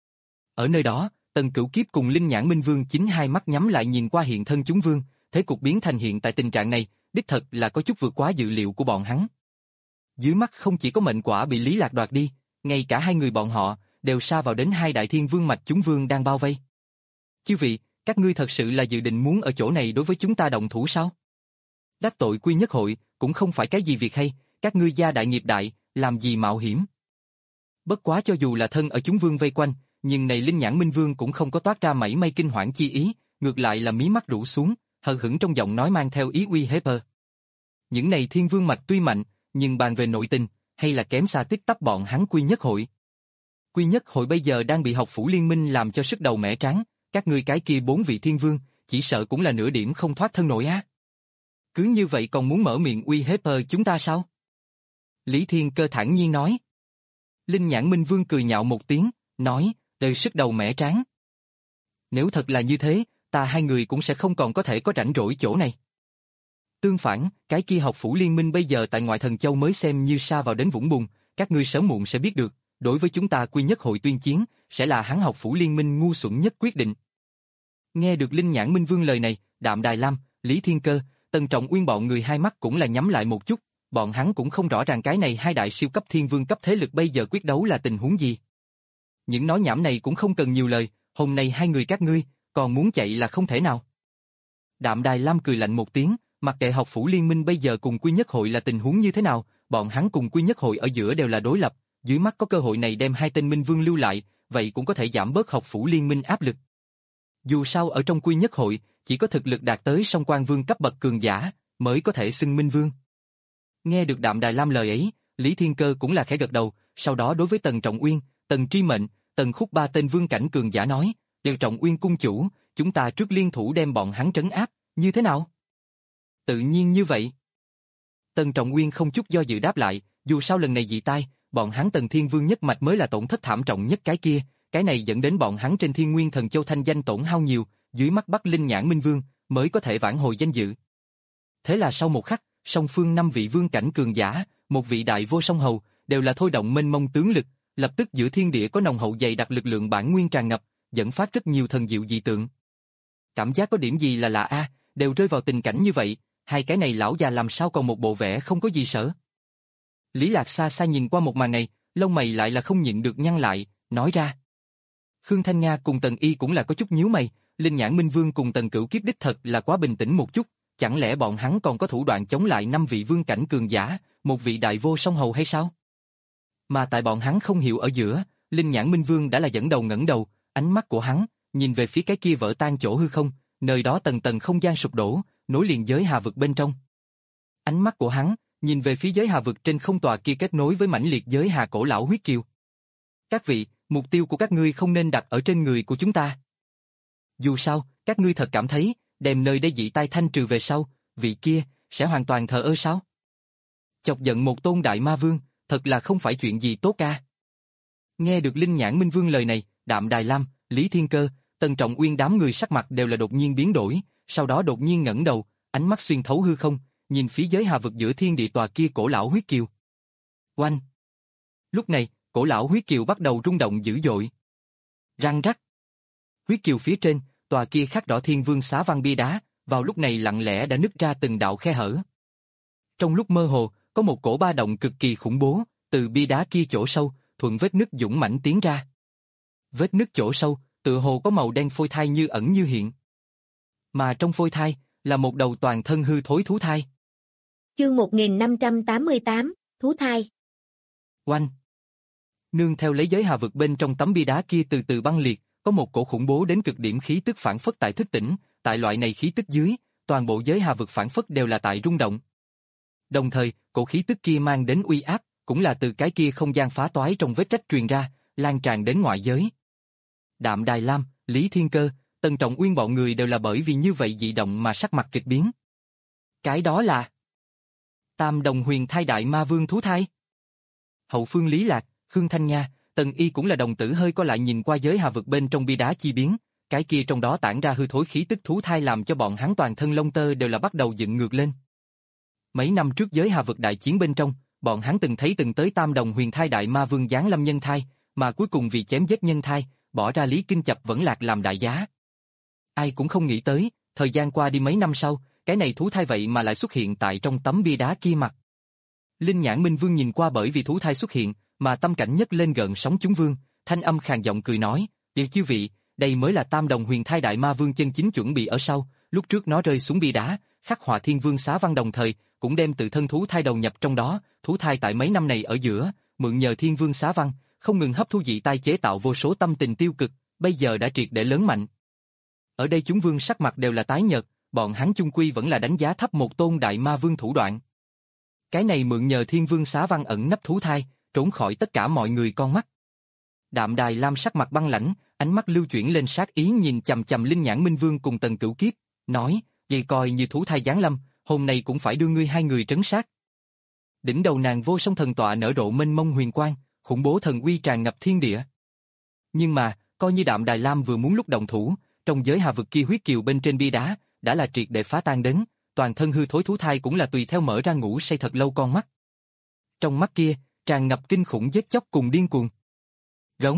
Ở nơi đó, Tần Cửu Kiếp cùng Linh Nhãn Minh Vương chính hai mắt nhắm lại nhìn qua hiện thân chúng vương, thế cục biến thành hiện tại tình trạng này, đích thật là có chút vượt quá dự liệu của bọn hắn. Dưới mắt không chỉ có mệnh quả bị Lý Lạc đoạt đi, ngay cả hai người bọn họ đều sa vào đến hai đại thiên vương mạch chúng vương đang bao vây. Chư vị, các ngươi thật sự là dự định muốn ở chỗ này đối với chúng ta động thủ sao? Đắc tội Quy Nhất Hội cũng không phải cái gì việc hay, các ngươi gia đại nghiệp đại, làm gì mạo hiểm. Bất quá cho dù là thân ở chúng vương vây quanh, nhưng này Linh Nhãn Minh Vương cũng không có toát ra mảy may kinh hoảng chi ý, ngược lại là mí mắt rũ xuống, hờ hững trong giọng nói mang theo ý uy hiếp. Những này thiên vương mạch tuy mạnh, nhưng bàn về nội tình, hay là kém xa tích tắp bọn hắn Quy Nhất Hội. Quy Nhất Hội bây giờ đang bị học phủ liên minh làm cho sức đầu mẻ trắng, các ngươi cái kia bốn vị thiên vương, chỉ sợ cũng là nửa điểm không thoát thân nổi á. Cứ như vậy còn muốn mở miệng uy hiếp chúng ta sao? Lý Thiên Cơ thản nhiên nói. Linh Nhãn Minh Vương cười nhạo một tiếng, nói, đời sức đầu mẻ trắng. Nếu thật là như thế, ta hai người cũng sẽ không còn có thể có rảnh rỗi chỗ này. Tương phản, cái kia học phủ liên minh bây giờ tại ngoại thần châu mới xem như sa vào đến vũng bùn, các ngươi sớm muộn sẽ biết được, đối với chúng ta Quy Nhất Hội tuyên chiến, sẽ là hắn học phủ liên minh ngu xuẩn nhất quyết định. Nghe được Linh Nhãn Minh Vương lời này, Đạm Đài Lam, Lý Thiên Cơ, Tần Trọng Uyên bọn người hai mắt cũng là nhắm lại một chút, bọn hắn cũng không rõ ràng cái này hai đại siêu cấp thiên vương cấp thế lực bây giờ quyết đấu là tình huống gì. Những nói nhảm này cũng không cần nhiều lời, hôm nay hai người các ngươi, còn muốn chạy là không thể nào. Đạm Đài Lam cười lạnh một tiếng, mặc kệ học phủ liên minh bây giờ cùng Quy Nhất Hội là tình huống như thế nào, bọn hắn cùng Quy Nhất Hội ở giữa đều là đối lập, dưới mắt có cơ hội này đem hai tên Minh Vương lưu lại, vậy cũng có thể giảm bớt học phủ liên minh áp lực. Dù sao ở trong Quy Nhất Hội, chỉ có thực lực đạt tới song quan vương cấp bậc cường giả, mới có thể xưng Minh Vương. Nghe được Đạm Đài Lam lời ấy, Lý Thiên Cơ cũng là khẽ gật đầu, sau đó đối với Tần Trọng Uyên, Tần Tri Mệnh, Tần Khúc ba tên vương cảnh cường giả nói, đều Trọng Uyên cung chủ, chúng ta trước liên thủ đem bọn hắn trấn áp, như thế nào? Tự nhiên như vậy. Tần Trọng Uyên không chút do dự đáp lại, dù sao lần này dị tai, bọn hắn Tần Thiên Vương nhất mạch mới là tổn thất thảm trọng nhất cái kia, cái này dẫn đến bọn hắn trên Thiên Nguyên Thần Châu thanh danh tổn hao nhiều, dưới mắt Bắc Linh Nhãn Minh Vương mới có thể vãn hồi danh dự. Thế là sau một khắc, song phương năm vị vương cảnh cường giả, một vị đại vô song hầu, đều là thôi động mênh mông tướng lực, lập tức giữa thiên địa có nồng hậu dày đặc lực lượng bản nguyên tràn ngập, dẫn phát rất nhiều thần diệu dị tượng. Cảm giác có điểm gì là lạ a, đều rơi vào tình cảnh như vậy, hai cái này lão già làm sao còn một bộ vẻ không có gì sợ. Lý Lạc xa xa nhìn qua một màn này, lông mày lại là không nhịn được nhăn lại, nói ra. Khương Thanh Nga cùng Tần Y cũng là có chút nhíu mày, Linh Nhãn Minh Vương cùng Tần Cửu Kiếp đích thật là quá bình tĩnh một chút, chẳng lẽ bọn hắn còn có thủ đoạn chống lại năm vị vương cảnh cường giả, một vị đại vô song hầu hay sao? Mà tại bọn hắn không hiểu ở giữa, Linh Nhãn Minh Vương đã là dẫn đầu ngẩng đầu, ánh mắt của hắn nhìn về phía cái kia vỡ tan chỗ hư không, nơi đó tầng tầng không gian sụp đổ, nối liền giới hà vực bên trong. Ánh mắt của hắn nhìn về phía giới hà vực trên không tòa kia kết nối với mãnh liệt giới hà cổ lão huyết kiều. Các vị, mục tiêu của các ngươi không nên đặt ở trên người của chúng ta. Dù sao, các ngươi thật cảm thấy, đem nơi đây dị tai thanh trừ về sau, vị kia sẽ hoàn toàn thờ ơ sao? Chọc giận một tôn đại ma vương, thật là không phải chuyện gì tốt ca. Nghe được Linh Nhãn Minh Vương lời này, Đạm Đài Lam, Lý Thiên Cơ, Tần Trọng Uyên đám người sắc mặt đều là đột nhiên biến đổi, sau đó đột nhiên ngẩng đầu, ánh mắt xuyên thấu hư không, nhìn phía giới hà vực giữa thiên địa tòa kia cổ lão huyết kiều. Oanh! Lúc này, cổ lão huyết kiều bắt đầu rung động dữ dội. Răng rắc! Huyết kiều phía trên, tòa kia khắc đỏ thiên vương xá văn bia đá, vào lúc này lặng lẽ đã nứt ra từng đạo khe hở. Trong lúc mơ hồ, có một cổ ba động cực kỳ khủng bố, từ bia đá kia chỗ sâu, thuận vết nứt dũng mãnh tiến ra. Vết nứt chỗ sâu, tựa hồ có màu đen phôi thai như ẩn như hiện. Mà trong phôi thai, là một đầu toàn thân hư thối thú thai. Chương một nghìn năm trăm tám mươi tám, Thú thai. Oanh! Nương theo lấy giới hà vực bên trong tấm bia đá kia từ từ băng liệt, có một cổ khủng bố đến cực điểm khí tức phản phất tại thức tỉnh, tại loại này khí tức dưới, toàn bộ giới hà vực phản phất đều là tại rung động. Đồng thời, cổ khí tức kia mang đến uy áp, cũng là từ cái kia không gian phá toái trong vết rách truyền ra, lan tràn đến ngoại giới. Đạm Đài Lam, Lý Thiên Cơ, Tần Trọng Uyên bọn người đều là bởi vì như vậy dị động mà sắc mặt kịch biến. Cái đó là... Tam đồng huyền thai đại ma vương thú thai. Hậu phương Lý Lạc, Khương Thanh Nga, Tần Y cũng là đồng tử hơi co lại nhìn qua giới hà vực bên trong bia đá chi biến, cái kia trong đó tản ra hư thối khí tức thú thai làm cho bọn hắn toàn thân lông tơ đều là bắt đầu dựng ngược lên. Mấy năm trước giới hà vực đại chiến bên trong, bọn hắn từng thấy từng tới tam đồng huyền thai đại ma vương giáng lâm nhân thai, mà cuối cùng vì chém giết nhân thai, bỏ ra Lý Kinh Chập vẫn lạc làm đại giá. Ai cũng không nghĩ tới, thời gian qua đi mấy năm sau, cái này thú thai vậy mà lại xuất hiện tại trong tấm bia đá kia mặt. Linh Nhãn Minh Vương nhìn qua bởi vì thú thai xuất hiện, mà tâm cảnh nhất lên gợn sóng chúng vương, thanh âm khàn giọng cười nói, "Điệp chư vị, đây mới là tam đồng huyền thai đại ma vương chân chính chuẩn bị ở sau, lúc trước nó rơi xuống bia đá, khắc họa thiên vương xá văn đồng thời, cũng đem tự thân thú thai đầu nhập trong đó, thú thai tại mấy năm này ở giữa, mượn nhờ thiên vương xá văn, không ngừng hấp thu dị tai chế tạo vô số tâm tình tiêu cực, bây giờ đã triệt để lớn mạnh." Ở đây chúng vương sắc mặt đều là tái nhợt, bọn hắn chung quy vẫn là đánh giá thấp một tôn đại ma vương thủ đoạn. Cái này mượn nhờ thiên vương xá văn ẩn nấp thú thai, trốn khỏi tất cả mọi người con mắt. Đạm Đài Lam sắc mặt băng lãnh, ánh mắt lưu chuyển lên sát ý nhìn chằm chằm Linh Nhãn Minh Vương cùng Tần Cửu Kiếp, nói, "Vậy coi như thú thai giáng lâm, hôm nay cũng phải đưa ngươi hai người trấn sát." Đỉnh đầu nàng vô song thần tọa nở rộ mênh mông huyền quang, khủng bố thần uy tràn ngập thiên địa. Nhưng mà, coi như Đạm Đài Lam vừa muốn lúc động thủ, trong giới hà vực kia huyết kiều bên trên bia đá, đã là triệt để phá tan đến, toàn thân hư thối thú thai cũng là tùy theo mở ra ngủ say thật lâu con mắt. Trong mắt kia, tràn ngập kinh khủng giết chóc cùng điên cuồng. Rống.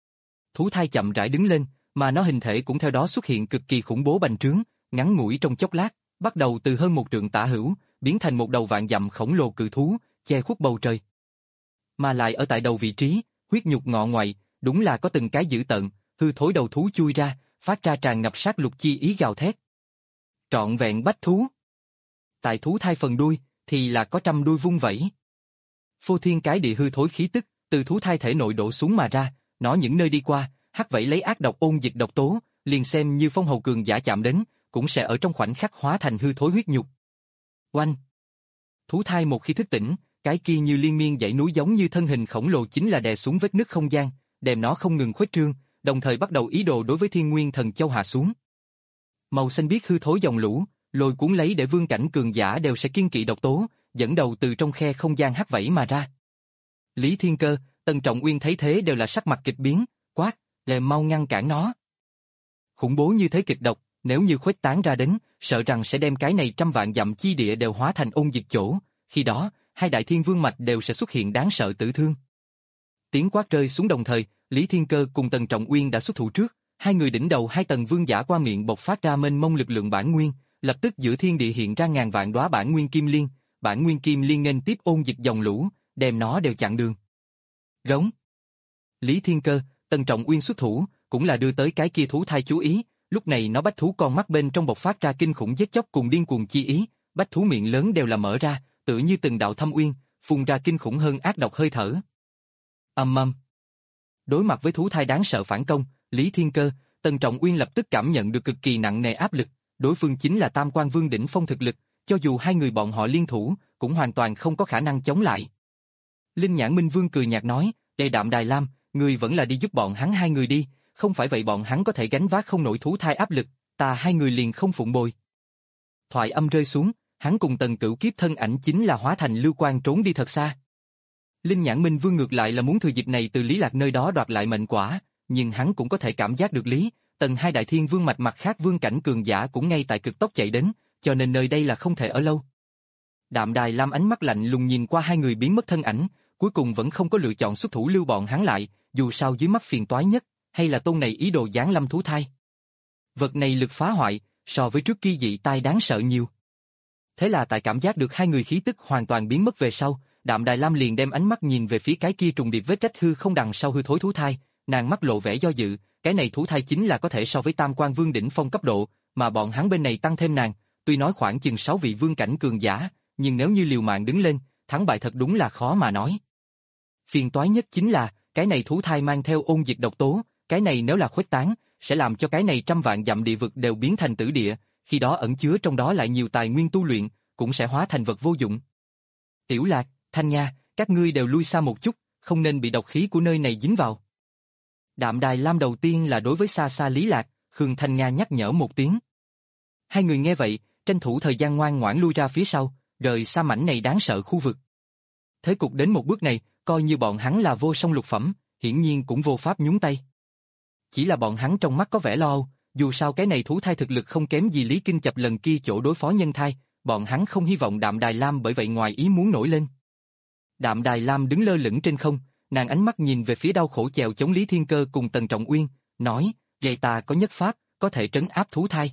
Thú thai chậm rãi đứng lên, mà nó hình thể cũng theo đó xuất hiện cực kỳ khủng bố bành trướng, ngắn ngủi trong chốc lát, bắt đầu từ hơn một trượng tả hữu, biến thành một đầu vạn dặm khổng lồ cự thú, che khuất bầu trời. Mà lại ở tại đầu vị trí, huyết nhục ngọ ngoại, đúng là có từng cái dữ tợn, hư thối đầu thú chui ra, phát ra tràn ngập sát lục chi ý gào thét. Trọn vẹn bách thú. Tại thú thai phần đuôi, thì là có trăm đuôi vung vẩy. Phô thiên cái địa hư thối khí tức, từ thú thai thể nội đổ xuống mà ra, nó những nơi đi qua, hắc vẫy lấy ác độc ôn dịch độc tố, liền xem như phong hầu cường giả chạm đến, cũng sẽ ở trong khoảnh khắc hóa thành hư thối huyết nhục. Oanh! Thú thai một khi thức tỉnh, cái kia như liên miên dãy núi giống như thân hình khổng lồ chính là đè xuống vết nứt không gian, đem nó không ngừng khuếch trương, đồng thời bắt đầu ý đồ đối với Thiên Nguyên Thần Châu hạ xuống. Màu xanh biếc hư thối dòng lũ, lôi cuốn lấy để vương cảnh cường giả đều sẽ kiêng kỵ độc tố, dẫn đầu từ trong khe không gian hắc vẫy mà ra. Lý Thiên Cơ, Tần Trọng Uyên thấy thế đều là sắc mặt kịch biến, quát, "Lề mau ngăn cản nó." Khủng bố như thế kịch độc, nếu như khuếch tán ra đến, sợ rằng sẽ đem cái này trăm vạn dặm chi địa đều hóa thành ôn dịch chỗ, khi đó, hai đại thiên vương mạch đều sẽ xuất hiện đáng sợ tử thương. Tiếng quát rơi xuống đồng thời, Lý Thiên Cơ cùng Tần Trọng Uyên đã xuất thủ trước, hai người đỉnh đầu hai tầng vương giả qua miệng bộc phát ra mênh mông lực lượng bản nguyên, lập tức giữa thiên địa hiện ra ngàn vạn đóa bản nguyên kim liên, bản nguyên kim liên nghênh tiếp ôn dịch dòng lũ, đem nó đều chặn đường. Rống. Lý Thiên Cơ, Tần Trọng Uyên xuất thủ, cũng là đưa tới cái kia thú thai chú ý, lúc này nó bách thú con mắt bên trong bộc phát ra kinh khủng giết chóc cùng điên cuồng chi ý, bách thú miệng lớn đều là mở ra, tựa như từng đạo thâm uyên, phun ra kinh khủng hơn ác độc hơi thở. Ầm ầm. Đối mặt với thú thai đáng sợ phản công, Lý Thiên Cơ, Tần Trọng Uyên lập tức cảm nhận được cực kỳ nặng nề áp lực, đối phương chính là Tam Quan Vương đỉnh phong thực lực, cho dù hai người bọn họ liên thủ, cũng hoàn toàn không có khả năng chống lại. Linh Nhãn Minh Vương cười nhạt nói, "Đây Đạm Đài Lam, người vẫn là đi giúp bọn hắn hai người đi, không phải vậy bọn hắn có thể gánh vác không nổi thú thai áp lực, ta hai người liền không phụng bồi." Thoại âm rơi xuống, hắn cùng Tần Cửu Kiếp thân ảnh chính là hóa thành lưu quang trốn đi thật xa. Linh Nhãn Minh Vương ngược lại là muốn thừa dịp này từ Lý Lạc nơi đó đoạt lại mệnh quả, nhưng hắn cũng có thể cảm giác được Lý, Tần hai đại thiên vương mạch mặt khác vương cảnh cường giả cũng ngay tại cực tốc chạy đến, cho nên nơi đây là không thể ở lâu. Đạm Đài Lam ánh mắt lạnh lùng nhìn qua hai người biến mất thân ảnh, cuối cùng vẫn không có lựa chọn xuất thủ lưu bọn hắn lại, dù sao dưới mắt phiền toái nhất, hay là tôn này ý đồ giáng lâm thú thai. Vật này lực phá hoại, so với trước kia dị tai đáng sợ nhiều. Thế là tại cảm giác được hai người khí tức hoàn toàn biến mất về sau, Đạm Đài Lam liền đem ánh mắt nhìn về phía cái kia trùng điệp vết rách hư không đằng sau hư thối thú thai, nàng mắt lộ vẻ do dự, cái này thú thai chính là có thể so với Tam Quan Vương đỉnh phong cấp độ, mà bọn hắn bên này tăng thêm nàng, tuy nói khoảng chừng sáu vị vương cảnh cường giả, nhưng nếu như liều mạng đứng lên, thắng bại thật đúng là khó mà nói. Phiền toái nhất chính là, cái này thú thai mang theo ôn dịch độc tố, cái này nếu là khuếch tán, sẽ làm cho cái này trăm vạn dặm địa vực đều biến thành tử địa, khi đó ẩn chứa trong đó lại nhiều tài nguyên tu luyện, cũng sẽ hóa thành vật vô dụng. Tiểu Lạc, Thanh Nha, các ngươi đều lui xa một chút, không nên bị độc khí của nơi này dính vào. Đạm Đài Lam đầu tiên là đối với xa xa Lý Lạc, Khương Thanh Nga nhắc nhở một tiếng. Hai người nghe vậy, tranh thủ thời gian ngoan ngoãn lui ra phía sau, rời xa mảnh này đáng sợ khu vực. Thế cục đến một bước này, coi như bọn hắn là vô song lục phẩm, hiển nhiên cũng vô pháp nhúng tay. Chỉ là bọn hắn trong mắt có vẻ lo âu, dù sao cái này thú thai thực lực không kém gì Lý Kinh Chập lần kia chỗ đối phó nhân thai, bọn hắn không hy vọng Đạm Đài Lam bởi vậy ngoài ý muốn nổi lên. Đạm Đài Lam đứng lơ lửng trên không, nàng ánh mắt nhìn về phía đau khổ chèo chống Lý Thiên Cơ cùng Tần Trọng Uyên, nói, vậy ta có nhất pháp, có thể trấn áp thú thai.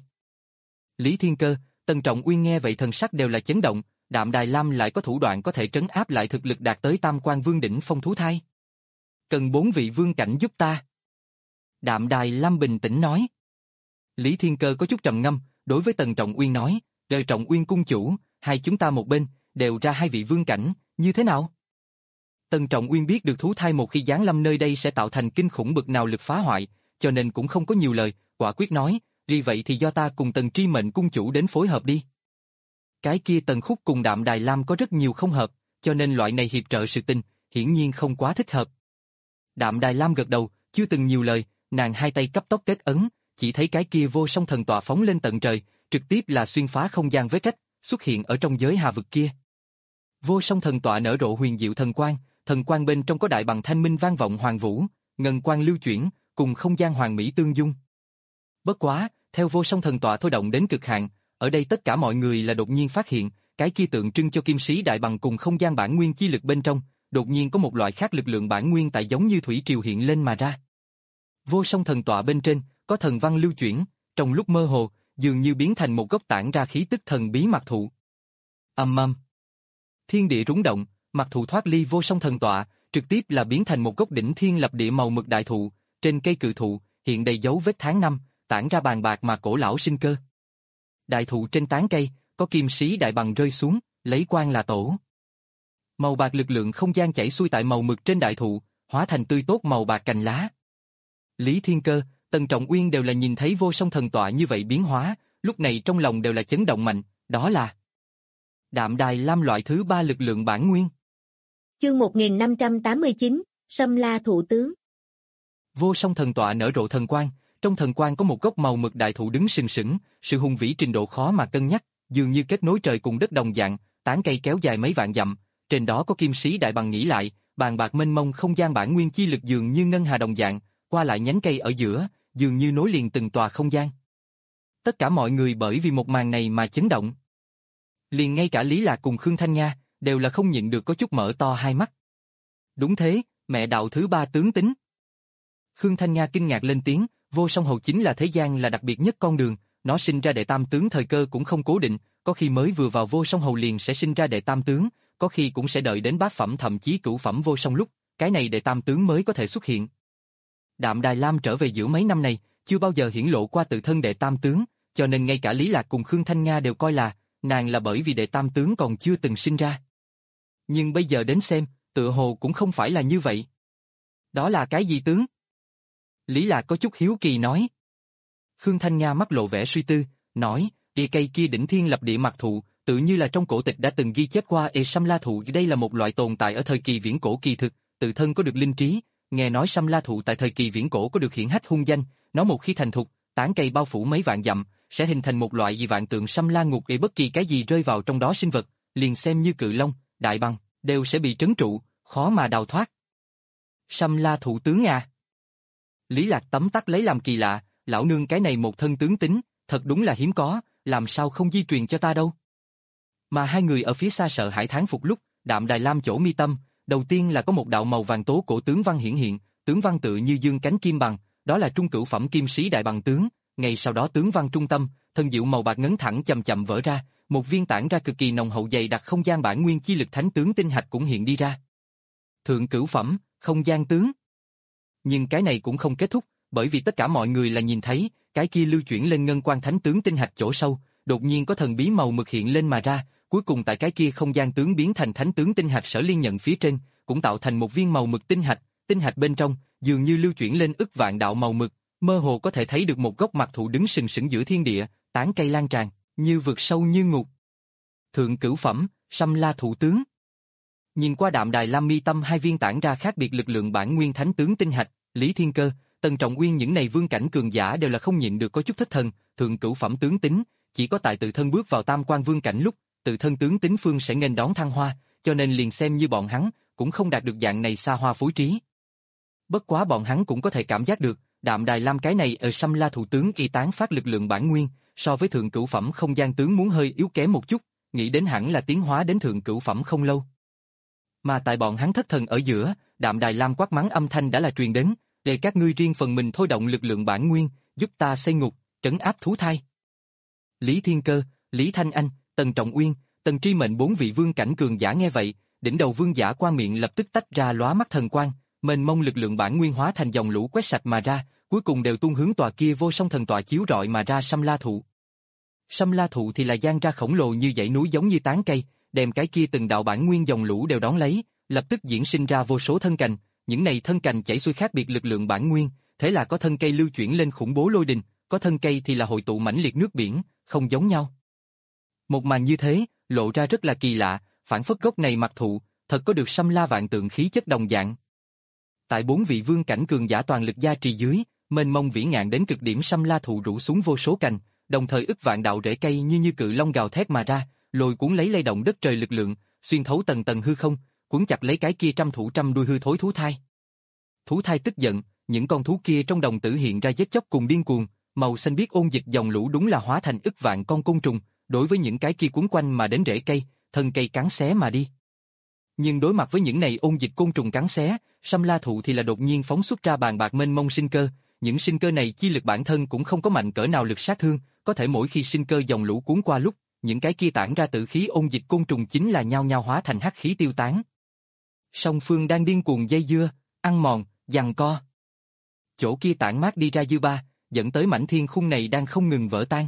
Lý Thiên Cơ, Tần Trọng Uyên nghe vậy thần sắc đều là chấn động, Đạm Đài Lam lại có thủ đoạn có thể trấn áp lại thực lực đạt tới tam quan vương đỉnh phong thú thai. Cần bốn vị vương cảnh giúp ta. Đạm Đài Lam bình tĩnh nói. Lý Thiên Cơ có chút trầm ngâm, đối với Tần Trọng Uyên nói, đời Trọng Uyên cung chủ, hai chúng ta một bên, đều ra hai vị vương cảnh, như thế nào? Tần Trọng Uyên biết được thú thai một khi giáng lâm nơi đây sẽ tạo thành kinh khủng bực nào lực phá hoại, cho nên cũng không có nhiều lời, quả quyết nói, vì vậy thì do ta cùng Tần Tri Mệnh cung chủ đến phối hợp đi. Cái kia Tần Khúc cùng Đạm Đài Lam có rất nhiều không hợp, cho nên loại này hiệp trợ sự tình, hiển nhiên không quá thích hợp. Đạm Đài Lam gật đầu, chưa từng nhiều lời, nàng hai tay cấp tốc kết ấn, chỉ thấy cái kia vô song thần tọa phóng lên tận trời, trực tiếp là xuyên phá không gian vết rách, xuất hiện ở trong giới hà vực kia. Vô song thần tọa nở rộ huyền diệu thần quang, thần quang bên trong có đại bằng thanh minh vang vọng hoàng vũ, ngân quang lưu chuyển, cùng không gian hoàng mỹ tương dung. Bất quá, theo vô song thần tọa thôi động đến cực hạn, ở đây tất cả mọi người là đột nhiên phát hiện, cái kia tượng trưng cho kim sĩ đại bằng cùng không gian bản nguyên chi lực bên trong, đột nhiên có một loại khác lực lượng bản nguyên tại giống như thủy triều hiện lên mà ra. Vô song thần tọa bên trên, có thần văn lưu chuyển, trong lúc mơ hồ, dường như biến thành một gốc tản ra khí tức thần bí mạc thụ. Ầm ầm. Thiên địa rung động, mạc thụ thoát ly vô song thần tọa, trực tiếp là biến thành một gốc đỉnh thiên lập địa màu mực đại thụ, trên cây cự thụ, hiện đầy dấu vết tháng năm, tản ra bàn bạc mà cổ lão sinh cơ. Đại thụ trên tán cây, có kim sĩ đại bằng rơi xuống, lấy quang là tổ. Màu bạc lực lượng không gian chảy xuôi tại màu mực trên đại thụ, hóa thành tươi tốt màu bạc cành lá. Lý Thiên Cơ, Tần Trọng Uyên đều là nhìn thấy vô song thần tọa như vậy biến hóa, lúc này trong lòng đều là chấn động mạnh, đó là Đạm Đài Lam loại thứ ba lực lượng bản nguyên. Chương một nghìn năm trăm tám mươi chín, Sâm La Thụ Tướng. Vô song thần tọa nở rộ thần quang, trong thần quang có một gốc màu mực đại thụ đứng sừng sững, sự hùng vĩ trình độ khó mà cân nhắc, dường như kết nối trời cùng đất đồng dạng, tán cây kéo dài mấy vạn dặm, trên đó có kim sĩ đại bằng nghỉ lại, bàn bạc mênh mông không gian bản nguyên chi lực dường như ngân hà đồng dạng, qua lại nhánh cây ở giữa, dường như nối liền từng tòa không gian. Tất cả mọi người bởi vì một màn này mà chấn động. Liền ngay cả Lý Lạc cùng Khương Thanh Nha, đều là không nhịn được có chút mở to hai mắt. Đúng thế, mẹ đạo thứ ba tướng tính. Khương Thanh Nha kinh ngạc lên tiếng, vô song hầu chính là thế gian là đặc biệt nhất con đường, nó sinh ra đệ tam tướng thời cơ cũng không cố định, có khi mới vừa vào vô song hầu liền sẽ sinh ra đệ tam tướng, có khi cũng sẽ đợi đến bát phẩm thậm chí cửu phẩm vô song lúc, cái này đệ tam tướng mới có thể xuất hiện. Đạm Đài Lam trở về giữa mấy năm này, chưa bao giờ hiển lộ qua tự thân đệ tam tướng, cho nên ngay cả Lý Lạc cùng Khương Thanh Nga đều coi là, nàng là bởi vì đệ tam tướng còn chưa từng sinh ra. Nhưng bây giờ đến xem, tựa hồ cũng không phải là như vậy. Đó là cái gì tướng? Lý Lạc có chút hiếu kỳ nói. Khương Thanh Nga mắt lộ vẻ suy tư, nói, địa cây kia đỉnh thiên lập địa mạc thụ, tự như là trong cổ tịch đã từng ghi chép qua e Sâm La thụ, đây là một loại tồn tại ở thời kỳ viễn cổ kỳ thực, tự thân có được linh trí, nghe nói Sâm La thụ tại thời kỳ viễn cổ có được hiển hách hung danh, nó một khi thành thục, tán cây bao phủ mấy vạn dặm, sẽ hình thành một loại dị vạn tượng Sâm La ngục, để bất kỳ cái gì rơi vào trong đó sinh vật, liền xem như cự long, đại băng, đều sẽ bị trấn trụ, khó mà đào thoát. Sâm La thụ tướng à? Lý Lạc tấm tắc lấy làm kỳ lạ, lão nương cái này một thân tướng tính, thật đúng là hiếm có, làm sao không di truyền cho ta đâu. Mà hai người ở phía xa sợ hãi thán phục lúc, Đạm Đài Lam chỗ mi tâm, đầu tiên là có một đạo màu vàng tố cổ tướng văn hiển hiện, tướng văn tự như dương cánh kim bằng, đó là trung cửu phẩm kim sĩ đại bằng tướng, ngay sau đó tướng văn trung tâm, thân diệu màu bạc ngấn thẳng chậm chậm vỡ ra, một viên tản ra cực kỳ nồng hậu dày đặc không gian bản nguyên chi lực thánh tướng tinh hạch cũng hiện đi ra. Thượng cửu phẩm, không gian tướng. Nhưng cái này cũng không kết thúc, bởi vì tất cả mọi người là nhìn thấy, cái kia lưu chuyển lên ngân quang thánh tướng tinh hạch chỗ sâu, đột nhiên có thần bí màu mực hiện lên mà ra, cuối cùng tại cái kia không gian tướng biến thành thánh tướng tinh hạch sở liên nhận phía trên, cũng tạo thành một viên màu mực tinh hạch, tinh hạch bên trong, dường như lưu chuyển lên ức vạn đạo màu mực, mơ hồ có thể thấy được một gốc mạc thụ đứng sừng sững giữa thiên địa, tán cây lan tràn, như vực sâu như ngục. Thượng cửu phẩm, Sâm La thụ tướng. Nhìn qua Đạm Đài Lam mi tâm hai viên tản ra khác biệt lực lượng bản nguyên thánh tướng tinh hạch, Lý Thiên Cơ, Tần Trọng Uyên những này vương cảnh cường giả đều là không nhịn được có chút thất thần, thượng cửu phẩm tướng tính, chỉ có tại tự thân bước vào tam quan vương cảnh lúc, tự thân tướng tính phương sẽ nghênh đón thăng hoa, cho nên liền xem như bọn hắn, cũng không đạt được dạng này xa hoa phối trí. Bất quá bọn hắn cũng có thể cảm giác được, Đạm Đài Lam cái này ở Sâm La thủ tướng y tán phát lực lượng bản nguyên, so với thượng cửu phẩm không gian tướng muốn hơi yếu kém một chút, nghĩ đến hẳn là tiến hóa đến thượng cửu phẩm không lâu. Mà tại bọn hắn thất thần ở giữa, Đạm Đài Lam quát mắng âm thanh đã là truyền đến, để các ngươi riêng phần mình thôi động lực lượng bản nguyên, giúp ta xây ngục, trấn áp thú thai. Lý Thiên Cơ, Lý Thanh Anh, Tần Trọng Uyên, Tần Tri Mệnh bốn vị vương cảnh cường giả nghe vậy, đỉnh đầu vương giả qua miệng lập tức tách ra lóa mắt thần quang, mênh mông lực lượng bản nguyên hóa thành dòng lũ quét sạch mà ra, cuối cùng đều tuôn hướng tòa kia vô song thần tọa chiếu rọi mà ra Sâm La thụ. Sâm La thụ thì là giang ra khổng lồ như dãy núi giống như tán cây, đem cái kia từng đạo bản nguyên dòng lũ đều đón lấy, lập tức diễn sinh ra vô số thân cành, những này thân cành chảy xuôi khác biệt lực lượng bản nguyên, thế là có thân cây lưu chuyển lên khủng bố lôi đình, có thân cây thì là hội tụ mãnh liệt nước biển, không giống nhau. Một màn như thế, lộ ra rất là kỳ lạ, phản phất gốc này mặc thụ, thật có được Sâm La vạn tượng khí chất đồng dạng. Tại bốn vị vương cảnh cường giả toàn lực gia trì dưới, mênh mông vĩ ngạn đến cực điểm Sâm La thụ rủ xuống vô số cành, đồng thời ức vạn đạo rễ cây như như cự long gào thét mà ra, lôi cuốn lấy lay động đất trời lực lượng, xuyên thấu tầng tầng hư không, cuốn chặt lấy cái kia trăm thủ trăm đuôi hư thối thú thai. Thú thai tức giận, những con thú kia trong đồng tử hiện ra giết chóc cùng điên cuồng, màu xanh biếc ôn dịch dòng lũ đúng là hóa thành ức vạn con côn trùng, đối với những cái kia cuốn quanh mà đến rễ cây, thân cây cắn xé mà đi. Nhưng đối mặt với những này ôn dịch côn trùng cắn xé, Sâm La thụ thì là đột nhiên phóng xuất ra bàn bạc mênh mông sinh cơ, những sinh cơ này chi lực bản thân cũng không có mạnh cỡ nào lực sát thương, có thể mỗi khi sinh cơ dòng lũ cuốn qua lúc, những cái kia tản ra tử khí ôn dịch côn trùng chính là nhao nhao hóa thành hắc khí tiêu tán. Song phương đang điên cuồng dây dưa, ăn mòn, giằng co. Chỗ kia tản mát đi ra dư ba, dẫn tới mảnh thiên khung này đang không ngừng vỡ tan.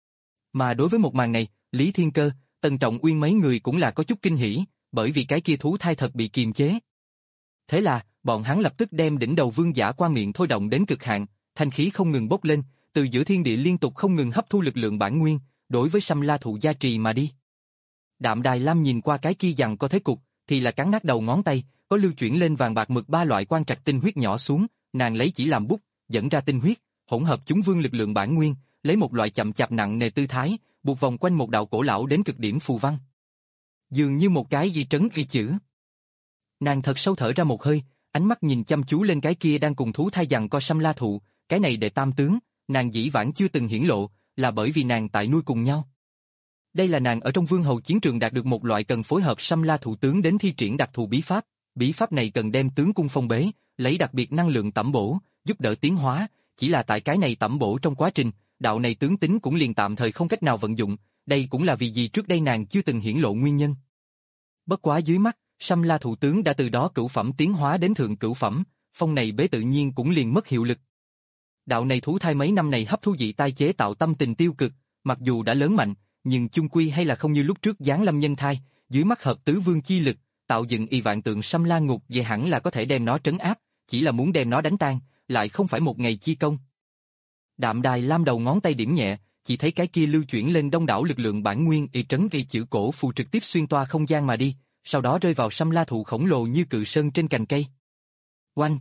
Mà đối với một màn này, Lý Thiên Cơ, Tần Trọng Uyên mấy người cũng là có chút kinh hỉ, bởi vì cái kia thú thai thật bị kiềm chế. Thế là, bọn hắn lập tức đem đỉnh đầu vương giả qua miệng thôi động đến cực hạn, thanh khí không ngừng bốc lên, từ giữa thiên địa liên tục không ngừng hấp thu lực lượng bản nguyên, đối với Sâm La thụ gia trì mà đi. Đạm Đài Lam nhìn qua cái kia dằn có thế cục, thì là cắn nát đầu ngón tay, có lưu chuyển lên vàng bạc mực ba loại quan trạch tinh huyết nhỏ xuống, nàng lấy chỉ làm bút, dẫn ra tinh huyết, hỗn hợp chúng vương lực lượng bản nguyên, lấy một loại chậm chạp nặng nề tư thái, buộc vòng quanh một đạo cổ lão đến cực điểm phù văn. Dường như một cái gì trấn ghi chữ. Nàng thật sâu thở ra một hơi, ánh mắt nhìn chăm chú lên cái kia đang cùng thú thai giằng co Sâm La thụ, cái này đệ tam tướng, nàng dĩ vãng chưa từng hiển lộ, là bởi vì nàng tại nuôi cùng nhau. Đây là nàng ở trong vương hầu chiến trường đạt được một loại cần phối hợp Sâm La thủ tướng đến thi triển đặc thù bí pháp, bí pháp này cần đem tướng cung phong bế, lấy đặc biệt năng lượng tẩm bổ, giúp đỡ tiến hóa, chỉ là tại cái này tẩm bổ trong quá trình, đạo này tướng tính cũng liền tạm thời không cách nào vận dụng, đây cũng là vì gì trước đây nàng chưa từng hiển lộ nguyên nhân. Bất quá dưới mắt, Sâm La thủ tướng đã từ đó cửu phẩm tiến hóa đến thượng cửu phẩm, phong này bế tự nhiên cũng liền mất hiệu lực. Đạo này thú thai mấy năm này hấp thu dị tai chế tạo tâm tình tiêu cực, mặc dù đã lớn mạnh, nhưng chung quy hay là không như lúc trước giáng lâm nhân thai, dưới mắt hợp tứ vương chi lực, tạo dựng y vạn tượng Sâm La ngục về hẳn là có thể đem nó trấn áp, chỉ là muốn đem nó đánh tan, lại không phải một ngày chi công. Đạm Đài Lam đầu ngón tay điểm nhẹ, chỉ thấy cái kia lưu chuyển lên đông đảo lực lượng bản nguyên y trấn gây chữ cổ phù trực tiếp xuyên toa không gian mà đi, sau đó rơi vào Sâm La thụ khổng lồ như cự sơn trên cành cây. Oanh!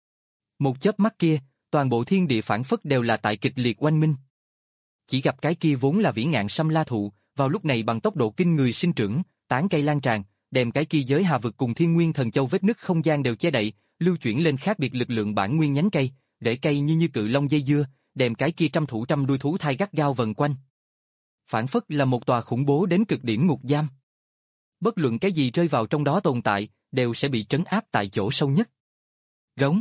Một chớp mắt kia, toàn bộ thiên địa phản phất đều là tại kịch liệt oanh minh. Chỉ gặp cái kia vốn là vĩ ngạn Sâm La thụ, vào lúc này bằng tốc độ kinh người sinh trưởng, tán cây lan tràn, đem cái kia giới hà vực cùng thiên nguyên thần châu vết nứt không gian đều che đậy, lưu chuyển lên khác biệt lực lượng bản nguyên nhánh cây, rễ cây như như cự long dây dưa, đem cái kia trăm thủ trăm đuôi thú thai gắt gao vần quanh. Phản phất là một tòa khủng bố đến cực điểm ngục giam. Bất luận cái gì rơi vào trong đó tồn tại, đều sẽ bị trấn áp tại chỗ sâu nhất. Rống.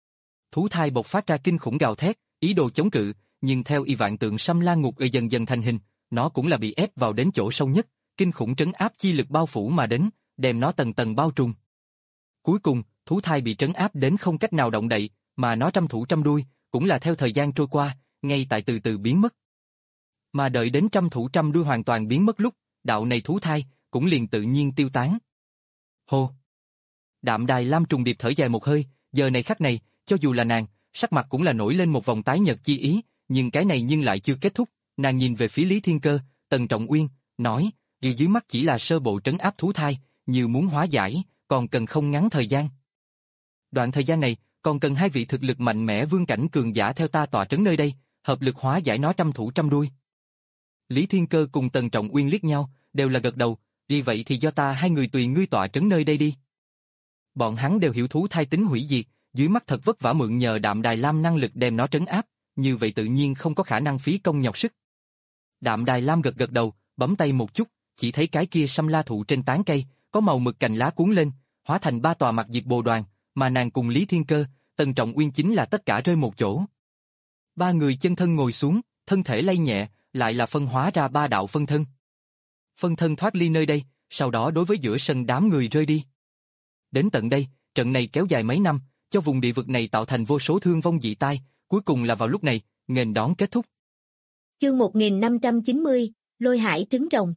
Thú thai bộc phát ra kinh khủng gào thét, ý đồ chống cự, nhưng theo y vạn tượng Sâm La ngục ở dần dần thành hình, nó cũng là bị ép vào đến chỗ sâu nhất, kinh khủng trấn áp chi lực bao phủ mà đến, đem nó tầng tầng bao trùm. Cuối cùng, thú thai bị trấn áp đến không cách nào động đậy, mà nó trăm thủ trăm đuôi, cũng là theo thời gian trôi qua, ngay tại từ từ biến mất. Mà đợi đến trăm thủ trăm đuôi hoàn toàn biến mất lúc, đạo này thú thai cũng liền tự nhiên tiêu tán. Hô! Đạm Đài Lam trùng điệp thở dài một hơi, giờ này khắc này, cho dù là nàng, sắc mặt cũng là nổi lên một vòng tái nhợt chi ý, nhưng cái này nhưng lại chưa kết thúc, nàng nhìn về phía Lý Thiên Cơ, Tần Trọng Uyên, nói, vì dưới mắt chỉ là sơ bộ trấn áp thú thai, như muốn hóa giải, còn cần không ngắn thời gian. Đoạn thời gian này, còn cần hai vị thực lực mạnh mẽ vương cảnh cường giả theo ta tọa trấn nơi đây, hợp lực hóa giải nó trăm thủ trăm đuôi. Lý Thiên Cơ cùng Tần Trọng Uyên liếc nhau, đều là gật đầu, vì vậy thì do ta hai người tùy ngươi tọa trấn nơi đây đi. Bọn hắn đều hiểu thú thai tính hủy diệt, dưới mắt thật vất vả mượn nhờ Đạm Đài Lam năng lực đem nó trấn áp, như vậy tự nhiên không có khả năng phí công nhọc sức. Đạm Đài Lam gật gật đầu, bấm tay một chút, chỉ thấy cái kia sâm la thụ trên tán cây, có màu mực cành lá cuốn lên, hóa thành ba tòa mặt diệp bồ đoàn, mà nàng cùng Lý Thiên Cơ, Tần Trọng Uyên chính là tất cả rơi một chỗ. Ba người chân thân ngồi xuống, thân thể lay nhẹ, lại là phân hóa ra ba đạo phân thân. Phân thân thoát ly nơi đây, sau đó đối với giữa sân đám người rơi đi. Đến tận đây, trận này kéo dài mấy năm, cho vùng địa vực này tạo thành vô số thương vong dị tai, cuối cùng là vào lúc này, nghênh đón kết thúc. Chương một nghìn năm trăm chín mươi, Lôi Hải trứng rồng.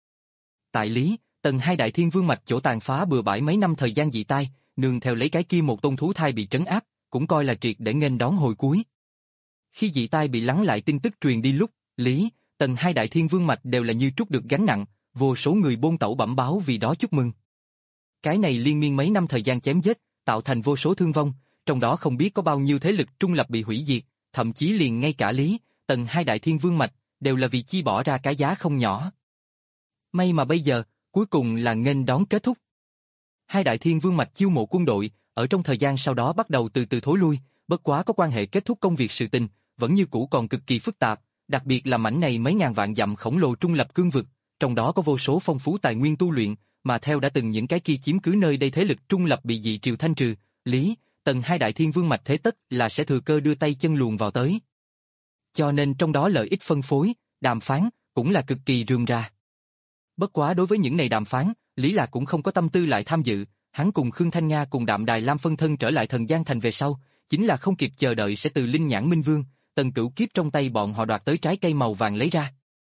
Tại Lý, Tần hai đại thiên vương mạch chỗ tàn phá bừa bãi mấy năm thời gian dị tai, nương theo lấy cái kia một tôn thú thai bị trấn áp, cũng coi là triệt để nghênh đón hồi cuối. Khi dị tai bị lắng lại tin tức truyền đi lúc, Lý, Tần hai đại thiên vương mạch đều là như trút được gánh nặng, vô số người bôn tẩu bẩm báo vì đó chúc mừng. Cái này liên miên mấy năm thời gian chém giết, tạo thành vô số thương vong, trong đó không biết có bao nhiêu thế lực trung lập bị hủy diệt, thậm chí liền ngay cả Lý, Tần hai đại thiên vương mạch, đều là vì chi bỏ ra cái giá không nhỏ. May mà bây giờ, cuối cùng là nghênh đón kết thúc. Hai đại thiên vương mạch chiêu mộ quân đội, ở trong thời gian sau đó bắt đầu từ từ thối lui, bất quá có quan hệ kết thúc công việc sự tình, vẫn như cũ còn cực kỳ phức tạp, đặc biệt là mảnh này mấy ngàn vạn dặm khổng lồ trung lập cương vực, trong đó có vô số phong phú tài nguyên tu luyện, mà theo đã từng những cái kia chiếm cứ nơi đây thế lực trung lập bị dị triều thanh trừ, Lý, Tần hai đại thiên vương mạch thế tất là sẽ thừa cơ đưa tay chân luồn vào tới. Cho nên trong đó lợi ích phân phối, đàm phán, cũng là cực kỳ rườm rà. Bất quá đối với những này đàm phán, Lý Lạc cũng không có tâm tư lại tham dự, hắn cùng Khương Thanh Nga cùng Đạm Đài Lam phân thân trở lại Thần Giang Thành về sau, chính là không kịp chờ đợi sẽ từ Linh Nhãn Minh Vương, Tần Cửu Kiếp trong tay bọn họ đoạt tới trái cây màu vàng lấy ra.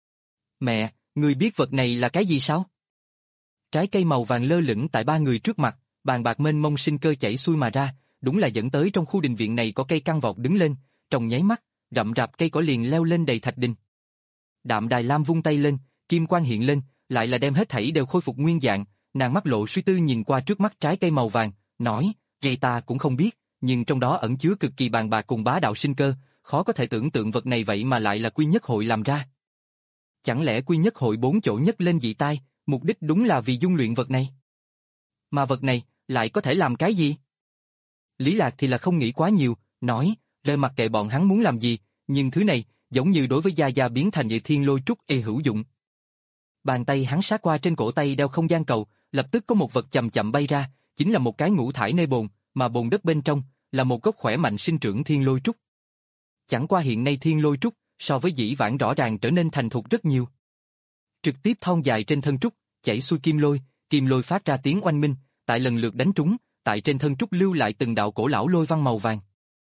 Mẹ, người biết vật này là cái gì sao? Trái cây màu vàng lơ lửng tại ba người trước mặt, bàn bạc mênh mông sinh cơ chảy xuôi mà ra, đúng là dẫn tới trong khu đình viện này có cây căng vọt đứng lên, trong nháy mắt, rậm rạp cây cỏ liền leo lên đầy thạch đình. Đạm Đài Lam vung tay lên, kim quang hiện lên, lại là đem hết thảy đều khôi phục nguyên dạng, nàng mắt lộ suy tư nhìn qua trước mắt trái cây màu vàng, nói, vậy ta cũng không biết, nhưng trong đó ẩn chứa cực kỳ bàn bạc cùng bá đạo sinh cơ, khó có thể tưởng tượng vật này vậy mà lại là Quy Nhất Hội làm ra. Chẳng lẽ Quy Nhất Hội bốn chỗ nhất lên dị tai, mục đích đúng là vì dung luyện vật này? Mà vật này, lại có thể làm cái gì? Lý Lạc thì là không nghĩ quá nhiều, nói, lời mặc kệ bọn hắn muốn làm gì, nhưng thứ này, giống như đối với Gia Gia biến thành Dị Thiên Lôi Trúc ê hữu dụng. Bàn tay hắn sát qua trên cổ tay đeo không gian cầu, lập tức có một vật chậm chậm bay ra, chính là một cái ngũ thải nơi bồn, mà bồn đất bên trong là một gốc khỏe mạnh sinh trưởng thiên lôi trúc. Chẳng qua hiện nay thiên lôi trúc so với dĩ vãng rõ ràng trở nên thành thục rất nhiều. Trực tiếp thon dài trên thân trúc, chảy xuôi kim lôi, kim lôi phát ra tiếng oanh minh, tại lần lượt đánh trúng, tại trên thân trúc lưu lại từng đạo cổ lão lôi văn màu vàng.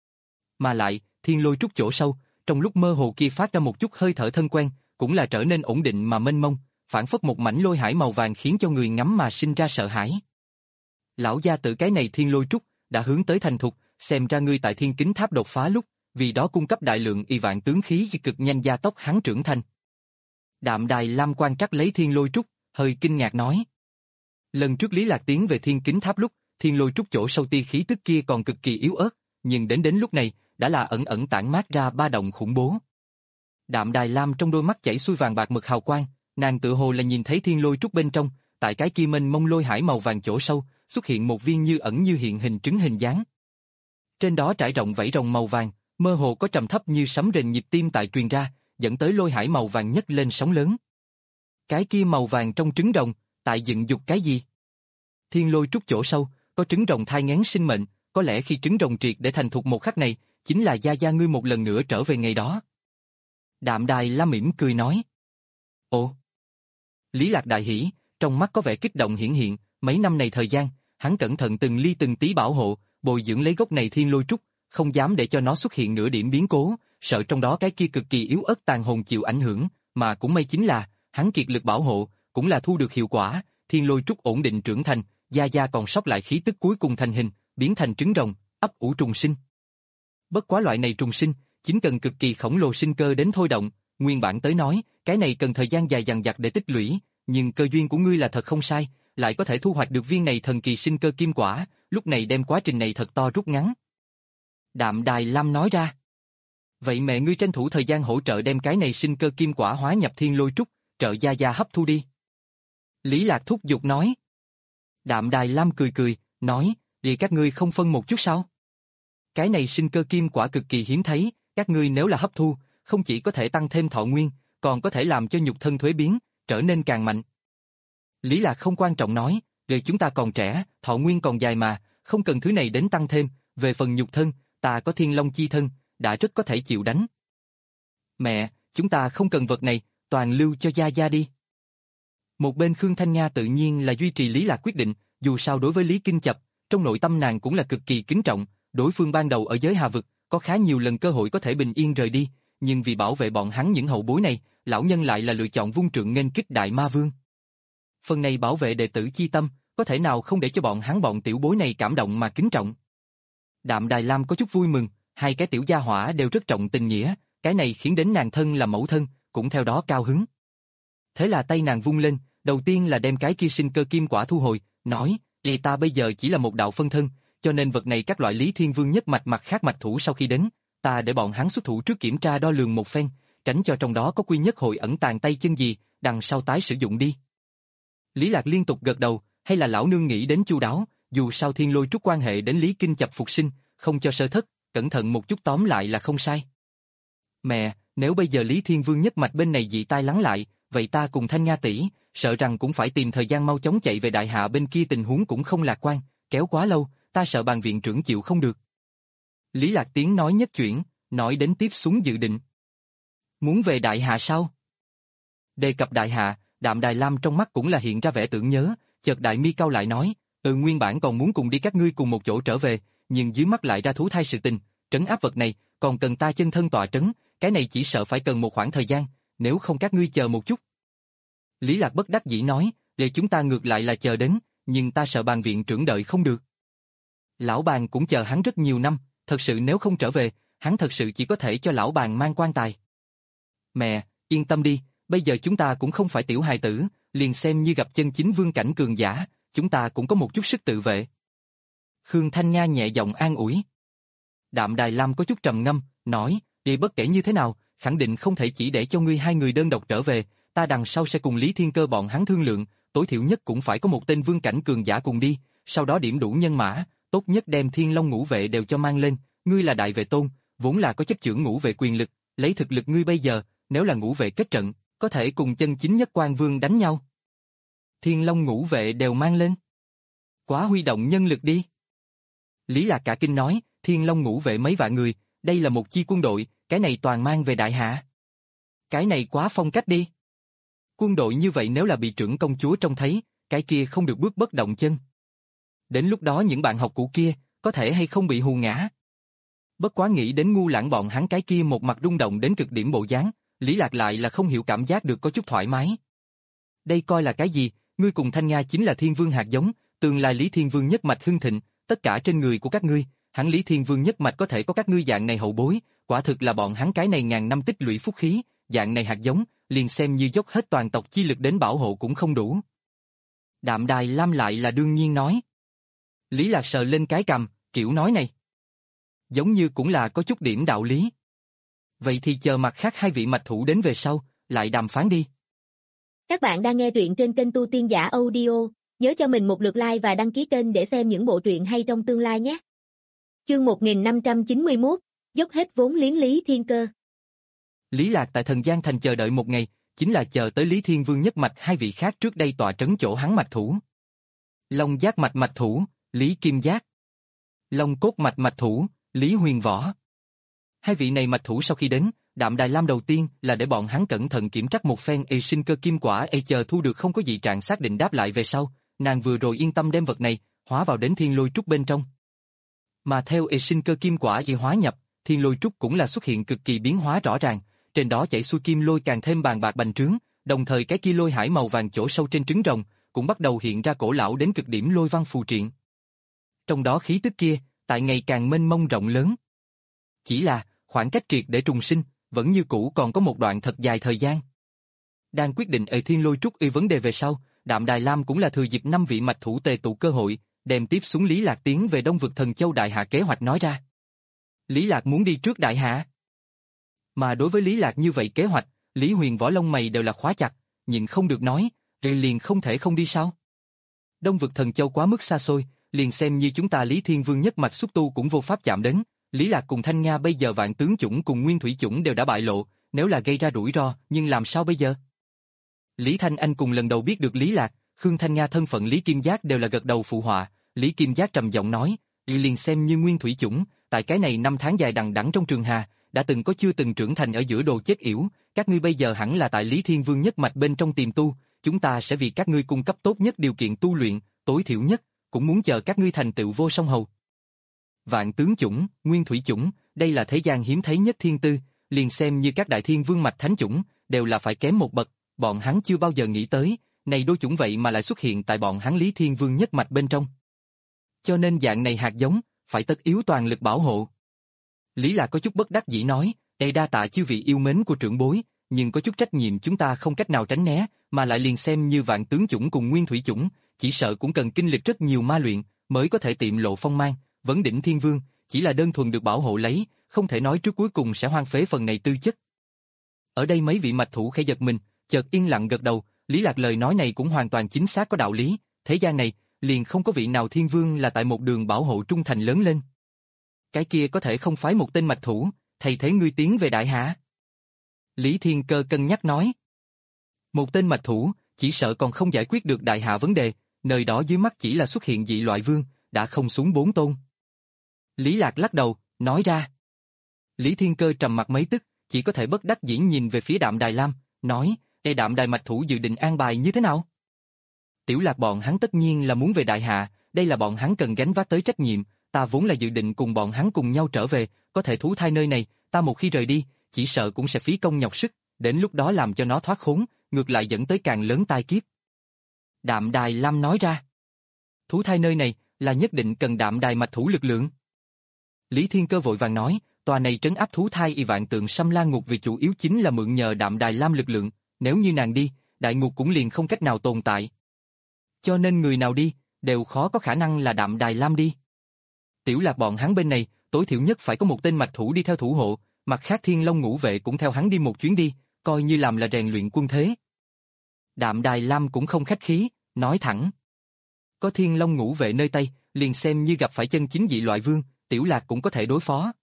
Mà lại, thiên lôi trúc chỗ sâu, trong lúc mơ hồ kia phát ra một chút hơi thở thân quen, cũng là trở nên ổn định mà mênh mông, phản phất một mảnh lôi hải màu vàng khiến cho người ngắm mà sinh ra sợ hãi. Lão gia tử cái này thiên lôi trúc đã hướng tới thành thục, xem ra ngươi tại thiên kính tháp đột phá lúc, vì đó cung cấp đại lượng y vạn tướng khí cực nhanh gia tốc hắn trưởng thành. Đạm Đài Lam quan trắc lấy thiên lôi trúc, hơi kinh ngạc nói. Lần trước Lý Lạc tiến về thiên kính tháp lúc, thiên lôi trúc chỗ sâu tia khí tức kia còn cực kỳ yếu ớt, nhưng đến đến lúc này, đã là ẩn ẩn tản mát ra ba động khủng bố. Đạm Đài Lam trong đôi mắt chảy xuôi vàng bạc mực hào quang, nàng tự hồ là nhìn thấy thiên lôi trúc bên trong, tại cái kia mênh mông lôi hải màu vàng chỗ sâu, xuất hiện một viên như ẩn như hiện hình trứng hình dáng. Trên đó trải rộng vảy rồng màu vàng, mơ hồ có trầm thấp như sấm rền nhịp tim tại truyền ra, dẫn tới lôi hải màu vàng nhấc lên sóng lớn. Cái kia màu vàng trong trứng rồng, tại dựng dục cái gì? Thiên lôi trúc chỗ sâu, có trứng rồng thai nghén sinh mệnh, có lẽ khi trứng rồng triệt để thành thục một khắc này, chính là Gia Gia ngươi một lần nữa trở về ngày đó. Đạm Đài Lam mỉm cười nói. Ồ! Lý Lạc đại hỉ, trong mắt có vẻ kích động hiển hiện, mấy năm này thời gian, hắn cẩn thận từng ly từng tí bảo hộ, bồi dưỡng lấy gốc này thiên lôi trúc, không dám để cho nó xuất hiện nửa điểm biến cố, sợ trong đó cái kia cực kỳ yếu ớt tàn hồn chịu ảnh hưởng, mà cũng may chính là, hắn kiệt lực bảo hộ, cũng là thu được hiệu quả, thiên lôi trúc ổn định trưởng thành, Gia Gia còn sót lại khí tức cuối cùng thành hình, biến thành trứng rồng, ấp ủ trùng sinh. Bất quá loại này trùng sinh, chính cần cực kỳ khổng lồ sinh cơ đến thôi động, nguyên bản tới nói, cái này cần thời gian dài dằng dặc để tích lũy, nhưng cơ duyên của ngươi là thật không sai, lại có thể thu hoạch được viên này thần kỳ sinh cơ kim quả, lúc này đem quá trình này thật to rút ngắn. Đạm Đài Lam nói ra. Vậy mẹ ngươi tranh thủ thời gian hỗ trợ đem cái này sinh cơ kim quả hóa nhập thiên lôi trúc, trợ Gia Gia hấp thu đi. Lý Lạc thúc giục nói. Đạm Đài Lam cười cười, nói, vì các ngươi không phân một chút sao? Cái này sinh cơ kim quả cực kỳ hiếm thấy, các ngươi nếu là hấp thu, không chỉ có thể tăng thêm thọ nguyên, còn có thể làm cho nhục thân thuế biến, trở nên càng mạnh. Lý Lạc không quan trọng nói, đời chúng ta còn trẻ, thọ nguyên còn dài mà, không cần thứ này đến tăng thêm, về phần nhục thân, ta có thiên long chi thân, đã rất có thể chịu đánh. Mẹ, chúng ta không cần vật này, toàn lưu cho Gia Gia đi. Một bên Khương Thanh Nga tự nhiên là duy trì Lý Lạc quyết định, dù sao đối với Lý Kinh Chập, trong nội tâm nàng cũng là cực kỳ kính trọng, đối phương ban đầu ở giới Hà Vực, có khá nhiều lần cơ hội có thể bình yên rời đi, nhưng vì bảo vệ bọn hắn những hậu bối này, lão nhân lại là lựa chọn vung trượng nghênh kích Đại Ma Vương. Phần này bảo vệ đệ tử chi tâm, có thể nào không để cho bọn hắn bọn tiểu bối này cảm động mà kính trọng. Đạm Đài Lam có chút vui mừng, hai cái tiểu gia hỏa đều rất trọng tình nghĩa, cái này khiến đến nàng thân là mẫu thân, cũng theo đó cao hứng. Thế là tay nàng vung lên, đầu tiên là đem cái kia sinh cơ kim quả thu hồi, nói, "Lì ta bây giờ chỉ là một đạo phân thân, cho nên vật này các loại Lý Thiên Vương nhất mạch mặt khác mạch thủ sau khi đến, ta để bọn hắn xuất thủ trước kiểm tra đo lường một phen, tránh cho trong đó có quy nhất hội ẩn tàng tay chân gì, đằng sau tái sử dụng đi." Lý Lạc liên tục gật đầu, hay là lão nương nghĩ đến chu đáo, dù sao Thiên Lôi Trúc quan hệ đến Lý Kinh Chập phục sinh, không cho sơ thất, cẩn thận một chút tóm lại là không sai. Mẹ, nếu bây giờ Lý Thiên Vương nhất mạch bên này dị tai lắng lại, vậy ta cùng Thanh Nga tỷ, sợ rằng cũng phải tìm thời gian mau chóng chạy về đại hạ bên kia, tình huống cũng không lạc quan, kéo quá lâu, ta sợ bàn viện trưởng chịu không được. Lý Lạc tiếng nói nhất chuyển, nói đến tiếp xuống dự định. Muốn về đại hạ sao? Đề cập đại hạ, Đạm Đài Lam trong mắt cũng là hiện ra vẻ tưởng nhớ, chợt đại mi cau lại nói, ừ nguyên bản còn muốn cùng đi các ngươi cùng một chỗ trở về, nhưng dưới mắt lại ra thú thai sự tình, trấn áp vật này, còn cần ta chân thân tọa trấn, cái này chỉ sợ phải cần một khoảng thời gian, nếu không các ngươi chờ một chút. Lý Lạc bất đắc dĩ nói, để chúng ta ngược lại là chờ đến, nhưng ta sợ bàn viện trưởng đợi không được. Lão bàn cũng chờ hắn rất nhiều năm, thật sự nếu không trở về, hắn thật sự chỉ có thể cho lão bàn mang quan tài. Mẹ, yên tâm đi, bây giờ chúng ta cũng không phải tiểu hài tử, liền xem như gặp chân chính vương cảnh cường giả, chúng ta cũng có một chút sức tự vệ. Khương Thanh Nga nhẹ giọng an ủi. Đạm Đài Lam có chút trầm ngâm, nói, đi bất kể như thế nào, khẳng định không thể chỉ để cho ngươi hai người đơn độc trở về, ta đằng sau sẽ cùng Lý Thiên Cơ bọn hắn thương lượng, tối thiểu nhất cũng phải có một tên vương cảnh cường giả cùng đi, sau đó điểm đủ nhân mã, tốt nhất đem Thiên Long ngũ vệ đều cho mang lên, ngươi là đại vệ tôn, vốn là có chấp chưởng ngũ vệ quyền lực, lấy thực lực ngươi bây giờ, nếu là ngũ vệ kết trận, có thể cùng chân chính nhất quan vương đánh nhau. Thiên Long ngũ vệ đều mang lên. Quá huy động nhân lực đi. Lý Lạc cả kinh nói, Thiên Long ngũ vệ mấy vạn người, đây là một chi quân đội, cái này toàn mang về đại hạ. Cái này quá phong cách đi. Quân đội như vậy nếu là bị trưởng công chúa trông thấy, cái kia không được bước bất động chân. Đến lúc đó những bạn học cũ kia, có thể hay không bị hù ngã. Bất quá nghĩ đến ngu lãng bọn hắn cái kia một mặt rung động đến cực điểm bộ dáng, Lý Lạc lại là không hiểu cảm giác được có chút thoải mái. Đây coi là cái gì, ngươi cùng Thanh Nga chính là Thiên Vương hạt giống, tương lai Lý Thiên Vương nhất mạch hưng thịnh, tất cả trên người của các ngươi, hắn Lý Thiên Vương nhất mạch có thể có các ngươi dạng này hậu bối, quả thực là bọn hắn cái này ngàn năm tích lũy phúc khí, dạng này hạt giống, liền xem như dốc hết toàn tộc chi lực đến bảo hộ cũng không đủ. Đạm Đài Lam lại là đương nhiên nói. Lý Lạc sờ lên cái cằm, kiểu nói này. Giống như cũng là có chút điểm đạo lý. Vậy thì chờ mặt khác hai vị mạch thủ đến về sau, lại đàm phán đi. Các bạn đang nghe truyện trên kênh Tu Tiên Giả Audio, nhớ cho mình một lượt like và đăng ký kênh để xem những bộ truyện hay trong tương lai nhé. Chương một nghìn năm trăm chín mươi mốt, dốc hết vốn liếng Lý Thiên Cơ. Lý Lạc tại Thần Giang Thành chờ đợi một ngày, chính là chờ tới Lý Thiên Vương nhất mạch hai vị khác trước đây tọa trấn chỗ hắn mạch thủ. Long Giác mạch mạch thủ, Lý Kim Giác. Long Cốt mạch mạch thủ, Lý Huyền Võ. Hai vị này mạch thủ sau khi đến, Đạm Đài Lam đầu tiên là để bọn hắn cẩn thận kiểm tra một phen y sinh cơ kim quả y chờ thu được không có dị trạng xác định đáp lại về sau, nàng vừa rồi yên tâm đem vật này hóa vào đến Thiên Lôi Trúc bên trong. Mà theo y sinh cơ kim quả y hóa nhập, Thiên Lôi Trúc cũng là xuất hiện cực kỳ biến hóa rõ ràng, trên đó chảy xuôi kim lôi càng thêm bàn bạc bành trướng, đồng thời cái kia lôi hải màu vàng chỗ sâu trên trứng rồng cũng bắt đầu hiện ra cổ lão đến cực điểm lôi văn phù triện. Trong đó khí tức kia, tại ngày càng mênh mông rộng lớn. Chỉ là, khoảng cách triệt để trùng sinh, vẫn như cũ còn có một đoạn thật dài thời gian. Đang quyết định ở Thiên Lôi Trúc y vấn đề về sau, Đạm Đài Lam cũng là thừa dịp năm vị mạch thủ tề tụ cơ hội, đem tiếp xuống Lý Lạc tiến về Đông vực Thần Châu Đại Hạ kế hoạch nói ra. Lý Lạc muốn đi trước Đại Hạ. Mà đối với Lý Lạc như vậy kế hoạch, Lý Huyền Võ lông mày đều là khóa chặt, nhịn không được nói, Thì liền không thể không đi sao? Đông vực Thần Châu quá mức xa xôi, liền xem như chúng ta Lý Thiên Vương nhất mạch xúc tu cũng vô pháp chạm đến. Lý Lạc cùng Thanh Nga bây giờ vạn tướng chủng cùng nguyên thủy chủng đều đã bại lộ, nếu là gây ra rủi ro, nhưng làm sao bây giờ? Lý Thanh Anh cùng lần đầu biết được Lý Lạc, Khương Thanh Nga thân phận Lý Kim Giác đều là gật đầu phụ họa. Lý Kim Giác trầm giọng nói, y liền xem như nguyên thủy chủng, tại cái này năm tháng dài đằng đẵng trong trường hà, đã từng có chưa từng trưởng thành ở giữa đồ chết yểu, các ngươi bây giờ hẳn là tại Lý Thiên Vương nhất mạch bên trong tìm tu, chúng ta sẽ vì các ngươi cung cấp tốt nhất điều kiện tu luyện, tối thiểu nhất, cũng muốn chờ các ngươi thành tựu vô song hầu. Vạn tướng chủng, nguyên thủy chủng, đây là thế gian hiếm thấy nhất thiên tư, liền xem như các đại thiên vương mạch thánh chủng, đều là phải kém một bậc, bọn hắn chưa bao giờ nghĩ tới, này đôi chủng vậy mà lại xuất hiện tại bọn hắn Lý Thiên Vương nhất mạch bên trong. Cho nên dạng này hạt giống, phải tất yếu toàn lực bảo hộ. Lý Lạc có chút bất đắc dĩ nói, đây đa tạ chư vị yêu mến của trưởng bối, nhưng có chút trách nhiệm chúng ta không cách nào tránh né, mà lại liền xem như vạn tướng chủng cùng nguyên thủy chủng, chỉ sợ cũng cần kinh lịch rất nhiều ma luyện, mới có thể tiệm lộ phong mang, vấn đỉnh thiên vương, chỉ là đơn thuần được bảo hộ lấy, không thể nói trước cuối cùng sẽ hoang phế phần này tư chất. Ở đây mấy vị mạch thủ khẽ giật mình, chợt yên lặng gật đầu, Lý Lạc lời nói này cũng hoàn toàn chính xác có đạo lý, thế gian này, liền không có vị nào thiên vương là tại một đường bảo hộ trung thành lớn lên. Cái kia có thể không phái một tên mạch thủ, thầy thế ngươi tiến về đại hạ. Lý Thiên Cơ cân nhắc nói. Một tên mạch thủ, chỉ sợ còn không giải quyết được đại hạ vấn đề, nơi đó dưới mắt chỉ là xuất hiện dị loại vương, đã không xuống bốn tôn. Lý Lạc lắc đầu, nói ra. Lý Thiên Cơ trầm mặt mấy tức, chỉ có thể bất đắc dĩ nhìn về phía Đạm Đài Lam, nói, Ê Đạm Đài mạch thủ dự định an bài như thế nào? Tiểu Lạc bọn hắn tất nhiên là muốn về đại hạ, đây là bọn hắn cần gánh vác tới trách nhiệm, ta vốn là dự định cùng bọn hắn cùng nhau trở về, có thể thú thai nơi này, ta một khi rời đi, chỉ sợ cũng sẽ phí công nhọc sức, đến lúc đó làm cho nó thoát khốn, ngược lại dẫn tới càng lớn tai kiếp. Đạm Đài Lam nói ra, thú thai nơi này là nhất định cần Đạm Đài mạch thủ lực lượng. Lý Thiên Cơ vội vàng nói, tòa này trấn áp thú thai y vạn tượng Sâm La Ngục vì chủ yếu chính là mượn nhờ Đạm Đài Lam lực lượng, nếu như nàng đi, đại ngục cũng liền không cách nào tồn tại. Cho nên người nào đi, đều khó có khả năng là Đạm Đài Lam đi. Tiểu Lạc bọn hắn bên này, tối thiểu nhất phải có một tên mạch thủ đi theo thủ hộ, mặt khác Thiên Long Ngũ Vệ cũng theo hắn đi một chuyến đi, coi như làm là rèn luyện quân thế. Đạm Đài Lam cũng không khách khí, nói thẳng. Có Thiên Long Ngũ Vệ nơi tay, liền xem như gặp phải chân chính dị loại vương, Tiểu Lạc cũng có thể đối phó.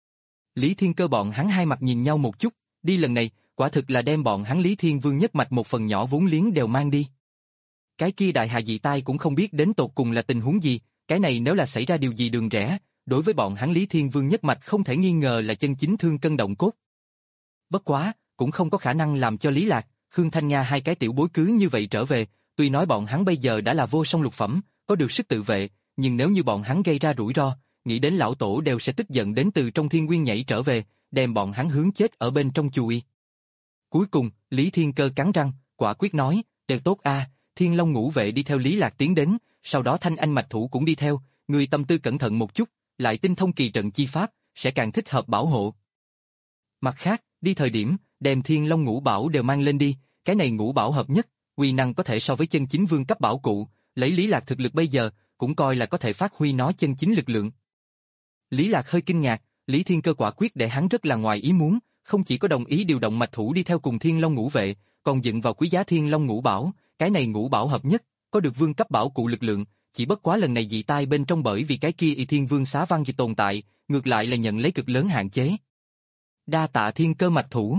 Lý Thiên Cơ bọn hắn hai mặt nhìn nhau một chút, đi lần này, quả thực là đem bọn hắn Lý Thiên Vương nhất mạch một phần nhỏ vốn liếng đều mang đi. Cái kia đại hạ dị tai cũng không biết đến tột cùng là tình huống gì, cái này nếu là xảy ra điều gì đường rẽ, đối với bọn hắn Lý Thiên Vương nhất mạch không thể nghi ngờ là chân chính thương cân động cốt. Bất quá, cũng không có khả năng làm cho Lý Lạc, Khương Thanh Nga hai cái tiểu bối cứ như vậy trở về, tuy nói bọn hắn bây giờ đã là vô song lục phẩm, có được sức tự vệ, nhưng nếu như bọn hắn gây ra rủi ro, nghĩ đến lão tổ đều sẽ tức giận đến từ trong thiên nguyên nhảy trở về, đem bọn hắn hướng chết ở bên trong chùi. Cuối cùng, Lý Thiên Cơ cắn răng, quả quyết nói, đều tốt a, Thiên Long Ngũ Vệ đi theo Lý Lạc tiến đến, sau đó Thanh Anh mạch thủ cũng đi theo, người tâm tư cẩn thận một chút, lại tinh thông kỳ trận chi pháp, sẽ càng thích hợp bảo hộ. Mặt khác, đi thời điểm, đem Thiên Long Ngũ Bảo đều mang lên đi, cái này ngũ bảo hợp nhất, uy năng có thể so với chân chính vương cấp bảo cụ, lấy Lý Lạc thực lực bây giờ, cũng coi là có thể phát huy nó chân chính lực lượng. Lý Lạc hơi kinh ngạc, Lý Thiên Cơ quả quyết để hắn rất là ngoài ý muốn, không chỉ có đồng ý điều động mạch thủ đi theo cùng Thiên Long Ngũ Vệ, còn dựng vào quý giá Thiên Long Ngũ Bảo, cái này ngũ bảo hợp nhất, có được vương cấp bảo cụ lực lượng, chỉ bất quá lần này dị tai bên trong bởi vì cái kia y Thiên Vương xá văn gì tồn tại, ngược lại là nhận lấy cực lớn hạn chế. Đa tạ Thiên Cơ mạch thủ.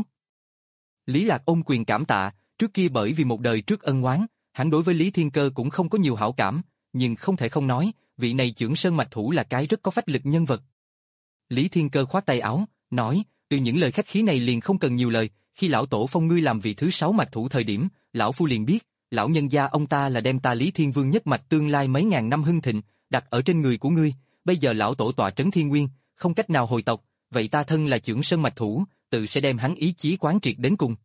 Lý Lạc ôm quyền cảm tạ, trước kia bởi vì một đời trước ân oán, hắn đối với Lý Thiên Cơ cũng không có nhiều hảo cảm, nhưng không thể không nói, vị này Chưởng Sơn mạch thủ là cái rất có phách lực nhân vật. Lý Thiên Cơ khoát tay áo, nói, từ những lời khách khí này liền không cần nhiều lời, khi lão tổ phong ngươi làm vị thứ sáu mạch thủ thời điểm, lão phu liền biết, lão nhân gia ông ta là đem ta Lý Thiên Vương nhất mạch tương lai mấy ngàn năm hưng thịnh, đặt ở trên người của ngươi, bây giờ lão tổ tọa trấn Thiên Nguyên, không cách nào hồi tộc, vậy ta thân là Chưởng Sơn mạch thủ, tự sẽ đem hắn ý chí quán triệt đến cùng.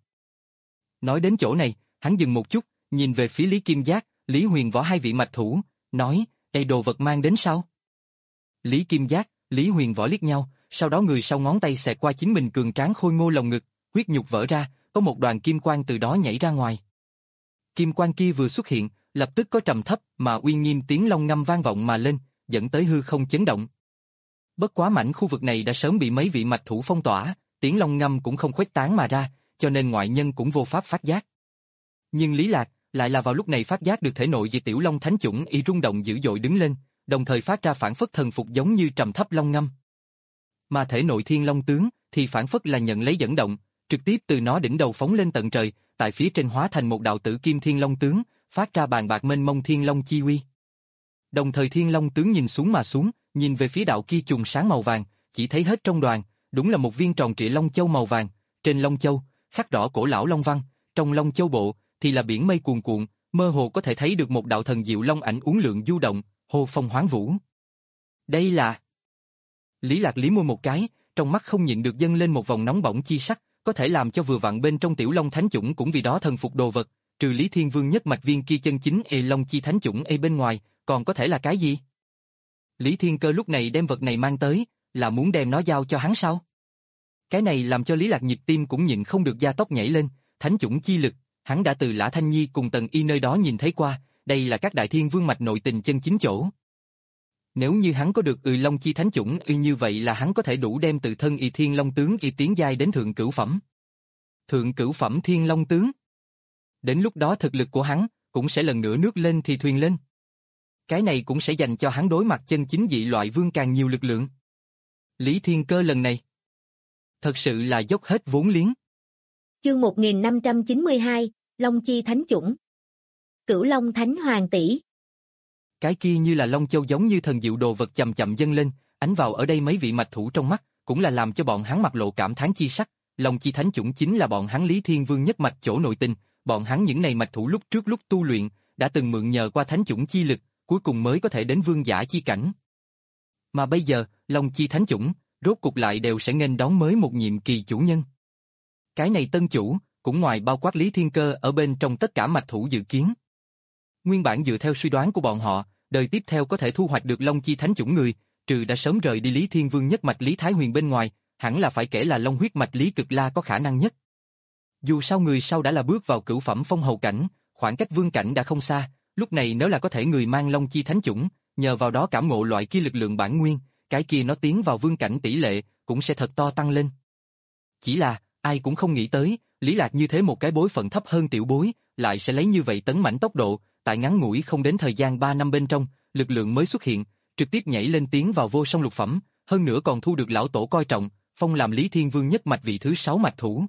Nói đến chỗ này, hắn dừng một chút, nhìn về phía Lý Kim Giác, Lý Huyền Võ hai vị mạch thủ, nói, đây đồ vật mang đến sao? Lý Kim Giác, Lý Huyền Võ liếc nhau, sau đó người sau ngón tay xẹt qua chính mình cường tráng khôi ngô lồng ngực, huyết nhục vỡ ra, có một đoàn kim quang từ đó nhảy ra ngoài. Kim quang kia vừa xuất hiện, lập tức có trầm thấp mà uy nghiêm tiếng long ngâm vang vọng mà lên, dẫn tới hư không chấn động. Bất quá mảnh khu vực này đã sớm bị mấy vị mạch thủ phong tỏa, tiếng long ngâm cũng không khuếch tán mà ra, cho nên ngoại nhân cũng vô pháp phát giác. Nhưng Lý Lạc, lại là vào lúc này phát giác được thể nội về Tiểu Long Thánh Chủng y rung động dữ dội đứng lên, đồng thời phát ra phản phất thần phục giống như trầm thấp long ngâm. Mà thể nội Thiên Long tướng thì phản phất là nhận lấy dẫn động, trực tiếp từ nó đỉnh đầu phóng lên tận trời, tại phía trên hóa thành một đạo tử kim Thiên Long tướng, phát ra bàn bạc mênh mông Thiên Long chi uy. Đồng thời Thiên Long tướng nhìn xuống mà xuống, nhìn về phía đạo kia chùm sáng màu vàng, chỉ thấy hết trong đoàn, đúng là một viên tròn trịa long châu màu vàng, trên long châu khắc đỏ cổ lão long văn, trong long châu bộ thì là biển mây cuồn cuộn, mơ hồ có thể thấy được một đạo thần diệu long ảnh uốn lượn du động, hô phong hoán vũ. Đây là... Lý Lạc liếm môi một cái, trong mắt không nhịn được dâng lên một vòng nóng bỏng chi sắc, có thể làm cho vừa vặn bên trong Tiểu Long Thánh Chủng cũng vì đó thần phục đồ vật, trừ Lý Thiên Vương nhất mạch viên kia chân chính ê long chi thánh chủng ê bên ngoài, còn có thể là cái gì? Lý Thiên Cơ lúc này đem vật này mang tới, là muốn đem nó giao cho hắn sao? Cái này làm cho Lý Lạc nhịp tim cũng nhịn không được gia tốc nhảy lên, thánh chủng chi lực, hắn đã từ Lã Thanh Nhi cùng Tần Y nơi đó nhìn thấy qua, đây là các đại thiên vương mạch nội tình chân chính chỗ. Nếu như hắn có được Ười Long chi thánh chủng y như vậy là hắn có thể đủ đem tự thân y Thiên Long tướng y tiến giai đến thượng cửu phẩm. Thượng cửu phẩm Thiên Long tướng. Đến lúc đó thực lực của hắn cũng sẽ lần nữa nước lên thì thuyền lên. Cái này cũng sẽ dành cho hắn đối mặt chân chính dị loại vương càng nhiều lực lượng. Lý Thiên Cơ lần này thật sự là dốc hết vốn liếng. Chương một nghìn năm trăm chín mươi hai, Long chi thánh chủng. Cửu Long Thánh Hoàng tỷ. Cái kia như là Long Châu giống như thần diệu đồ vật chậm chậm dâng lên, ánh vào ở đây mấy vị mạch thủ trong mắt, cũng là làm cho bọn hắn mặt lộ cảm thán chi sắc. Long chi thánh chủng chính là bọn hắn Lý Thiên Vương nhất mạch chỗ nội tình, bọn hắn những này mạch thủ lúc trước lúc tu luyện đã từng mượn nhờ qua thánh chủng chi lực, cuối cùng mới có thể đến vương giả chi cảnh. Mà bây giờ, Long chi thánh chủng rốt cục lại đều sẽ nghênh đón mới một nhiệm kỳ chủ nhân. Cái này tân chủ cũng ngoài bao quát Lý Thiên Cơ ở bên trong tất cả mạch thủ dự kiến. Nguyên bản dựa theo suy đoán của bọn họ, đời tiếp theo có thể thu hoạch được Long chi thánh chủng người, trừ đã sớm rời đi Lý Thiên Vương nhất mạch Lý Thái Huyền bên ngoài, hẳn là phải kể là Long huyết mạch Lý Cực La có khả năng nhất. Dù sao người sau đã là bước vào cửu phẩm phong hầu cảnh, khoảng cách vương cảnh đã không xa, lúc này nếu là có thể người mang Long chi thánh chủng, nhờ vào đó cảm ngộ loại kia lực lượng bản nguyên, cái kia nó tiến vào vương cảnh tỷ lệ cũng sẽ thật to tăng lên. Chỉ là, ai cũng không nghĩ tới, Lý Lạc như thế một cái bối phận thấp hơn tiểu bối, lại sẽ lấy như vậy tấn mãnh tốc độ, tại ngắn ngủi không đến thời gian ba năm bên trong, lực lượng mới xuất hiện, trực tiếp nhảy lên tiến vào vô song lục phẩm, hơn nữa còn thu được lão tổ coi trọng, phong làm Lý Thiên Vương nhất mạch vị thứ sáu mạch thủ.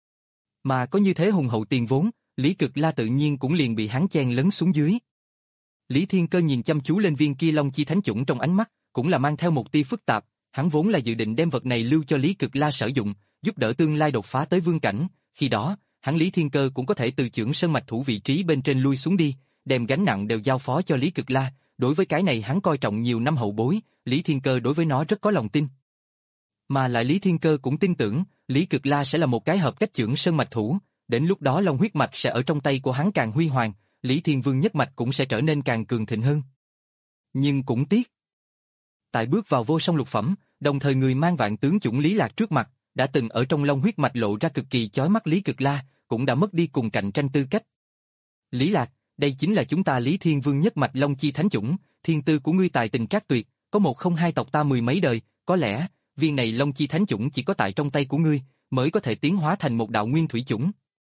Mà có như thế hùng hậu tiền vốn, Lý Cực La tự nhiên cũng liền bị hắn chen lấn xuống dưới. Lý Thiên Cơ nhìn chăm chú lên viên kia Long chi thánh chủng trong ánh mắt, cũng là mang theo một tia phức tạp, hắn vốn là dự định đem vật này lưu cho Lý Cực La sử dụng, giúp đỡ tương lai đột phá tới vương cảnh, khi đó, hắn Lý Thiên Cơ cũng có thể từ chưởng sơn mạch thủ vị trí bên trên lui xuống đi, đem gánh nặng đều giao phó cho Lý Cực La, đối với cái này hắn coi trọng nhiều năm hậu bối, Lý Thiên Cơ đối với nó rất có lòng tin. Mà lại Lý Thiên Cơ cũng tin tưởng, Lý Cực La sẽ là một cái hợp cách chưởng sơn mạch thủ, đến lúc đó Long huyết mạch sẽ ở trong tay của hắn càng huy hoàng, Lý Thiên Vương nhất mạch cũng sẽ trở nên càng cường thịnh hơn. Nhưng cũng tiếc. Tại bước vào vô song lục phẩm, đồng thời người mang vạn tướng chủng Lý Lạc trước mặt, đã từng ở trong Long huyết mạch lộ ra cực kỳ chói mắt Lý Cực La, cũng đã mất đi cùng cạnh tranh tư cách. Lý Lạc, đây chính là chúng ta Lý Thiên Vương nhất mạch Long chi thánh chủng, thiên tư của ngươi tài tình trác tuyệt, có một không hai tộc ta mười mấy đời, có lẽ, viên này Long chi thánh chủng chỉ có tại trong tay của ngươi, mới có thể tiến hóa thành một đạo nguyên thủy chủng.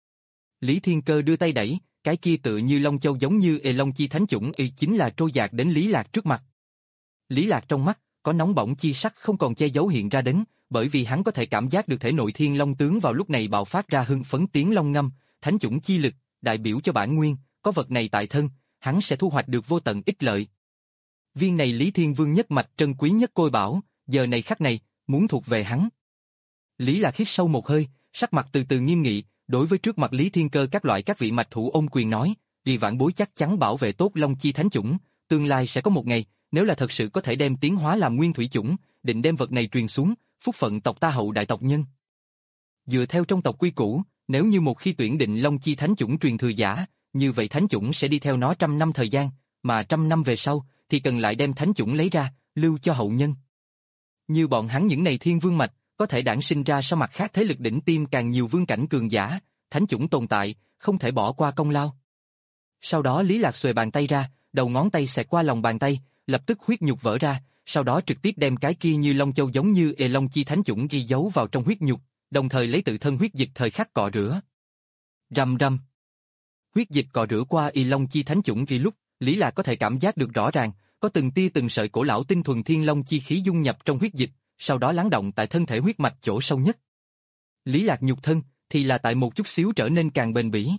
Lý Thiên Cơ đưa tay đẩy, cái kia tựa như Long Châu giống như ê Long chi thánh chủng y chính là trôi dạt đến Lý Lạc trước mặt. Lý Lạc trong mắt, có nóng bỏng chi sắc không còn che giấu hiện ra đến, bởi vì hắn có thể cảm giác được thể nội Thiên Long tướng vào lúc này bạo phát ra hưng phấn tiếng long ngâm, thánh chủng chi lực, đại biểu cho bản nguyên, có vật này tại thân, hắn sẽ thu hoạch được vô tận ích lợi. Viên này Lý Thiên Vương nhất mạch trân quý nhất côi bảo, giờ này khắc này, muốn thuộc về hắn. Lý Lạc hít sâu một hơi, sắc mặt từ từ nghiêm nghị, đối với trước mặt Lý Thiên Cơ các loại các vị mạch thủ ôm quyền nói, vì vãn bối chắc chắn bảo vệ tốt Long chi thánh chủng, tương lai sẽ có một ngày, nếu là thật sự có thể đem tiến hóa làm nguyên thủy chủng, định đem vật này truyền xuống, phúc phận tộc ta hậu đại tộc nhân. Dựa theo trong tộc quy củ, nếu như một khi tuyển định Long chi thánh chủng truyền thừa giả, như vậy thánh chủng sẽ đi theo nó trăm năm thời gian, mà trăm năm về sau, thì cần lại đem thánh chủng lấy ra, lưu cho hậu nhân. Như bọn hắn những này thiên vương mạch, có thể đản sinh ra sau mặt khác thế lực đỉnh tiêm càng nhiều vương cảnh cường giả, thánh chủng tồn tại, không thể bỏ qua công lao. Sau đó Lý Lạc xuề bàn tay ra, đầu ngón tay xẹt qua lòng bàn tay, lập tức huyết nhục vỡ ra, sau đó trực tiếp đem cái kia như Long Châu giống như ê Long chi thánh chủng ghi dấu vào trong huyết nhục, đồng thời lấy tự thân huyết dịch thời khắc cọ rửa. Rầm rầm. Huyết dịch cọ rửa qua y long chi thánh chủng kỳ lúc, Lý Lạc có thể cảm giác được rõ ràng, có từng tia từng sợi cổ lão tinh thuần thiên long chi khí dung nhập trong huyết dịch, sau đó lắng động tại thân thể huyết mạch chỗ sâu nhất. Lý Lạc nhục thân thì là tại một chút xíu trở nên càng bền bỉ.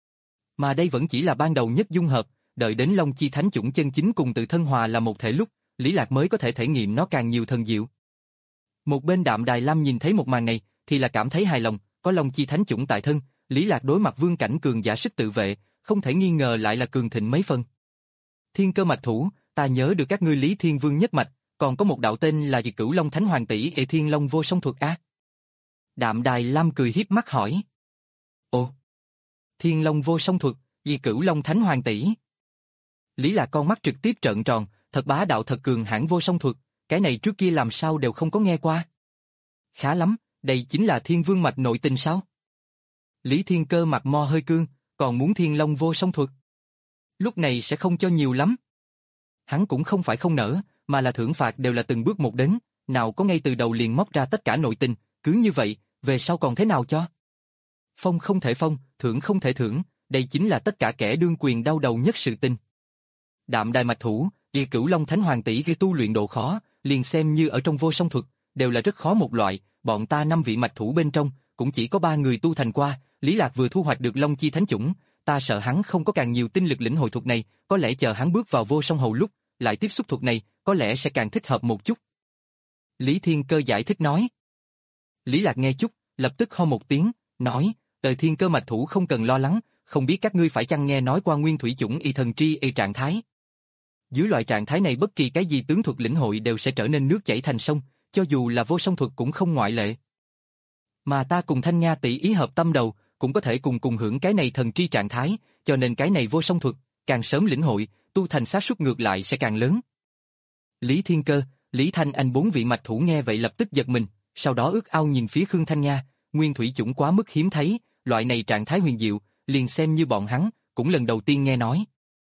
Mà đây vẫn chỉ là ban đầu nhất dung hợp, đợi đến long chi thánh chủng chân chính cùng tự thân hòa là một thể lúc, Lý Lạc mới có thể thể nghiệm nó càng nhiều thần diệu. Một bên Đạm Đài Lam nhìn thấy một màn này, thì là cảm thấy hài lòng, có long chi thánh chủng tại thân, Lý Lạc đối mặt vương cảnh cường giả sức tự vệ, không thể nghi ngờ lại là cường thịnh mấy phần. Thiên cơ mạch thủ, ta nhớ được các ngươi Lý Thiên Vương nhất mạch, còn có một đạo tên là Cửu Long Thánh Hoàng tỷ Ệ Thiên Long vô song thuật a. Đạm Đài Lam cười hiếp mắt hỏi. Ồ, Thiên Long vô song thuật, vì Cửu Long Thánh Hoàng tỷ. Lý Lạc con mắt trực tiếp trợn tròn, thật bá đạo thật cường hãn vô song thuật, cái này trước kia làm sao đều không có nghe qua. Khá lắm, đây chính là Thiên Vương mạch nội tình sao? Lý Thiên Cơ mặt mo hơi cương, còn muốn Thiên Long vô song thuật. Lúc này sẽ không cho nhiều lắm. Hắn cũng không phải không nỡ, mà là thưởng phạt đều là từng bước một đến, nào có ngay từ đầu liền móc ra tất cả nội tình, cứ như vậy, về sau còn thế nào cho? Phong không thể phong, thưởng không thể thưởng, đây chính là tất cả kẻ đương quyền đau đầu nhất sự tình. Đạm Đài mạch thủ, y Cửu Long Thánh Hoàng tỷ gây tu luyện độ khó, liền xem như ở trong vô song thuật, đều là rất khó một loại, bọn ta năm vị mạch thủ bên trong, cũng chỉ có ba người tu thành qua, Lý Lạc vừa thu hoạch được Long chi thánh chủng, ta sợ hắn không có càng nhiều tinh lực lĩnh hội thuật này, có lẽ chờ hắn bước vào vô song hầu lúc, lại tiếp xúc thuật này, có lẽ sẽ càng thích hợp một chút. Lý Thiên Cơ giải thích nói. Lý Lạc nghe chút, lập tức ho một tiếng, nói, Tề Thiên Cơ mạch thủ không cần lo lắng, không biết các ngươi phải chăng nghe nói qua nguyên thủy chủng y thần tri y trạng thái. Dưới loại trạng thái này bất kỳ cái gì tướng thuật lĩnh hội đều sẽ trở nên nước chảy thành sông, cho dù là vô song thuật cũng không ngoại lệ. Mà ta cùng Thanh Nha tỷ ý hợp tâm đầu, cũng có thể cùng cùng hưởng cái này thần tri trạng thái, cho nên cái này vô song thuật, càng sớm lĩnh hội, tu thành xác suất ngược lại sẽ càng lớn. Lý Thiên Cơ, Lý Thanh Anh bốn vị mạch thủ nghe vậy lập tức giật mình, sau đó ước ao nhìn phía Khương Thanh Nha, nguyên thủy chủng quá mức hiếm thấy, loại này trạng thái huyền diệu, liền xem như bọn hắn, cũng lần đầu tiên nghe nói.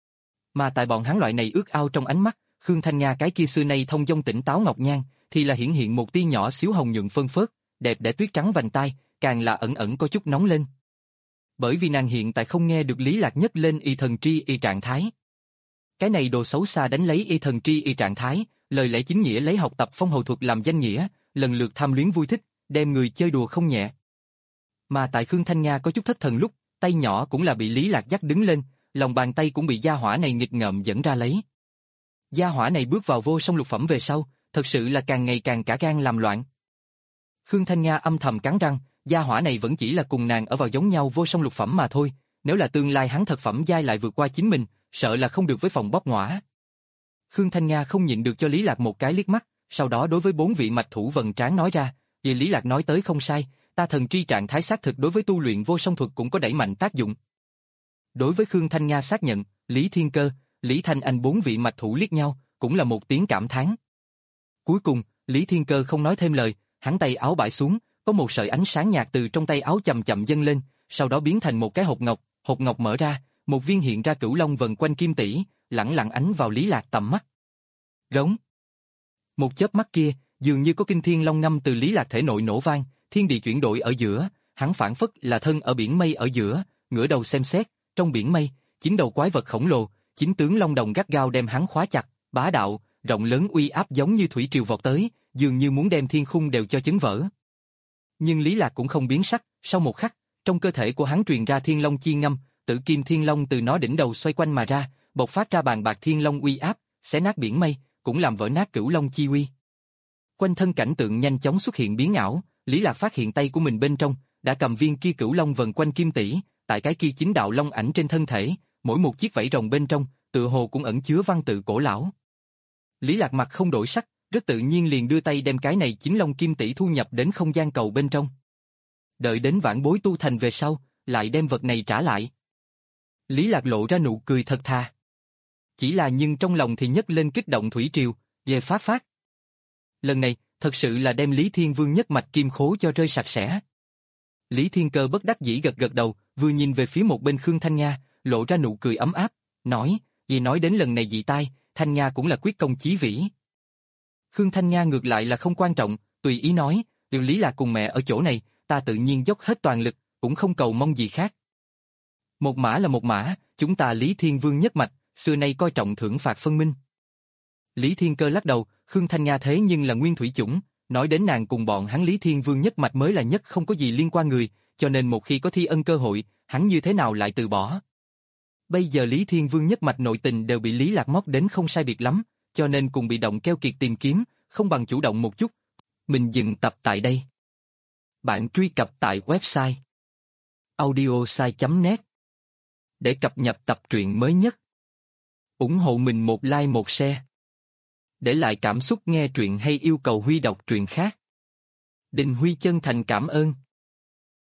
Mà tại bọn hắn loại này ước ao trong ánh mắt, Khương Thanh Nha cái kia xưa nay thông dong tỉnh táo ngọc nhan, thì là hiển hiện một tia nhỏ xíu hồng nhuận phân phớt, đẹp đẽ tuyết trắng vành tai, càng là ẩn ẩn có chút nóng lên. Bởi vì nàng hiện tại không nghe được Lý Lạc nhất lên y thần tri y trạng thái. Cái này đồ xấu xa đánh lấy y thần tri y trạng thái, lời lẽ chính nghĩa lấy học tập phong hầu thuật làm danh nghĩa, lần lượt tham luyến vui thích, đem người chơi đùa không nhẹ. Mà tại Khương Thanh Nha có chút thất thần lúc, tay nhỏ cũng là bị Lý Lạc dắt đứng lên, lòng bàn tay cũng bị gia hỏa này nghịch ngợm dẫn ra lấy. Gia hỏa này bước vào vô song lục phẩm về sau, thật sự là càng ngày càng cả gan làm loạn. Khương Thanh Nha âm thầm cắn răng, gia hỏa này vẫn chỉ là cùng nàng ở vào giống nhau vô song lục phẩm mà thôi, nếu là tương lai hắn thật phẩm giai lại vượt qua chính mình, sợ là không được với phòng bóp ngõa. Khương Thanh Nha không nhịn được cho Lý Lạc một cái liếc mắt, sau đó đối với bốn vị mạch thủ vần trán nói ra, vì Lý Lạc nói tới không sai, ta thần tri trạng thái xác thực đối với tu luyện vô song thuật cũng có đẩy mạnh tác dụng. Đối với Khương Thanh Nha xác nhận, Lý Thiên Cơ, Lý Thanh Anh bốn vị mạch thủ liếc nhau, cũng là một tiếng cảm thán. Cuối cùng, Lý Thiên Cơ không nói thêm lời, hắn tay áo bãi xuống, có một sợi ánh sáng nhạt từ trong tay áo chậm chậm dâng lên, sau đó biến thành một cái hộp ngọc, hộp ngọc mở ra, một viên hiện ra cửu long vần quanh kim tỷ, lẳng lặng ánh vào Lý Lạc tầm mắt. Rống. Một chớp mắt kia, dường như có kinh thiên long ngâm từ Lý Lạc thể nội nổ vang, thiên địa chuyển đổi ở giữa, hắn phản phất là thân ở biển mây ở giữa, ngửa đầu xem xét, trong biển mây, chín đầu quái vật khổng lồ, chín tướng long đồng gắt gao đem hắn khóa chặt, bá đạo, rộng lớn uy áp giống như thủy triều vọt tới, dường như muốn đem thiên khung đều cho chấn vỡ. Nhưng Lý Lạc cũng không biến sắc, sau một khắc, trong cơ thể của hắn truyền ra thiên long chi ngâm, tử kim thiên long từ nó đỉnh đầu xoay quanh mà ra, bộc phát ra bàn bạc thiên long uy áp, xé nát biển mây, cũng làm vỡ nát cửu long chi uy. Quanh thân cảnh tượng nhanh chóng xuất hiện biến ảo, Lý Lạc phát hiện tay của mình bên trong đã cầm viên kia cửu long vần quanh kim tỷ, tại cái kia chín đạo long ảnh trên thân thể, mỗi một chiếc vảy rồng bên trong, tựa hồ cũng ẩn chứa văn tự cổ lão. Lý Lạc mặt không đổi sắc, rất tự nhiên liền đưa tay đem cái này chín long kim tỷ thu nhập đến không gian cầu bên trong. Đợi đến vãn bối tu thành về sau, lại đem vật này trả lại. Lý Lạc lộ ra nụ cười thật thà. Chỉ là nhưng trong lòng thì nhấc lên kích động thủy triều, về phát phát. Lần này, thật sự là đem Lý Thiên Vương nhất mạch kim khố cho rơi sạch sẽ. Lý Thiên Cơ bất đắc dĩ gật gật đầu, vừa nhìn về phía một bên Khương Thanh Nha, lộ ra nụ cười ấm áp, nói, vì nói đến lần này dị tai, Thanh Nha cũng là quyết công chí vĩ. Khương Thanh Nha ngược lại là không quan trọng, tùy ý nói, điều Lý là cùng mẹ ở chỗ này, ta tự nhiên dốc hết toàn lực, cũng không cầu mong gì khác. Một mã là một mã, chúng ta Lý Thiên Vương nhất mạch, xưa nay coi trọng thưởng phạt phân minh. Lý Thiên Cơ lắc đầu, Khương Thanh Nga thế nhưng là nguyên thủy chủng, nói đến nàng cùng bọn hắn Lý Thiên Vương nhất mạch mới là nhất không có gì liên quan người, cho nên một khi có thi ân cơ hội, hắn như thế nào lại từ bỏ. Bây giờ Lý Thiên Vương nhất mạch nội tình đều bị Lý Lạc móc đến không sai biệt lắm, cho nên cùng bị động keo kiệt tìm kiếm, không bằng chủ động một chút. Mình dừng tập tại đây. Bạn truy cập tại website audiosai chấm net để cập nhật tập truyện mới nhất. Ủng hộ mình một like một share. Để lại cảm xúc nghe truyện hay yêu cầu Huy đọc truyện khác. Đình Huy chân thành cảm ơn.